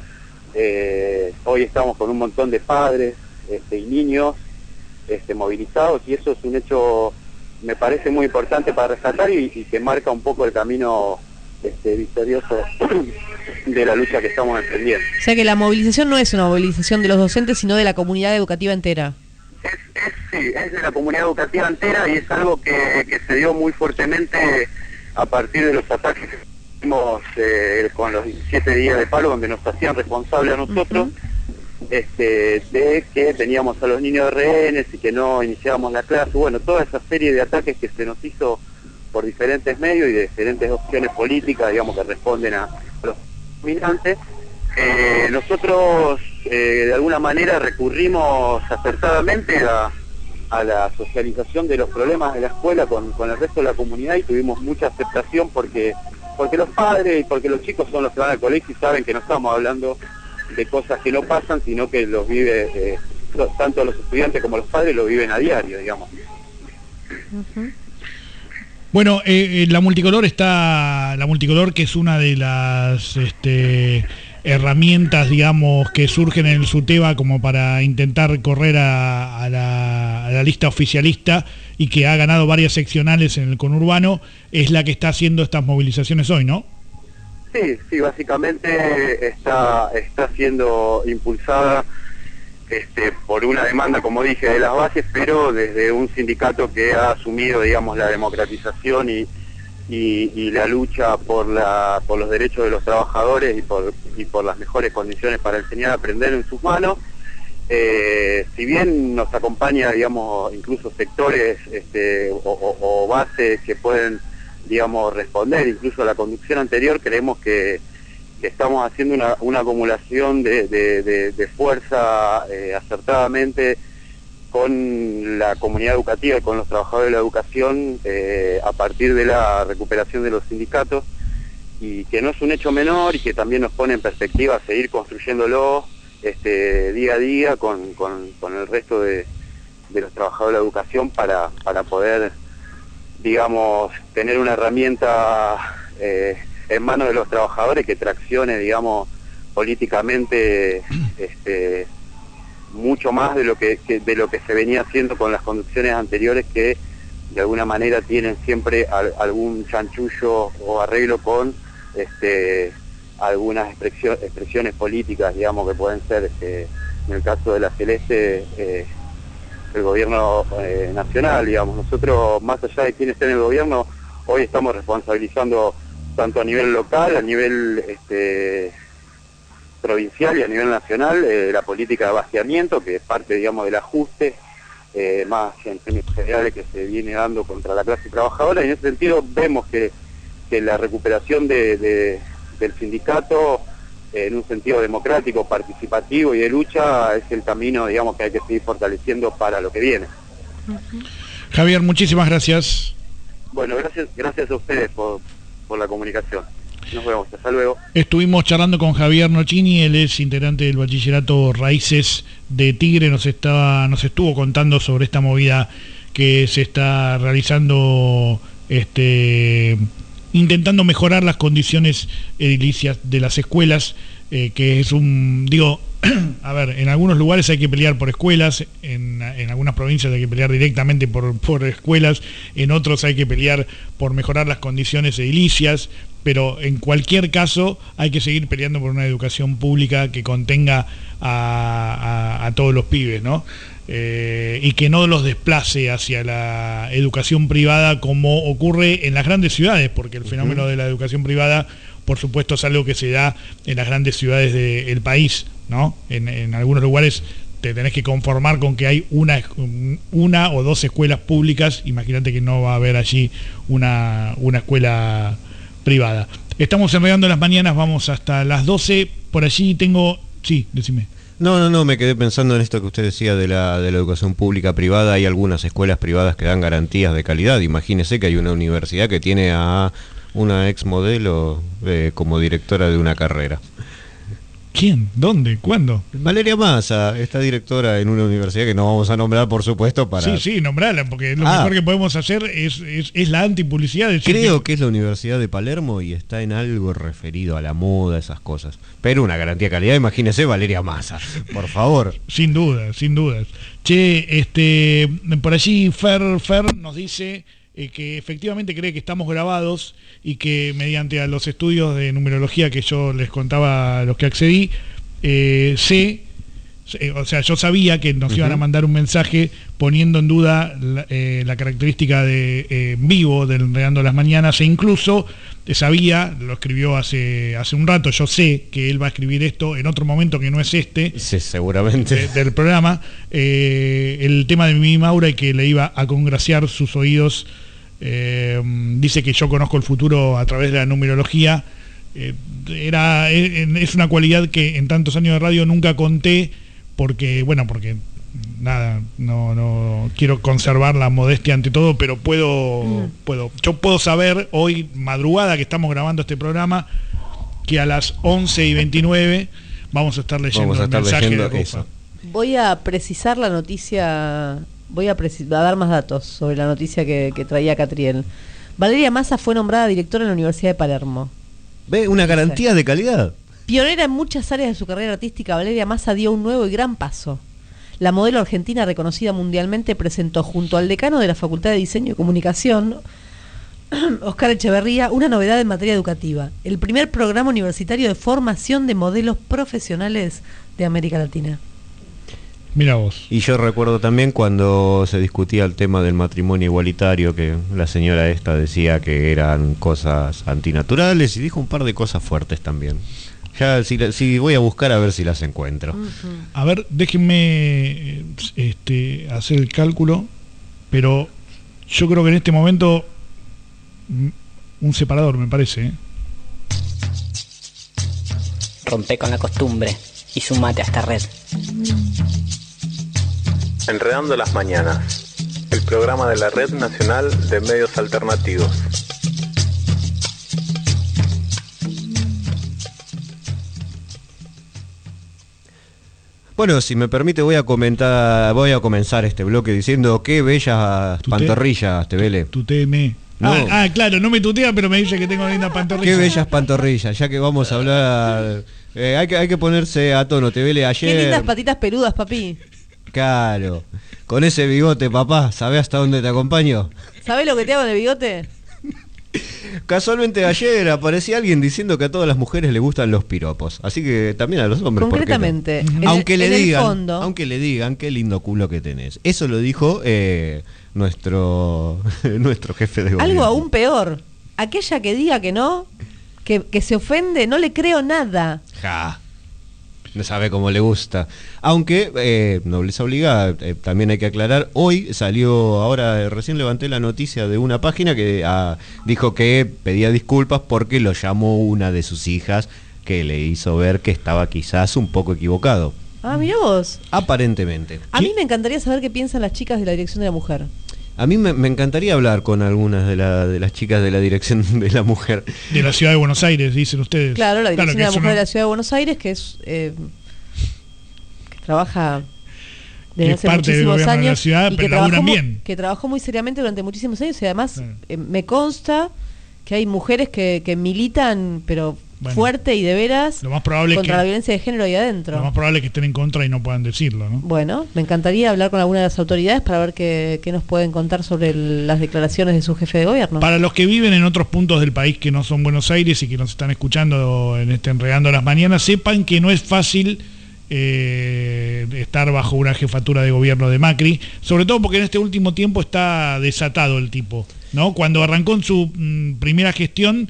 hoy estamos con un montón de padres y niños movilizados, y eso es un hecho, me parece muy importante para resaltar y que marca un poco el camino victorioso de la lucha que estamos emprendiendo. O sea que la movilización no es una movilización de los docentes, sino de la comunidad educativa entera. Sí, es de la comunidad educativa entera, y es algo que se dio muy fuertemente a partir de los ataques que tuvimos con los 17 días de paro, donde nos hacían responsables a nosotros de que teníamos a los niños de rehenes y que no iniciábamos la clase. Bueno, toda esa serie de ataques que se nos hizo por diferentes medios y de diferentes opciones políticas, digamos, que responden a los dominantes. Nosotros de alguna manera recurrimos acertadamente a a la socialización de los problemas de la escuela con el resto de la comunidad, y tuvimos mucha aceptación porque los padres y porque los chicos son los que van al colegio y saben que no estamos hablando de cosas que no pasan, sino que los vive, tanto los estudiantes como los padres lo viven a diario, digamos. Bueno, la multicolor, que es una de las herramientas, digamos, que surgen en el SUTEBA como para intentar correr a la lista oficialista y que ha ganado varias seccionales en el conurbano, es la que está haciendo estas movilizaciones hoy, ¿no? Sí, básicamente está siendo impulsada por una demanda, como dije, de las bases, pero desde un sindicato que ha asumido, digamos, la democratización y la lucha por los derechos de los trabajadores y por las mejores condiciones para enseñar a aprender en sus manos. Si bien nos acompaña, digamos, incluso sectores o bases que pueden, digamos, responder incluso a la conducción anterior, creemos que estamos haciendo una acumulación de fuerza acertadamente con la comunidad educativa y con los trabajadores de la educación a partir de la recuperación de los sindicatos, y que no es un hecho menor y que también nos pone en perspectiva seguir construyéndolo día a día con el resto de los trabajadores de la educación para poder, digamos, tener una herramienta en manos de los trabajadores que traccione, digamos, políticamente mucho más de lo que se venía haciendo con las conducciones anteriores, que de alguna manera tienen siempre algún chanchullo o arreglo con algunas expresiones políticas, digamos, que pueden ser, en el caso de la Celeste, el gobierno nacional, digamos. Nosotros, más allá de quién esté en el gobierno, hoy estamos responsabilizando tanto a nivel local, a nivel provincial y a nivel nacional, la política de vaciamiento, que es parte, digamos, del ajuste más en términos generales que se viene dando contra la clase trabajadora, y en ese sentido vemos que la recuperación del sindicato en un sentido democrático, participativo y de lucha es el camino, digamos, que hay que seguir fortaleciendo para lo que viene. Javier, muchísimas gracias. Bueno, gracias a ustedes por la comunicación. Nos vemos, hasta luego. Estuvimos charlando con Javier Nocini, él es integrante del bachillerato Raíces de Tigre, nos estuvo contando sobre esta movida que se está realizando, intentando mejorar las condiciones edilicias de las escuelas, que es a ver, en algunos lugares hay que pelear por escuelas, en algunas provincias hay que pelear directamente por escuelas, en otros hay que pelear por mejorar las condiciones edilicias, pero en cualquier caso hay que seguir peleando por una educación pública que contenga a todos los pibes, ¿no? Y que no los desplace hacia la educación privada como ocurre en las grandes ciudades, porque el fenómeno de la educación privada, por supuesto, es algo que se da en las grandes ciudades del país, ¿no? En algunos lugares te tenés que conformar con que hay una o dos escuelas públicas. Imagínate que no va a haber allí una escuela privada. Estamos enredando las mañanas, vamos hasta las 12. Por allí tengo... Sí, decime. No, me quedé pensando en esto que usted decía de la educación pública privada. Hay algunas escuelas privadas que dan garantías de calidad. Imagínese que hay una universidad que tiene a una ex modelo como directora de una carrera. ¿Quién? ¿Dónde? ¿Cuándo? Valeria Massa, esta directora en una universidad que no vamos a nombrar, por supuesto, para... Sí, nombrala, porque lo mejor que podemos hacer es la antipublicidad. Creo que es la Universidad de Palermo y está en algo referido a la moda, esas cosas. Pero una garantía de calidad, imagínese Valeria Massa, por favor. Sin dudas. Che, por allí Fer nos dice... que efectivamente cree que estamos grabados y que mediante a los estudios de numerología que yo les contaba a los que accedí, yo sabía que nos iban a mandar un mensaje poniendo en duda la característica de vivo del Enredando las Mañanas, e incluso sabía, lo escribió hace un rato, yo sé que él va a escribir esto en otro momento que no es sí, seguramente, del programa, el tema de Mimi Maura, y que le iba a congraciar sus oídos. Dice que yo conozco el futuro a través de la numerología. Es una cualidad que en tantos años de radio nunca conté, porque nada, no quiero conservar la modestia ante todo, pero yo puedo saber hoy madrugada que estamos grabando este programa que a las 11:29 vamos a estar leyendo el mensaje de Rufa. Eso. Voy a precisar la noticia, a dar más datos sobre la noticia que traía Catriel. Valeria Massa fue nombrada directora en la Universidad de Palermo. ¿Ve? Una garantía de calidad. Pionera en muchas áreas de su carrera artística, Valeria Massa dio un nuevo y gran paso. La modelo argentina reconocida mundialmente presentó junto al decano de la Facultad de Diseño y Comunicación, Oscar Echeverría, una novedad en materia educativa: el primer programa universitario de formación de modelos profesionales de América Latina. Mira vos. Y yo recuerdo también cuando se discutía el tema del matrimonio igualitario, que la señora esta decía que eran cosas antinaturales y dijo un par de cosas fuertes también. Ya si voy a buscar a ver si las encuentro. A ver, déjenme hacer el cálculo, pero yo creo que en este momento un separador, me parece. Rompe con la costumbre y sumate a esta red. Enredando las mañanas, el programa de la Red Nacional de Medios Alternativos. Bueno, si me permite voy a comenzar este bloque diciendo qué bellas pantorrillas, Tevele. Tuteeme. No. Claro, no me tutea, pero me dice que tengo lindas pantorrillas. Qué bellas pantorrillas, ya que vamos a hablar, hay que ponerse a tono, Tevele. Ayer. Qué lindas patitas peludas, papi. Claro, con ese bigote, papá, ¿sabés hasta dónde te acompaño? ¿Sabés lo que te hago en el bigote? Casualmente ayer aparecía alguien diciendo que a todas las mujeres les gustan los piropos, así que también a los hombres. Concretamente, ¿por qué no? Aunque le digan qué lindo culo que tenés. Eso lo dijo nuestro jefe de gobierno. Algo aún peor, aquella que diga que no, que se ofende, no le creo nada. Ja. No sabe cómo le gusta. Aunque, nobleza obligada, también hay que aclarar, hoy salió, ahora recién levanté la noticia de una página que dijo que pedía disculpas porque lo llamó una de sus hijas, que le hizo ver que estaba quizás un poco equivocado. Ah, mirá vos. Aparentemente. A mí me encantaría saber qué piensan las chicas de la Dirección de la Mujer. A mí me encantaría hablar con algunas de las chicas de la Dirección de la Mujer. De la Ciudad de Buenos Aires, dicen ustedes. Claro, la Dirección de la Mujer de la Ciudad de Buenos Aires, que es que trabaja desde hace muchísimos años de la ciudad, y que trabajó muy seriamente durante muchísimos años, y además me consta que hay mujeres que militan, pero fuerte y de veras, lo más probable contra la violencia de género ahí adentro. Lo más probable es que estén en contra y no puedan decirlo, ¿no? Bueno, me encantaría hablar con alguna de las autoridades para ver qué nos pueden contar sobre las declaraciones de su jefe de gobierno. Para los que viven en otros puntos del país que no son Buenos Aires y que nos están escuchando en Enredando las Mañanas, sepan que no es fácil estar bajo una jefatura de gobierno de Macri, sobre todo porque en este último tiempo está desatado el tipo, ¿no? Cuando arrancó en su primera gestión,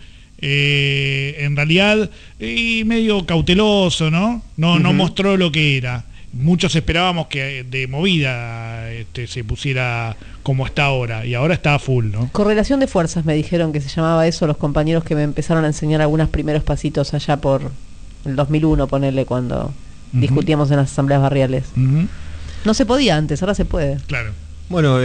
en realidad medio cauteloso, ¿no? No mostró lo que era. Muchos esperábamos que de movida se pusiera como está ahora, y ahora está a full, ¿no? Correlación de fuerzas, me dijeron que se llamaba eso los compañeros que me empezaron a enseñar algunos primeros pasitos allá por el 2001, ponerle, cuando discutíamos en las asambleas barriales. No se podía antes, ahora se puede. Claro. Bueno,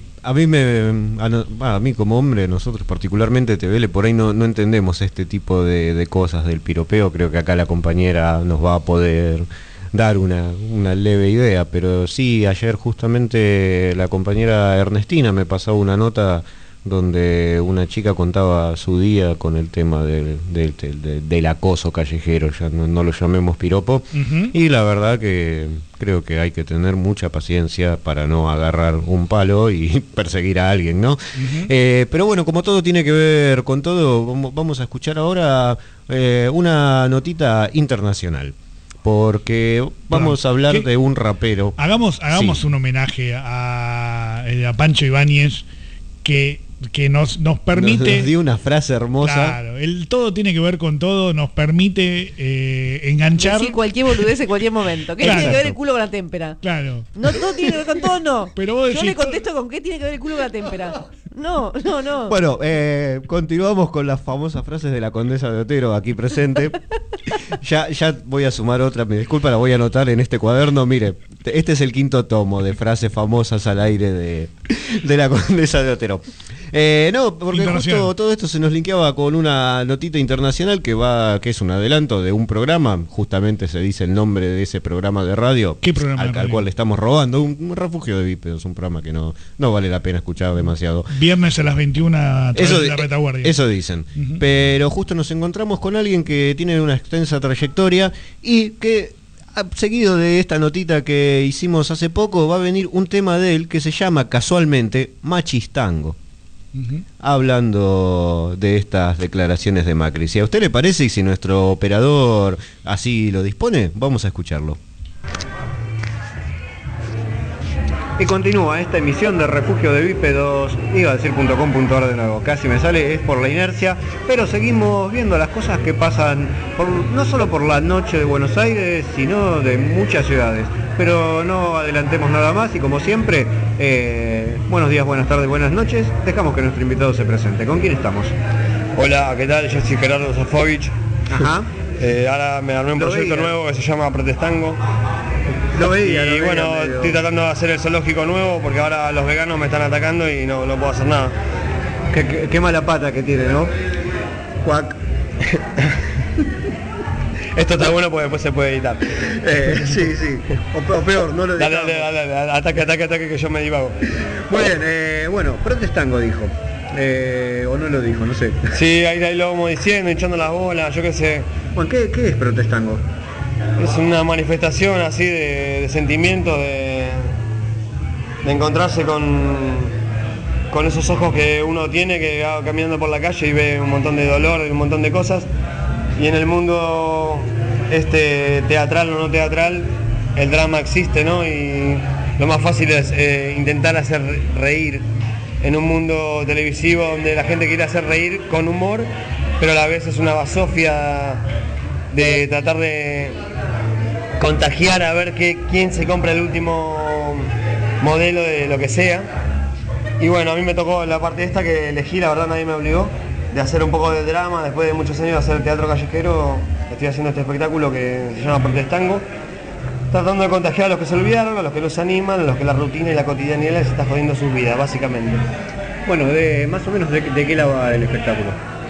a mí como hombre, nosotros particularmente, Tevele, por ahí no entendemos este tipo de cosas del piropeo. Creo que acá la compañera nos va a poder dar una leve idea, pero sí, ayer justamente la compañera Ernestina me pasó una nota donde una chica contaba su día con el tema del acoso callejero, ya no lo llamemos piropo, y la verdad que creo que hay que tener mucha paciencia para no agarrar un palo y perseguir a alguien, ¿no? Pero bueno, como todo tiene que ver con todo, vamos a escuchar ahora una notita internacional, porque vamos a hablar de un rapero. Hagamos un homenaje a Pancho Ibáñez, que nos permite... Nos dio una frase hermosa. Claro, todo tiene que ver con todo, nos permite enganchar... Sí, cualquier boludez en cualquier momento. ¿Qué tiene que ver el culo con la témpera? Claro. No, todo tiene que ver con todo, no. Pero vos decís, yo le contesto con qué tiene que ver el culo con la témpera. No. Bueno, continuamos con las famosas frases de la condesa de Otero aquí presente. Ya voy a sumar otra, me disculpa, la voy a anotar en este cuaderno. Mire, Este es el quinto tomo de frases famosas al aire de la Condesa de Otero. No, porque justo todo esto se nos linkeaba con una notita internacional que es un adelanto de un programa, justamente se dice el nombre de ese programa de radio. ¿Qué programa? Al cual le estamos robando, un refugio de bípedos, un programa que no vale la pena escuchar demasiado. Viernes a las 21 a través de la retaguardia. Eso dicen. Pero justo nos encontramos con alguien que tiene una extensa trayectoria y que, seguido de esta notita que hicimos hace poco, va a venir un tema de él que se llama casualmente Machistango. Hablando de estas declaraciones de Macri. Si a usted le parece y si nuestro operador así lo dispone, vamos a escucharlo. Y continúa esta emisión de Refugio de Bípedos, iba a decir .com.ar de nuevo, casi me sale, es por la inercia, pero seguimos viendo las cosas que pasan, no solo por la noche de Buenos Aires, sino de muchas ciudades. Pero no adelantemos nada más y como siempre, buenos días, buenas tardes, buenas noches, dejamos que nuestro invitado se presente. ¿Con quién estamos? Hola, ¿qué tal? Yo soy Gerardo Sofovich. Ajá. Ahora me armé un proyecto nuevo que se llama Protestango. Y bueno, estoy tratando de hacer el zoológico nuevo porque ahora los veganos me están atacando y no puedo hacer nada. Qué mala pata que tiene, ¿no? Cuac. Esto está bueno porque después se puede editar. Sí. O peor, no lo editamos. Dale, ataque que yo me divago. Muy bien, bueno, Protestango dijo. O no lo dijo, no sé. Sí, ahí lo vamos diciendo, hinchando las bolas, yo qué sé. Bueno, ¿qué es Protestango? Es una manifestación así de sentimiento, de encontrarse con esos ojos que uno tiene, que va caminando por la calle y ve un montón de dolor, un montón de cosas. Y en el mundo teatral o no teatral, el drama existe, ¿no? Y lo más fácil es intentar hacer reír en un mundo televisivo donde la gente quiere hacer reír con humor, pero a la vez es una basofia de tratar de contagiar a ver quién se compra el último modelo de lo que sea. Y bueno, a mí me tocó la parte esta que elegí, la verdad nadie me obligó, de hacer un poco de drama. Después de muchos años de hacer teatro callejero, estoy haciendo este espectáculo que se llama Protestango, tratando de contagiar a los que se olvidaron, a los que los animan, a los que la rutina y la cotidianidad les está jodiendo sus vidas, básicamente. Bueno, más o menos de qué lado va el espectáculo.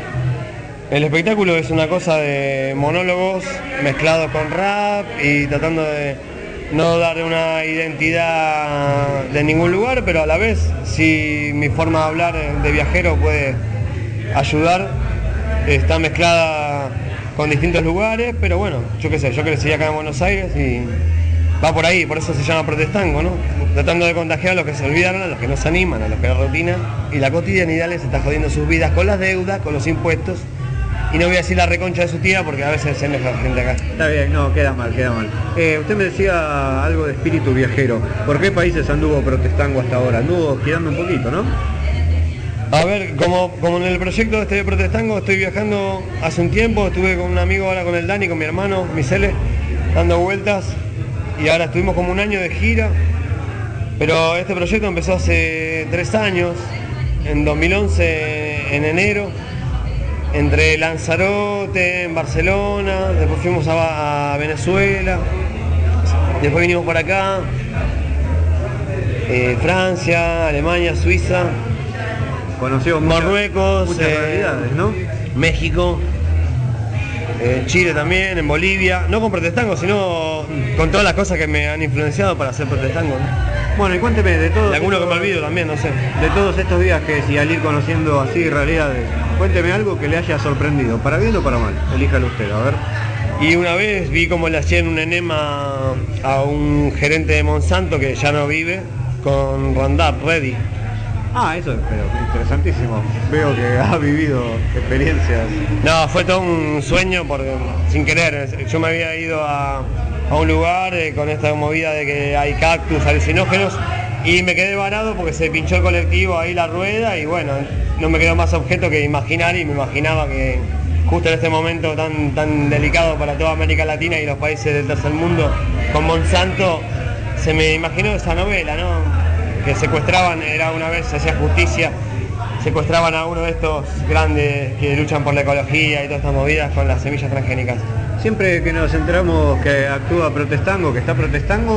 El espectáculo es una cosa de monólogos mezclados con rap y tratando de no dar una identidad de ningún lugar, pero a la vez, si mi forma de hablar de viajero puede ayudar, está mezclada con distintos lugares, pero bueno, yo qué sé, yo crecí acá en Buenos Aires y va por ahí, por eso se llama Protestango, ¿no? Tratando de contagiar a los que se olvidaron, a los que no se animan, a los que la rutina y la cotidianidad les está jodiendo sus vidas con las deudas, con los impuestos. Y no voy a decir la reconcha de su tía porque a veces se enoja gente acá. Está bien, no, queda mal. Usted me decía algo de espíritu viajero. ¿Por qué países anduvo Protestango hasta ahora? Anduvo girando un poquito, ¿no? A ver, como en el proyecto de Protestango estoy viajando hace un tiempo, estuve con un amigo ahora con el Dani, con mi hermano, Misele, dando vueltas y ahora estuvimos como un año de gira, pero este proyecto empezó hace 3 años, en 2011, en enero, entre Lanzarote, en Barcelona, después fuimos a Venezuela, después vinimos por acá, Francia, Alemania, Suiza, conoció Marruecos, muchas realidades, ¿no? México, en Chile también, en Bolivia, no con Protestango, sino con todas las cosas que me han influenciado para hacer Protestango, ¿no? Bueno, y cuénteme de todo. De alguno que me olvido también, no sé. De todos estos viajes y al ir conociendo así realidades, cuénteme algo que le haya sorprendido, para bien o para mal, elíjalo usted, a ver. Y una vez vi cómo le hacían un enema a un gerente de Monsanto que ya no vive, con Roundup Ready. Ah, eso es interesantísimo. Veo que ha vivido experiencias. No, fue todo un sueño sin querer. Yo me había ido a un lugar con esta movida de que hay cactus alucinógenos y me quedé varado porque se pinchó el colectivo ahí la rueda y bueno, no me quedó más objeto que imaginar y me imaginaba que justo en este momento tan delicado para toda América Latina y los países del tercer mundo con Monsanto, se me imaginó esa novela, ¿no? Que secuestraban, era una vez, se hacía justicia, secuestraban a uno de estos grandes que luchan por la ecología y todas estas movidas con las semillas transgénicas. Siempre que nos enteramos que actúa Protestango, que está Protestango,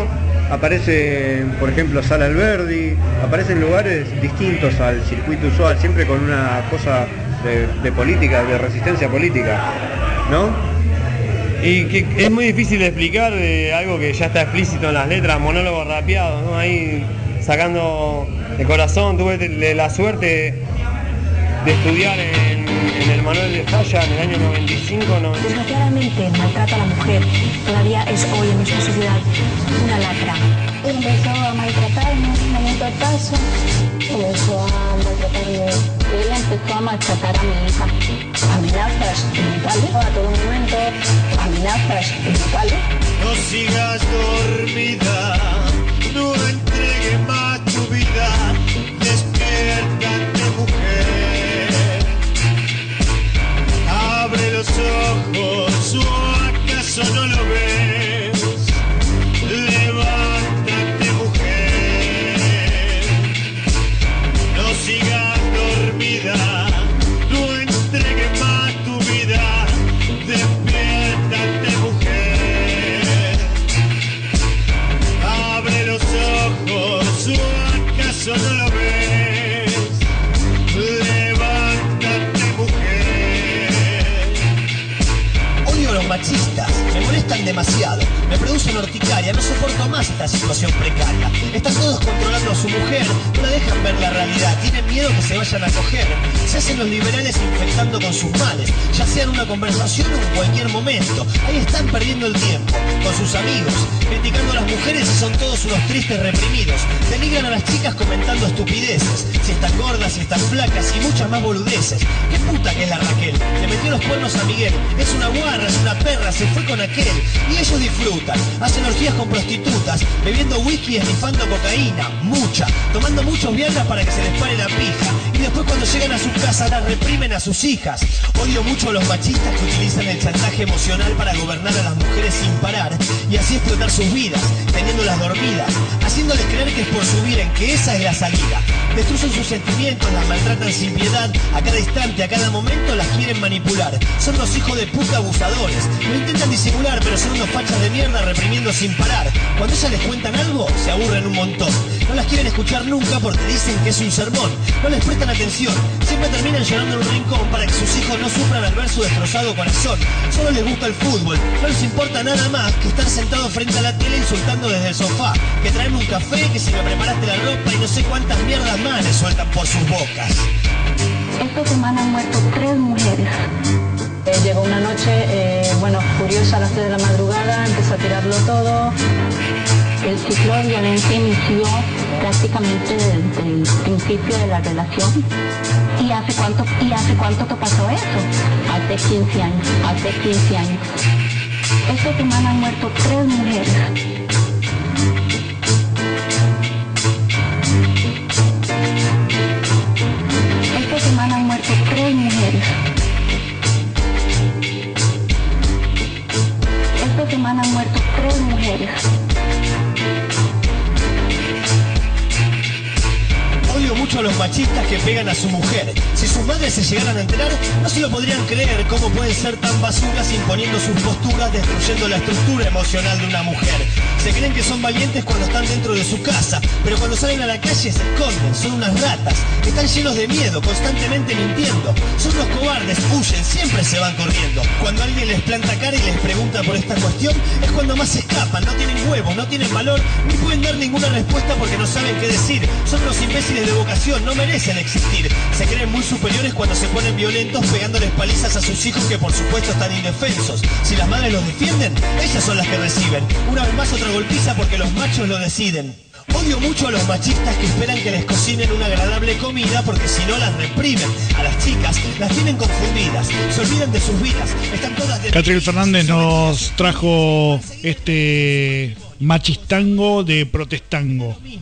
aparece, por ejemplo, Sala Alberdi, aparecen lugares distintos al circuito usual, siempre con una cosa de política, de resistencia política, ¿no? Y que es muy difícil de explicar algo que ya está explícito en las letras, monólogos rapeados, ¿no? Ahí sacando de corazón, tuve la suerte de estudiar en el Manuel de Falla en el año 95. Desgraciadamente, el maltrato a la mujer todavía es hoy en nuestra sociedad una lacra. Él empezó a maltratarme, me dio un tortazo, empezó a maltratarme. Él empezó a maltratar a mi hija. Amenazas brutales a todo momento, amenazas brutales. No sigas dormida, no entregues más tu vida, despiértate mujer. Abre los ojos, ¿o acaso no lo ves? Levántate mujer, no sigas dormida, no entregues más tu vida, despiértate mujer. Abre los ojos, ¿o acaso no lo ves? Levántate mujer. Odio a los machistas, me molestan demasiado, me producen urticaria, no soporto más esta situación precaria. Están todos controlando a su mujer, no la dejan ver la realidad, tienen miedo que se vayan a coger. Se hacen los liberales infectando con sus males, ya sea en una conversación o en cualquier momento. Ahí están perdiendo el tiempo, con sus amigos, criticando a las mujeres y son todos unos tristes reprimidos. Denigran a las chicas comentando estupideces, si están gordas, si están flacas y muchas más boludeces. Qué puta que es la Raquel, le metió los cuernos a Miguel, es una guarra, es una perra, se fue con aquel. Y ellos disfrutan, hacen orgías con prostitutas, bebiendo whisky y esnifando cocaína, mucha, tomando muchos viajes para que se les pare la pija. Y después cuando llegan a su casa las reprimen a sus hijas. Odio mucho a los machistas que utilizan el chantaje emocional para gobernar a las mujeres sin parar y así explotar sus vidas, teniéndolas dormidas, haciéndoles creer que es por su bien, que esa es la salida. Destruyen sus sentimientos, las maltratan sin piedad, a cada instante, a cada momento las quieren manipular. Son los hijos de puta abusadores, lo intentan disimular, pero son unos fachas de mierda reprimiendo sin parar. Cuando ellas les cuentan algo, se aburren un montón. No las quieren escuchar nunca porque dicen que es un sermón. No les prestan atención, siempre terminan llorando en un rincón para que sus hijos no sufran al ver su destrozado corazón. Solo les gusta el fútbol, no les importa nada más que estar sentados frente a la tele insultando desde el sofá. Que traen un café, que si me preparaste la ropa y no sé cuántas mierdas más les sueltan por sus bocas. Esta semana han muerto 3 mujeres. Llegó una noche, furiosa a las 3 de la madrugada, empezó a tirarlo todo. El ciclo de violencia inició prácticamente desde el principio de la relación. ¿Y hace cuánto que pasó eso? Hace 15 años. Esta semana han muerto 3 mujeres. Esta semana han muerto 3 mujeres. Esta semana han muerto 3 mujeres. Odio mucho a los machistas que pegan a su mujer. Si sus madres se llegaran a enterar, no se lo podrían creer cómo pueden ser tan basuras imponiendo sus posturas, destruyendo la estructura emocional de una mujer. Se creen que son valientes cuando están dentro de su casa, pero cuando salen a la calle se esconden, son unas ratas. Están llenos de miedo, constantemente mintiendo. Son unos cobardes, huyen, siempre se van corriendo. Cuando alguien les planta cara y les pregunta por esta cuestión, es cuando más se escapan, no tienen huevos, no tienen valor, ni pueden dar ninguna respuesta porque no saben qué decir. Son unos imbéciles de vocación, no merecen existir. Se creen muy superiores cuando se ponen violentos pegándoles palizas a sus hijos que por supuesto están indefensos. Si las madres los defienden, ellas son las que reciben. Una vez más otra golpiza porque los machos lo deciden. Odio mucho a los machistas que esperan que les cocinen una agradable comida porque si no las reprimen. A las chicas las tienen confundidas, se olvidan de sus vidas, están todas de... Catriel Fernández nos trajo este machistango de protestango.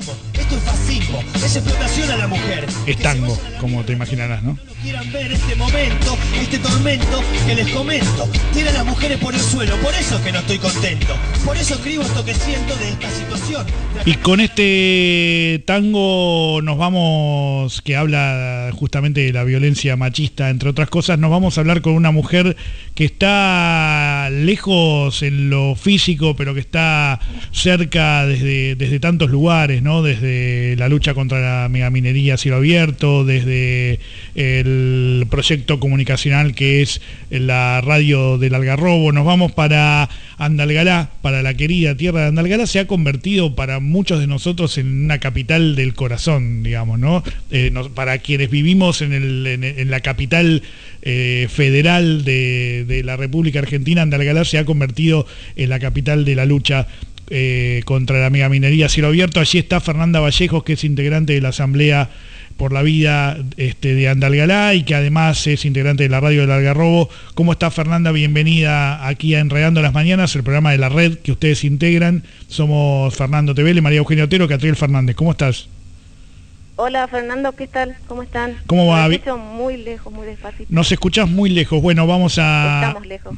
esto es fascismo, es explotación a la mujer. Es tango, como te imaginarás, ¿no? Quieran ver este momento, este tormento que les comento. Tiran las mujeres por el suelo, por eso es que no estoy contento. Por eso escribo esto que siento de esta situación. Y con este tango nos vamos, que habla justamente de la violencia machista, entre otras cosas, nos vamos a hablar con una mujer que está lejos en lo físico, pero que está cerca desde tantos lugares, ¿no? Desde la lucha contra la megaminería a cielo abierto, desde el proyecto comunicacional que es la radio del Algarrobo. Nos vamos para Andalgalá, para la querida tierra de Andalgalá. Se ha convertido para muchos de nosotros en una capital del corazón, digamos, ¿no? Para quienes vivimos en la capital federal de la República Argentina, Andalgalá se ha convertido en la capital de la lucha contra la megaminería a cielo abierto. Allí está Fernanda Vallejos, que es integrante de la Asamblea por la Vida de Andalgalá y que además es integrante de la radio del Algarrobo. ¿Cómo está, Fernanda? Bienvenida aquí a Enredando las Mañanas, el programa de la red que ustedes integran. Somos Fernando Tevele, María Eugenia Otero, Catriel Fernández. ¿Cómo estás? Hola, Fernando, ¿qué tal? ¿Cómo están? ¿Cómo va? Me escucho muy lejos, muy despacito. Nos escuchás muy lejos. Bueno, vamos a... Estamos lejos.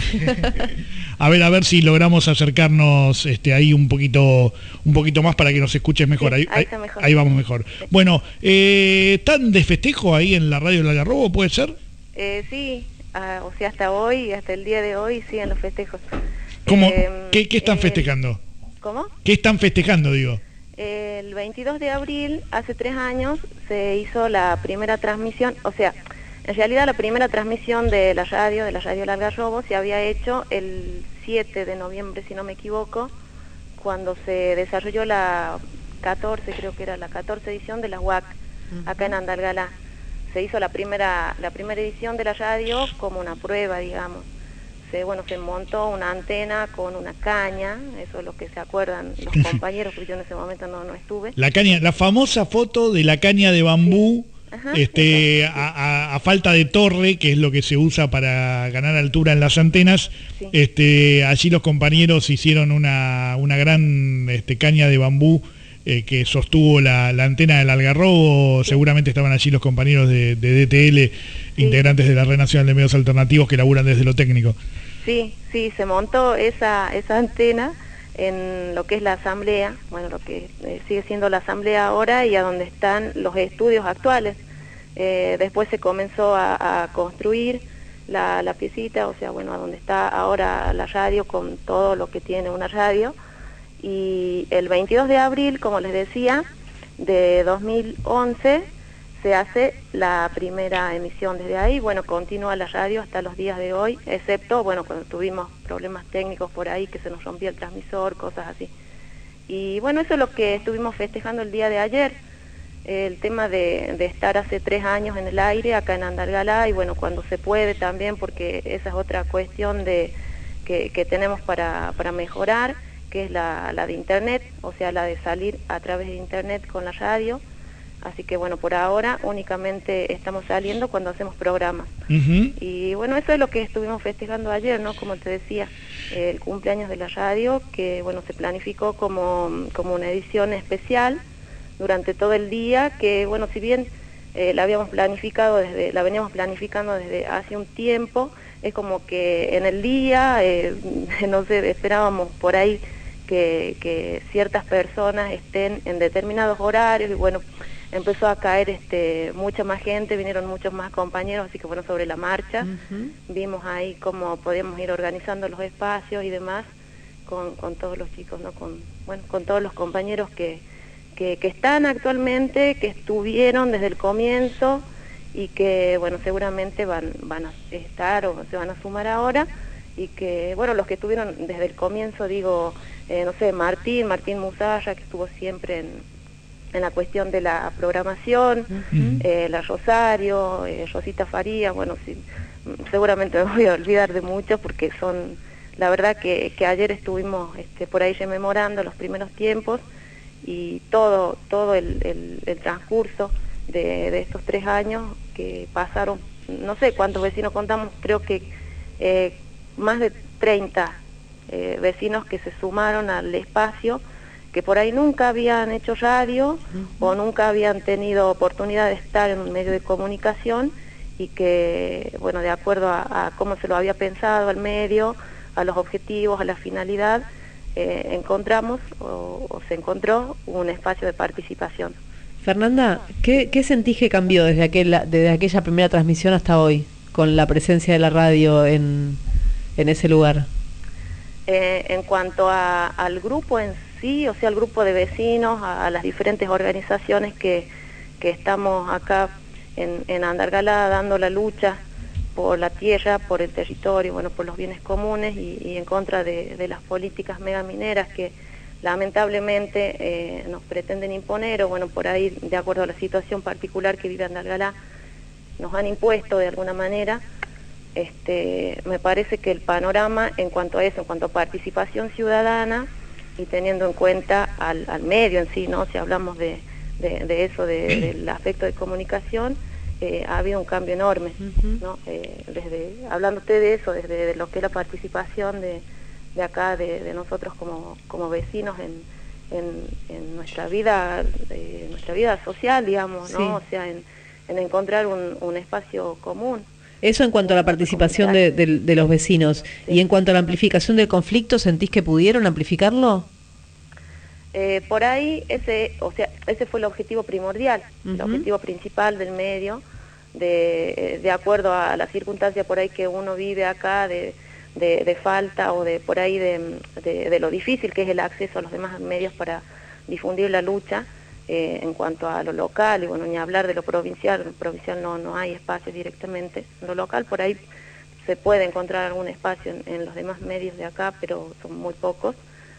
a ver si logramos acercarnos ahí un poquito más para que nos escuches mejor. Sí, ahí está mejor. Ahí vamos mejor. Sí. Bueno, ¿están de festejo ahí en la radio del Algarrobo, puede ser? Sí, o sea, hasta hoy, hasta el día de hoy, sí, en los festejos. ¿Cómo? ¿Qué están festejando? ¿Cómo? ¿Qué están festejando, digo? El 22 de abril, hace 3 años, se hizo la primera transmisión, o sea, en realidad la primera transmisión de la radio del Algarrobo, se había hecho el 7 de noviembre, si no me equivoco, cuando se desarrolló la 14, creo que era la 14 edición de la UAC, acá en Andalgalá. Se hizo la primera edición de la radio como una prueba, digamos. Se montó una antena con una caña, eso es lo que se acuerdan los compañeros, porque yo en ese momento no estuve. La caña, la famosa foto de la caña de bambú, sí. a falta de torre, que es lo que se usa para ganar altura en las antenas. Sí. Allí los compañeros hicieron una gran caña de bambú que sostuvo la antena del Algarrobo. Sí. Seguramente estaban allí los compañeros de DTL, sí, integrantes de la Red Nacional de Medios Alternativos, que laburan desde lo técnico. Sí, se montó esa antena en lo que es la asamblea, bueno, lo que sigue siendo la asamblea ahora y a donde están los estudios actuales. Después se comenzó a construir la piecita, o sea, bueno, a donde está ahora la radio con todo lo que tiene una radio. Y el 22 de abril, como les decía, de 2011, se hace la primera emisión desde ahí. Bueno, continúa la radio hasta los días de hoy, excepto, bueno, cuando tuvimos problemas técnicos por ahí, que se nos rompía el transmisor, cosas así. Y bueno, eso es lo que estuvimos festejando el día de ayer, el tema de estar hace 3 años en el aire, acá en Andalgalá, y bueno, cuando se puede también, porque esa es otra cuestión que tenemos para mejorar, que es la de internet, o sea, la de salir a través de internet con la radio. Así que bueno, por ahora únicamente estamos saliendo cuando hacemos programas. Y bueno, eso es lo que estuvimos festejando ayer, ¿no? Como te decía, el cumpleaños de la radio, que bueno, se planificó como una edición especial durante todo el día, que bueno, si bien la veníamos planificando desde hace un tiempo, es como que en el día, no sé, esperábamos por ahí que ciertas personas estén en determinados horarios, y bueno, empezó a caer mucha más gente, vinieron muchos más compañeros, así que bueno, sobre la marcha vimos ahí cómo podíamos ir organizando los espacios y demás con todos los chicos, ¿no? Con todos los compañeros que están actualmente, que estuvieron desde el comienzo y que bueno, seguramente van a estar o se van a sumar ahora, y que bueno, los que estuvieron desde el comienzo, digo, no sé, Martín Musaya, que estuvo siempre en la cuestión de la programación, la Rosario, Rosita Faría, bueno, sí, seguramente me voy a olvidar de muchos, porque son, la verdad que ayer estuvimos por ahí rememorando los primeros tiempos, y todo el transcurso de estos 3 años que pasaron, no sé cuántos vecinos contamos, creo que más de 30 vecinos que se sumaron al espacio, que por ahí nunca habían hecho radio o nunca habían tenido oportunidad de estar en un medio de comunicación y que, bueno, de acuerdo a cómo se lo había pensado al medio, a los objetivos, a la finalidad, encontramos o se encontró un espacio de participación. Fernanda, ¿qué sentís que cambió desde aquella primera transmisión hasta hoy, con la presencia de la radio en ese lugar? En cuanto al grupo en sí, o sea, al grupo de vecinos, a las diferentes organizaciones que estamos acá en Andalgalá dando la lucha por la tierra, por el territorio, bueno, por los bienes comunes y en contra de las políticas megamineras que lamentablemente nos pretenden imponer, o bueno, por ahí, de acuerdo a la situación particular que vive Andalgalá, nos han impuesto de alguna manera. Me parece que el panorama en cuanto a eso, en cuanto a participación ciudadana y teniendo en cuenta al medio en sí, ¿no? Si hablamos de eso, del aspecto de comunicación, ha habido un cambio enorme, ¿no? Hablándote de eso, desde lo que es la participación de acá, de nosotros como vecinos en nuestra vida social, digamos, ¿no? Sí. O sea, en encontrar un espacio común. Eso en cuanto a la participación de los vecinos. Sí. Y en cuanto a la amplificación del conflicto, ¿sentís que pudieron amplificarlo? Por ahí, ese fue el objetivo primordial, el objetivo principal del medio, de acuerdo a la circunstancia por ahí que uno vive acá, de falta o de por ahí de lo difícil que es el acceso a los demás medios para difundir la lucha. En cuanto a lo local, y bueno, ni hablar de lo provincial, no hay espacios directamente. En lo local por ahí se puede encontrar algún espacio en los demás medios de acá, pero son muy pocos.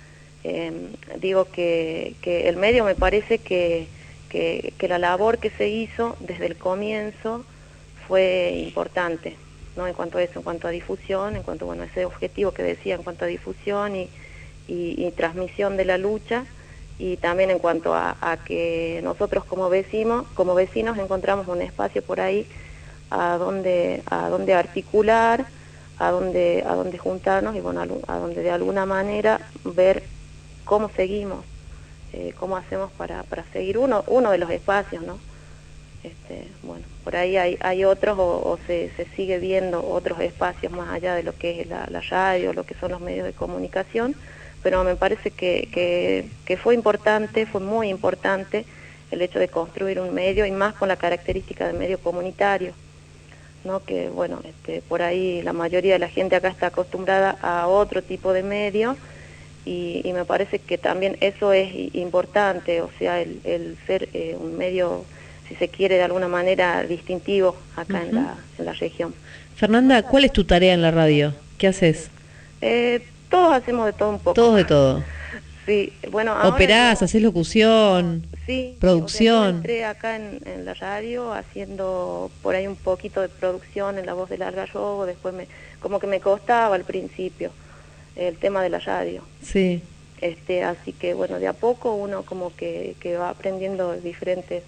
Digo que el medio me parece que la labor que se hizo desde el comienzo fue importante, ¿no? En cuanto a eso, en cuanto a difusión, en cuanto, bueno, a ese objetivo que decía, en cuanto a difusión y transmisión de la lucha. Y también en cuanto a que nosotros como vecinos encontramos un espacio por ahí a donde articular, a donde juntarnos y bueno, a donde de alguna manera ver cómo seguimos, cómo hacemos para seguir uno de los espacios, ¿no? Bueno, por ahí hay otros o se sigue viendo otros espacios más allá de lo que es la radio, lo que son los medios de comunicación. Pero me parece que fue muy importante el hecho de construir un medio, y más con la característica de medio comunitario, ¿no? Que bueno, por ahí la mayoría de la gente acá está acostumbrada a otro tipo de medio, y me parece que también eso es importante, o sea, el ser un medio, si se quiere, de alguna manera distintivo acá en la región. Fernanda, ¿cuál es tu tarea en la radio? ¿Qué haces? Todos hacemos de todo un poco. Todos de todo. Sí, bueno. ¿Operás, hacés locución? Sí. ¿Producción? Yo entré acá en la radio haciendo por ahí un poquito de producción en La Voz del Algarrobo, después como que me costaba al principio el tema de la radio. Sí. Así que bueno, de a poco uno como que va aprendiendo diferentes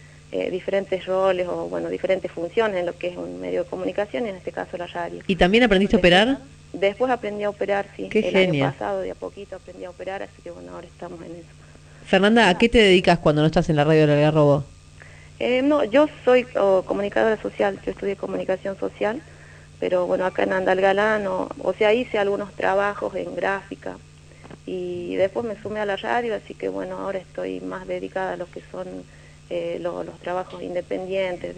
roles o bueno, diferentes funciones en lo que es un medio de comunicación, y en este caso la radio. ¿Y también aprendiste a operar? Después aprendí a operar, sí. Qué genial. Año pasado de a poquito aprendí a operar, así que bueno, ahora estamos en eso. Fernanda, ¿a qué te dedicas cuando no estás en la radio del Algarrobo? No, yo soy comunicadora social, yo estudié comunicación social, pero bueno, acá en Andalgalá o sea, hice algunos trabajos en gráfica y después me sumé a la radio, así que bueno, ahora estoy más dedicada a lo que son los trabajos independientes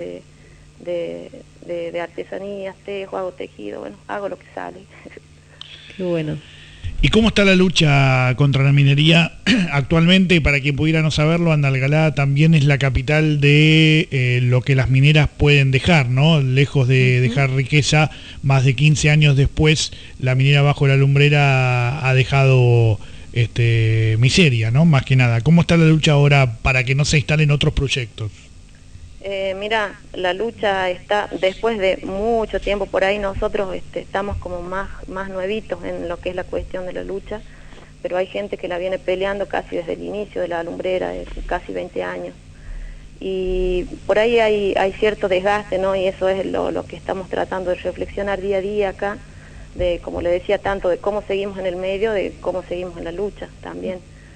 de artesanías, tejo, hago tejido, bueno, hago lo que sale. Qué bueno. ¿Y cómo está la lucha contra la minería actualmente? Para quien pudiera no saberlo, Andalgalá también es la capital de lo que las mineras pueden dejar, ¿no? Lejos de dejar riqueza, más de 15 años después, la minera bajo la lumbrera ha dejado miseria, ¿no? Más que nada. ¿Cómo está la lucha ahora para que no se instalen otros proyectos? Mira, la lucha está, después de mucho tiempo por ahí, nosotros estamos como más nuevitos en lo que es la cuestión de la lucha, pero hay gente que la viene peleando casi desde el inicio de la lumbrera, casi 20 años. Y por ahí hay cierto desgaste, ¿no? Y eso es lo que estamos tratando de reflexionar día a día acá, de, como le decía, tanto de cómo seguimos en el medio, de cómo seguimos en la lucha también.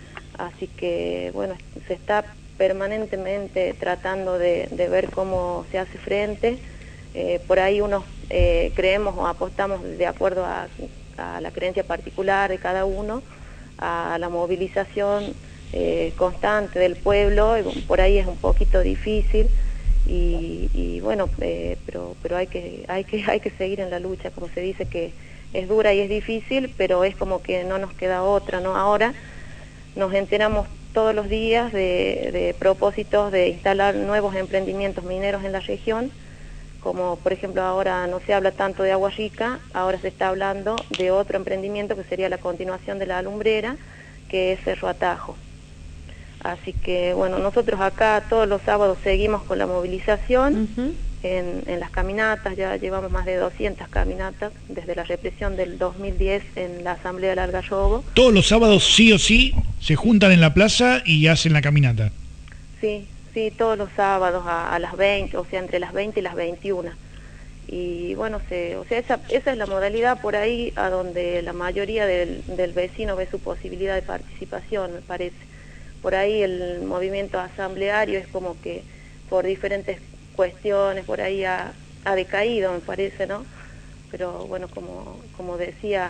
así que bueno, se está permanentemente tratando de ver cómo se hace frente. Por ahí unos creemos o apostamos de acuerdo a la creencia particular de cada uno, a la movilización constante del pueblo, por ahí es un poquito difícil y bueno, pero hay que seguir en la lucha, como se dice, que es dura y es difícil, pero es como que no nos queda otra, ¿no? Ahora nos enteramos todos los días de propósitos de instalar nuevos emprendimientos mineros en la región, como por ejemplo ahora no se habla tanto de Agua Rica, ahora se está hablando de otro emprendimiento que sería la continuación de la alumbrera, que es Cerro Atajo. Así que bueno, nosotros acá todos los sábados seguimos con la movilización, en las caminatas, ya llevamos más de 200 caminatas desde la represión del 2010 en la Asamblea del Algarrobo. Todos los sábados sí o sí se juntan en la plaza y hacen la caminata. Sí, todos los sábados a las 20, o sea, entre las 20 y las 21. Y bueno, esa es la modalidad por ahí a donde la mayoría del vecino ve su posibilidad de participación, me parece. Por ahí el movimiento asambleario es como que por diferentes cuestiones por ahí ha decaído, me parece, ¿no? Pero bueno, como decía,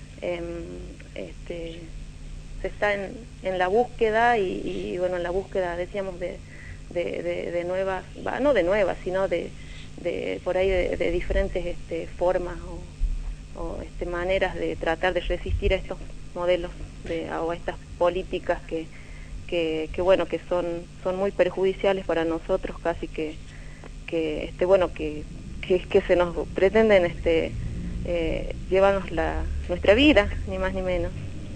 se está en la búsqueda y bueno, en la búsqueda, decíamos, de nuevas, no de nuevas, sino de por ahí de diferentes formas o maneras de tratar de resistir a estos modelos o a estas políticas que bueno, que son muy perjudiciales para nosotros, casi que se nos pretenden llevarnos nuestra vida, ni más ni menos.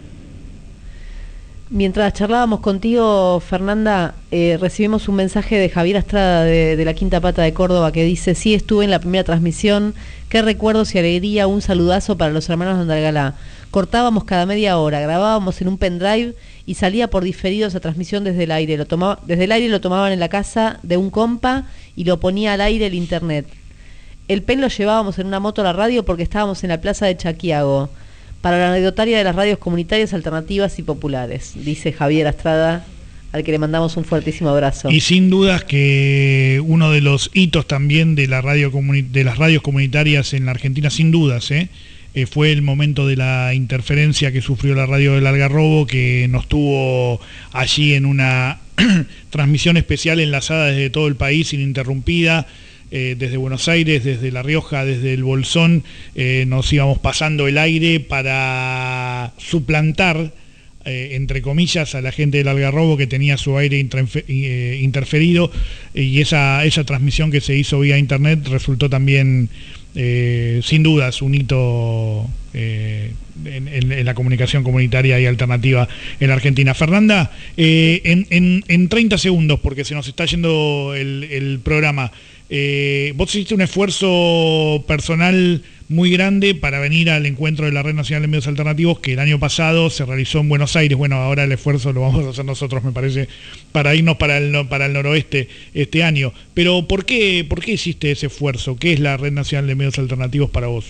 Mientras charlábamos contigo, Fernanda, recibimos un mensaje de Javier Astrada de la Quinta Pata de Córdoba que dice: sí, estuve en la primera transmisión, qué recuerdos y alegría, un saludazo para los hermanos de Andalgalá. Cortábamos cada media hora, grabábamos en un pendrive y salía por diferido esa transmisión desde el aire. Desde el aire lo tomaban en la casa de un compa y lo ponía al aire el internet. El pen lo llevábamos en una moto a la radio porque estábamos en la plaza de Chaquiago, para la anecdotaria de las radios comunitarias, alternativas y populares, dice Javier Astrada, al que le mandamos un fuertísimo abrazo. Y sin dudas que uno de los hitos también de las radios comunitarias en la Argentina, sin dudas, fue el momento de la interferencia que sufrió la radio del Algarrobo, que nos tuvo allí en una transmisión especial enlazada desde todo el país, ininterrumpida. Desde Buenos Aires, desde La Rioja, desde el Bolsón, nos íbamos pasando el aire para suplantar, entre comillas, a la gente del Algarrobo que tenía su aire interferido, y esa transmisión que se hizo vía internet resultó también, sin dudas, un hito en la comunicación comunitaria y alternativa en la Argentina. Fernanda, en 30 segundos, porque se nos está yendo el programa, vos hiciste un esfuerzo personal muy grande para venir al encuentro de la Red Nacional de Medios Alternativos, que el año pasado se realizó en Buenos Aires. Bueno, ahora el esfuerzo lo vamos a hacer nosotros, me parece, para irnos para el noroeste este año. Pero ¿por qué hiciste ese esfuerzo? ¿Qué es la Red Nacional de Medios Alternativos para vos?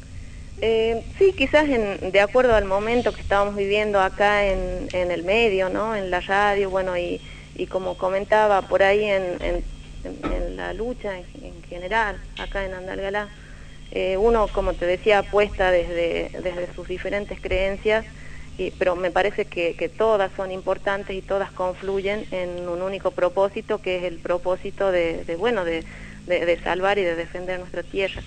Sí, quizás de acuerdo al momento que estábamos viviendo acá en el medio, ¿no? En la radio, bueno, y como comentaba por ahí en la lucha en general, acá en Andalgalá, uno, como te decía, apuesta desde sus diferentes creencias, pero me parece que todas son importantes y todas confluyen en un único propósito, que es el propósito de salvar y de defender nuestra tierra.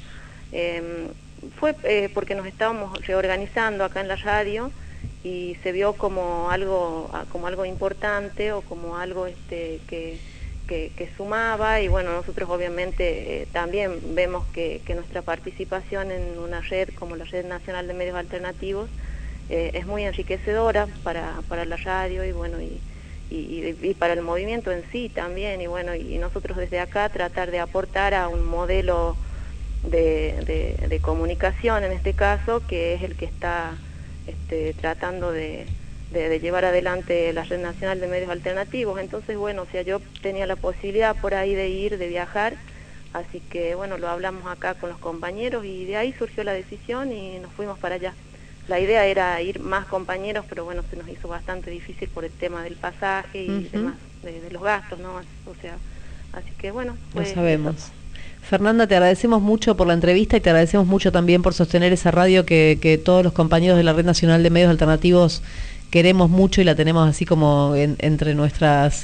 Fue porque nos estábamos reorganizando acá en la radio y se vio como algo importante, o como algo que sumaba, y bueno, nosotros obviamente también vemos que nuestra participación en una red como la Red Nacional de Medios Alternativos es muy enriquecedora para la radio y bueno, y para el movimiento en sí también, y bueno, y nosotros desde acá tratar de aportar a un modelo de comunicación, en este caso, que es el que está tratando de llevar adelante la Red Nacional de Medios Alternativos. Entonces, bueno, o sea, yo tenía la posibilidad por ahí de viajar, así que, bueno, lo hablamos acá con los compañeros y de ahí surgió la decisión y nos fuimos para allá. la idea era ir más compañeros, pero bueno, se nos hizo bastante difícil por el tema del pasaje y demás, de los gastos, ¿no? O sea, así que bueno, lo sabemos. Eso. Fernanda, te agradecemos mucho por la entrevista y te agradecemos mucho también por sostener esa radio que todos los compañeros de la Red Nacional de Medios Alternativos queremos mucho y la tenemos así como entre nuestros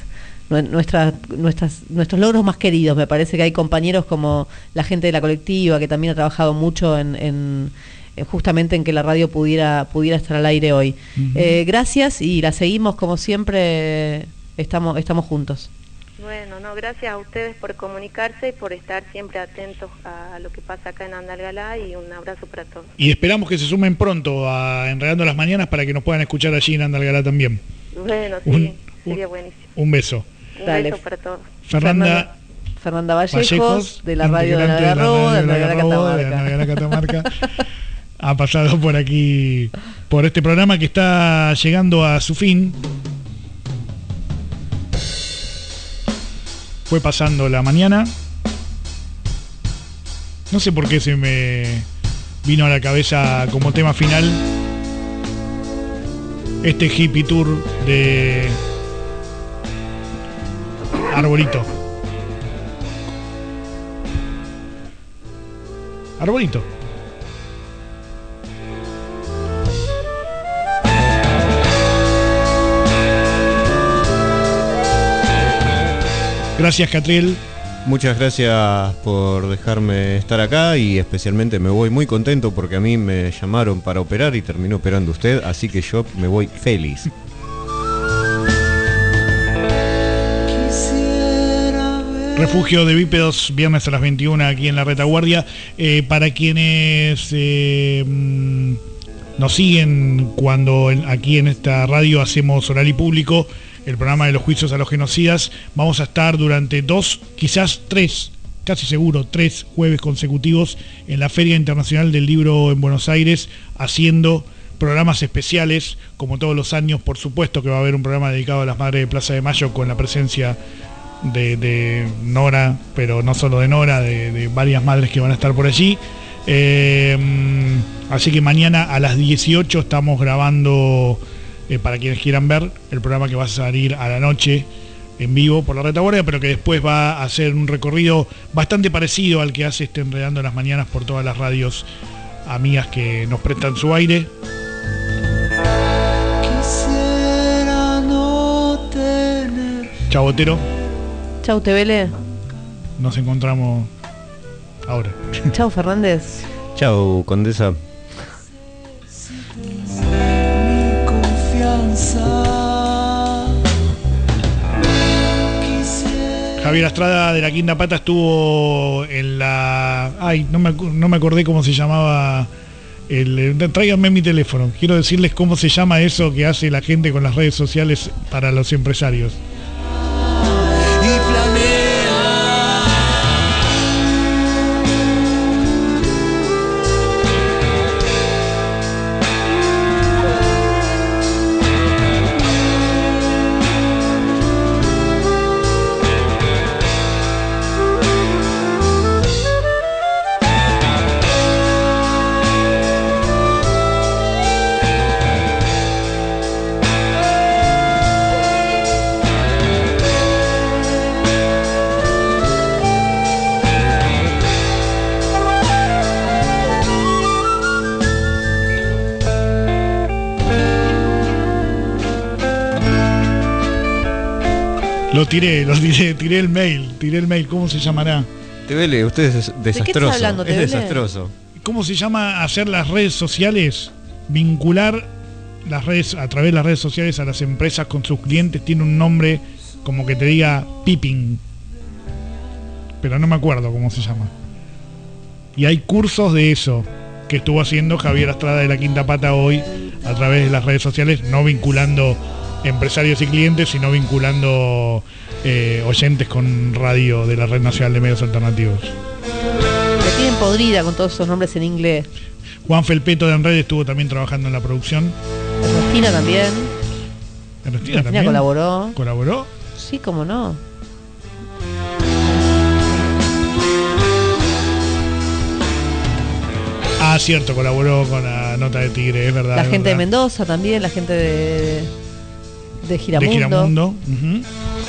logros más queridos. Me parece que hay compañeros como la gente de la colectiva que también ha trabajado mucho en justamente en que la radio pudiera estar al aire hoy. Gracias y la seguimos como siempre, estamos juntos. Bueno, no, gracias a ustedes por comunicarse y por estar siempre atentos a lo que pasa acá en Andalgalá, y un abrazo para todos. Y esperamos que se sumen pronto a Enredando las Mañanas para que nos puedan escuchar allí en Andalgalá también. Bueno, sí, sería buenísimo. Un beso. Un beso para todos. Fernanda Vallejos, de la radio de Andalgalá Catamarca, ha pasado por aquí, por este programa que está llegando a su fin. Fue pasando la mañana. No sé por qué se me vino a la cabeza como tema final este hippie tour de Arbolito. Arbolito. Gracias, Catriel. Muchas gracias por dejarme estar acá y especialmente me voy muy contento porque a mí me llamaron para operar y terminó operando usted, así que yo me voy feliz. Refugio de Bípedos, viernes a las 21 aquí en la Retaguardia. Para quienes nos siguen cuando aquí en esta radio hacemos Oral y Público, el programa de los juicios a los genocidas, vamos a estar durante 2, quizás 3, casi seguro 3 jueves consecutivos en la Feria Internacional del Libro en Buenos Aires, haciendo programas especiales, como todos los años. Por supuesto que va a haber un programa dedicado a las Madres de Plaza de Mayo con la presencia de Nora, pero no solo de Nora, de varias madres que van a estar por allí. Así que mañana a las 18 estamos grabando, para quienes quieran ver, el programa que va a salir a la noche en vivo por la Retaguardia, pero que después va a hacer un recorrido bastante parecido al que hace Enredando las Mañanas por todas las radios amigas que nos prestan su aire. Chau, Botero. Chau, Tevele. Nos encontramos ahora. Chau, Fernández. Chau, Condesa. Javier Astrada de la Quinta Pata estuvo en la... Ay, no me acordé cómo se llamaba. Tráiganme mi teléfono. Quiero decirles cómo se llama eso que hace la gente con las redes sociales para los empresarios. Tiré el mail, ¿cómo se llamará? Tevele, usted es desastroso. ¿De qué estás hablando, es desastroso. ¿Cómo se llama hacer las redes sociales? Vincular las redes a través de las redes sociales a las empresas con sus clientes. Tiene un nombre como que te diga pipping, pero no me acuerdo cómo se llama. Y hay cursos de eso que estuvo haciendo Javier Astrada de la Quinta Pata hoy a través de las redes sociales, no vinculando empresarios y clientes, sino vinculando oyentes con radio de la Red Nacional de Medios Alternativos. Me tienen podrida con todos esos nombres en inglés. Juan Felpeto de Enred estuvo también trabajando en la producción. Ernestina también. Ernestina también colaboró. ¿Colaboró? Sí, cómo no. Ah, cierto, colaboró con la nota de Tigre, es verdad. La es gente verdad. de Mendoza también, la gente de Giramundo. De Giramundo. Ujú.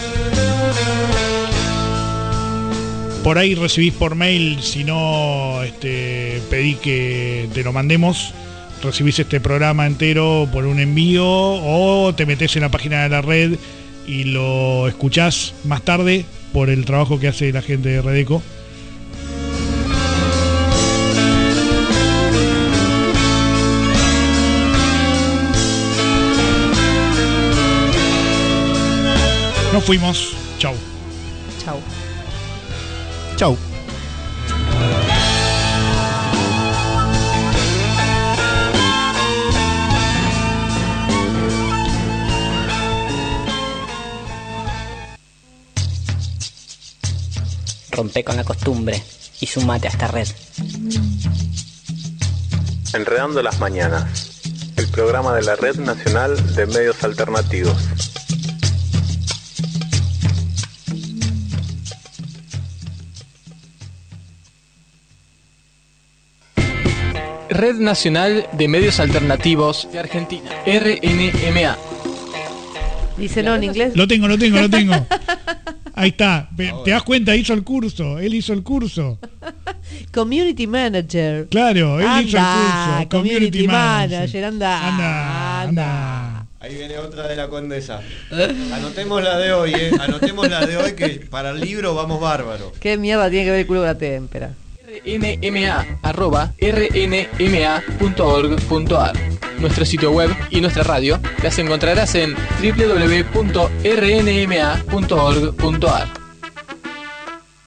Por ahí recibís por mail, si no pedí que te lo mandemos, recibís este programa entero por un envío o te metés en la página de la red y lo escuchás más tarde por el trabajo que hace la gente de Redeco. Nos fuimos. Chau. Chau. Chau. Rompe con la costumbre y sumate a esta red. Enredando las mañanas, el programa de la Red Nacional de Medios Alternativos. Red Nacional de Medios Alternativos de Argentina, RNMA. Dice no en inglés. Lo tengo. Ahí está. ¿Te das cuenta? Hizo el curso. Él hizo el curso. Community Manager. Claro, él hizo el curso. Community Manager. Anda. Ahí viene otra de la Condesa. Anotemos la de hoy, Anotemos la de hoy, que para el libro vamos bárbaro. ¿Qué mierda tiene que ver el culo con la témpera? rnma@rnma.org.ar. Nuestro sitio web y nuestra radio las encontrarás en www.rnma.org.ar.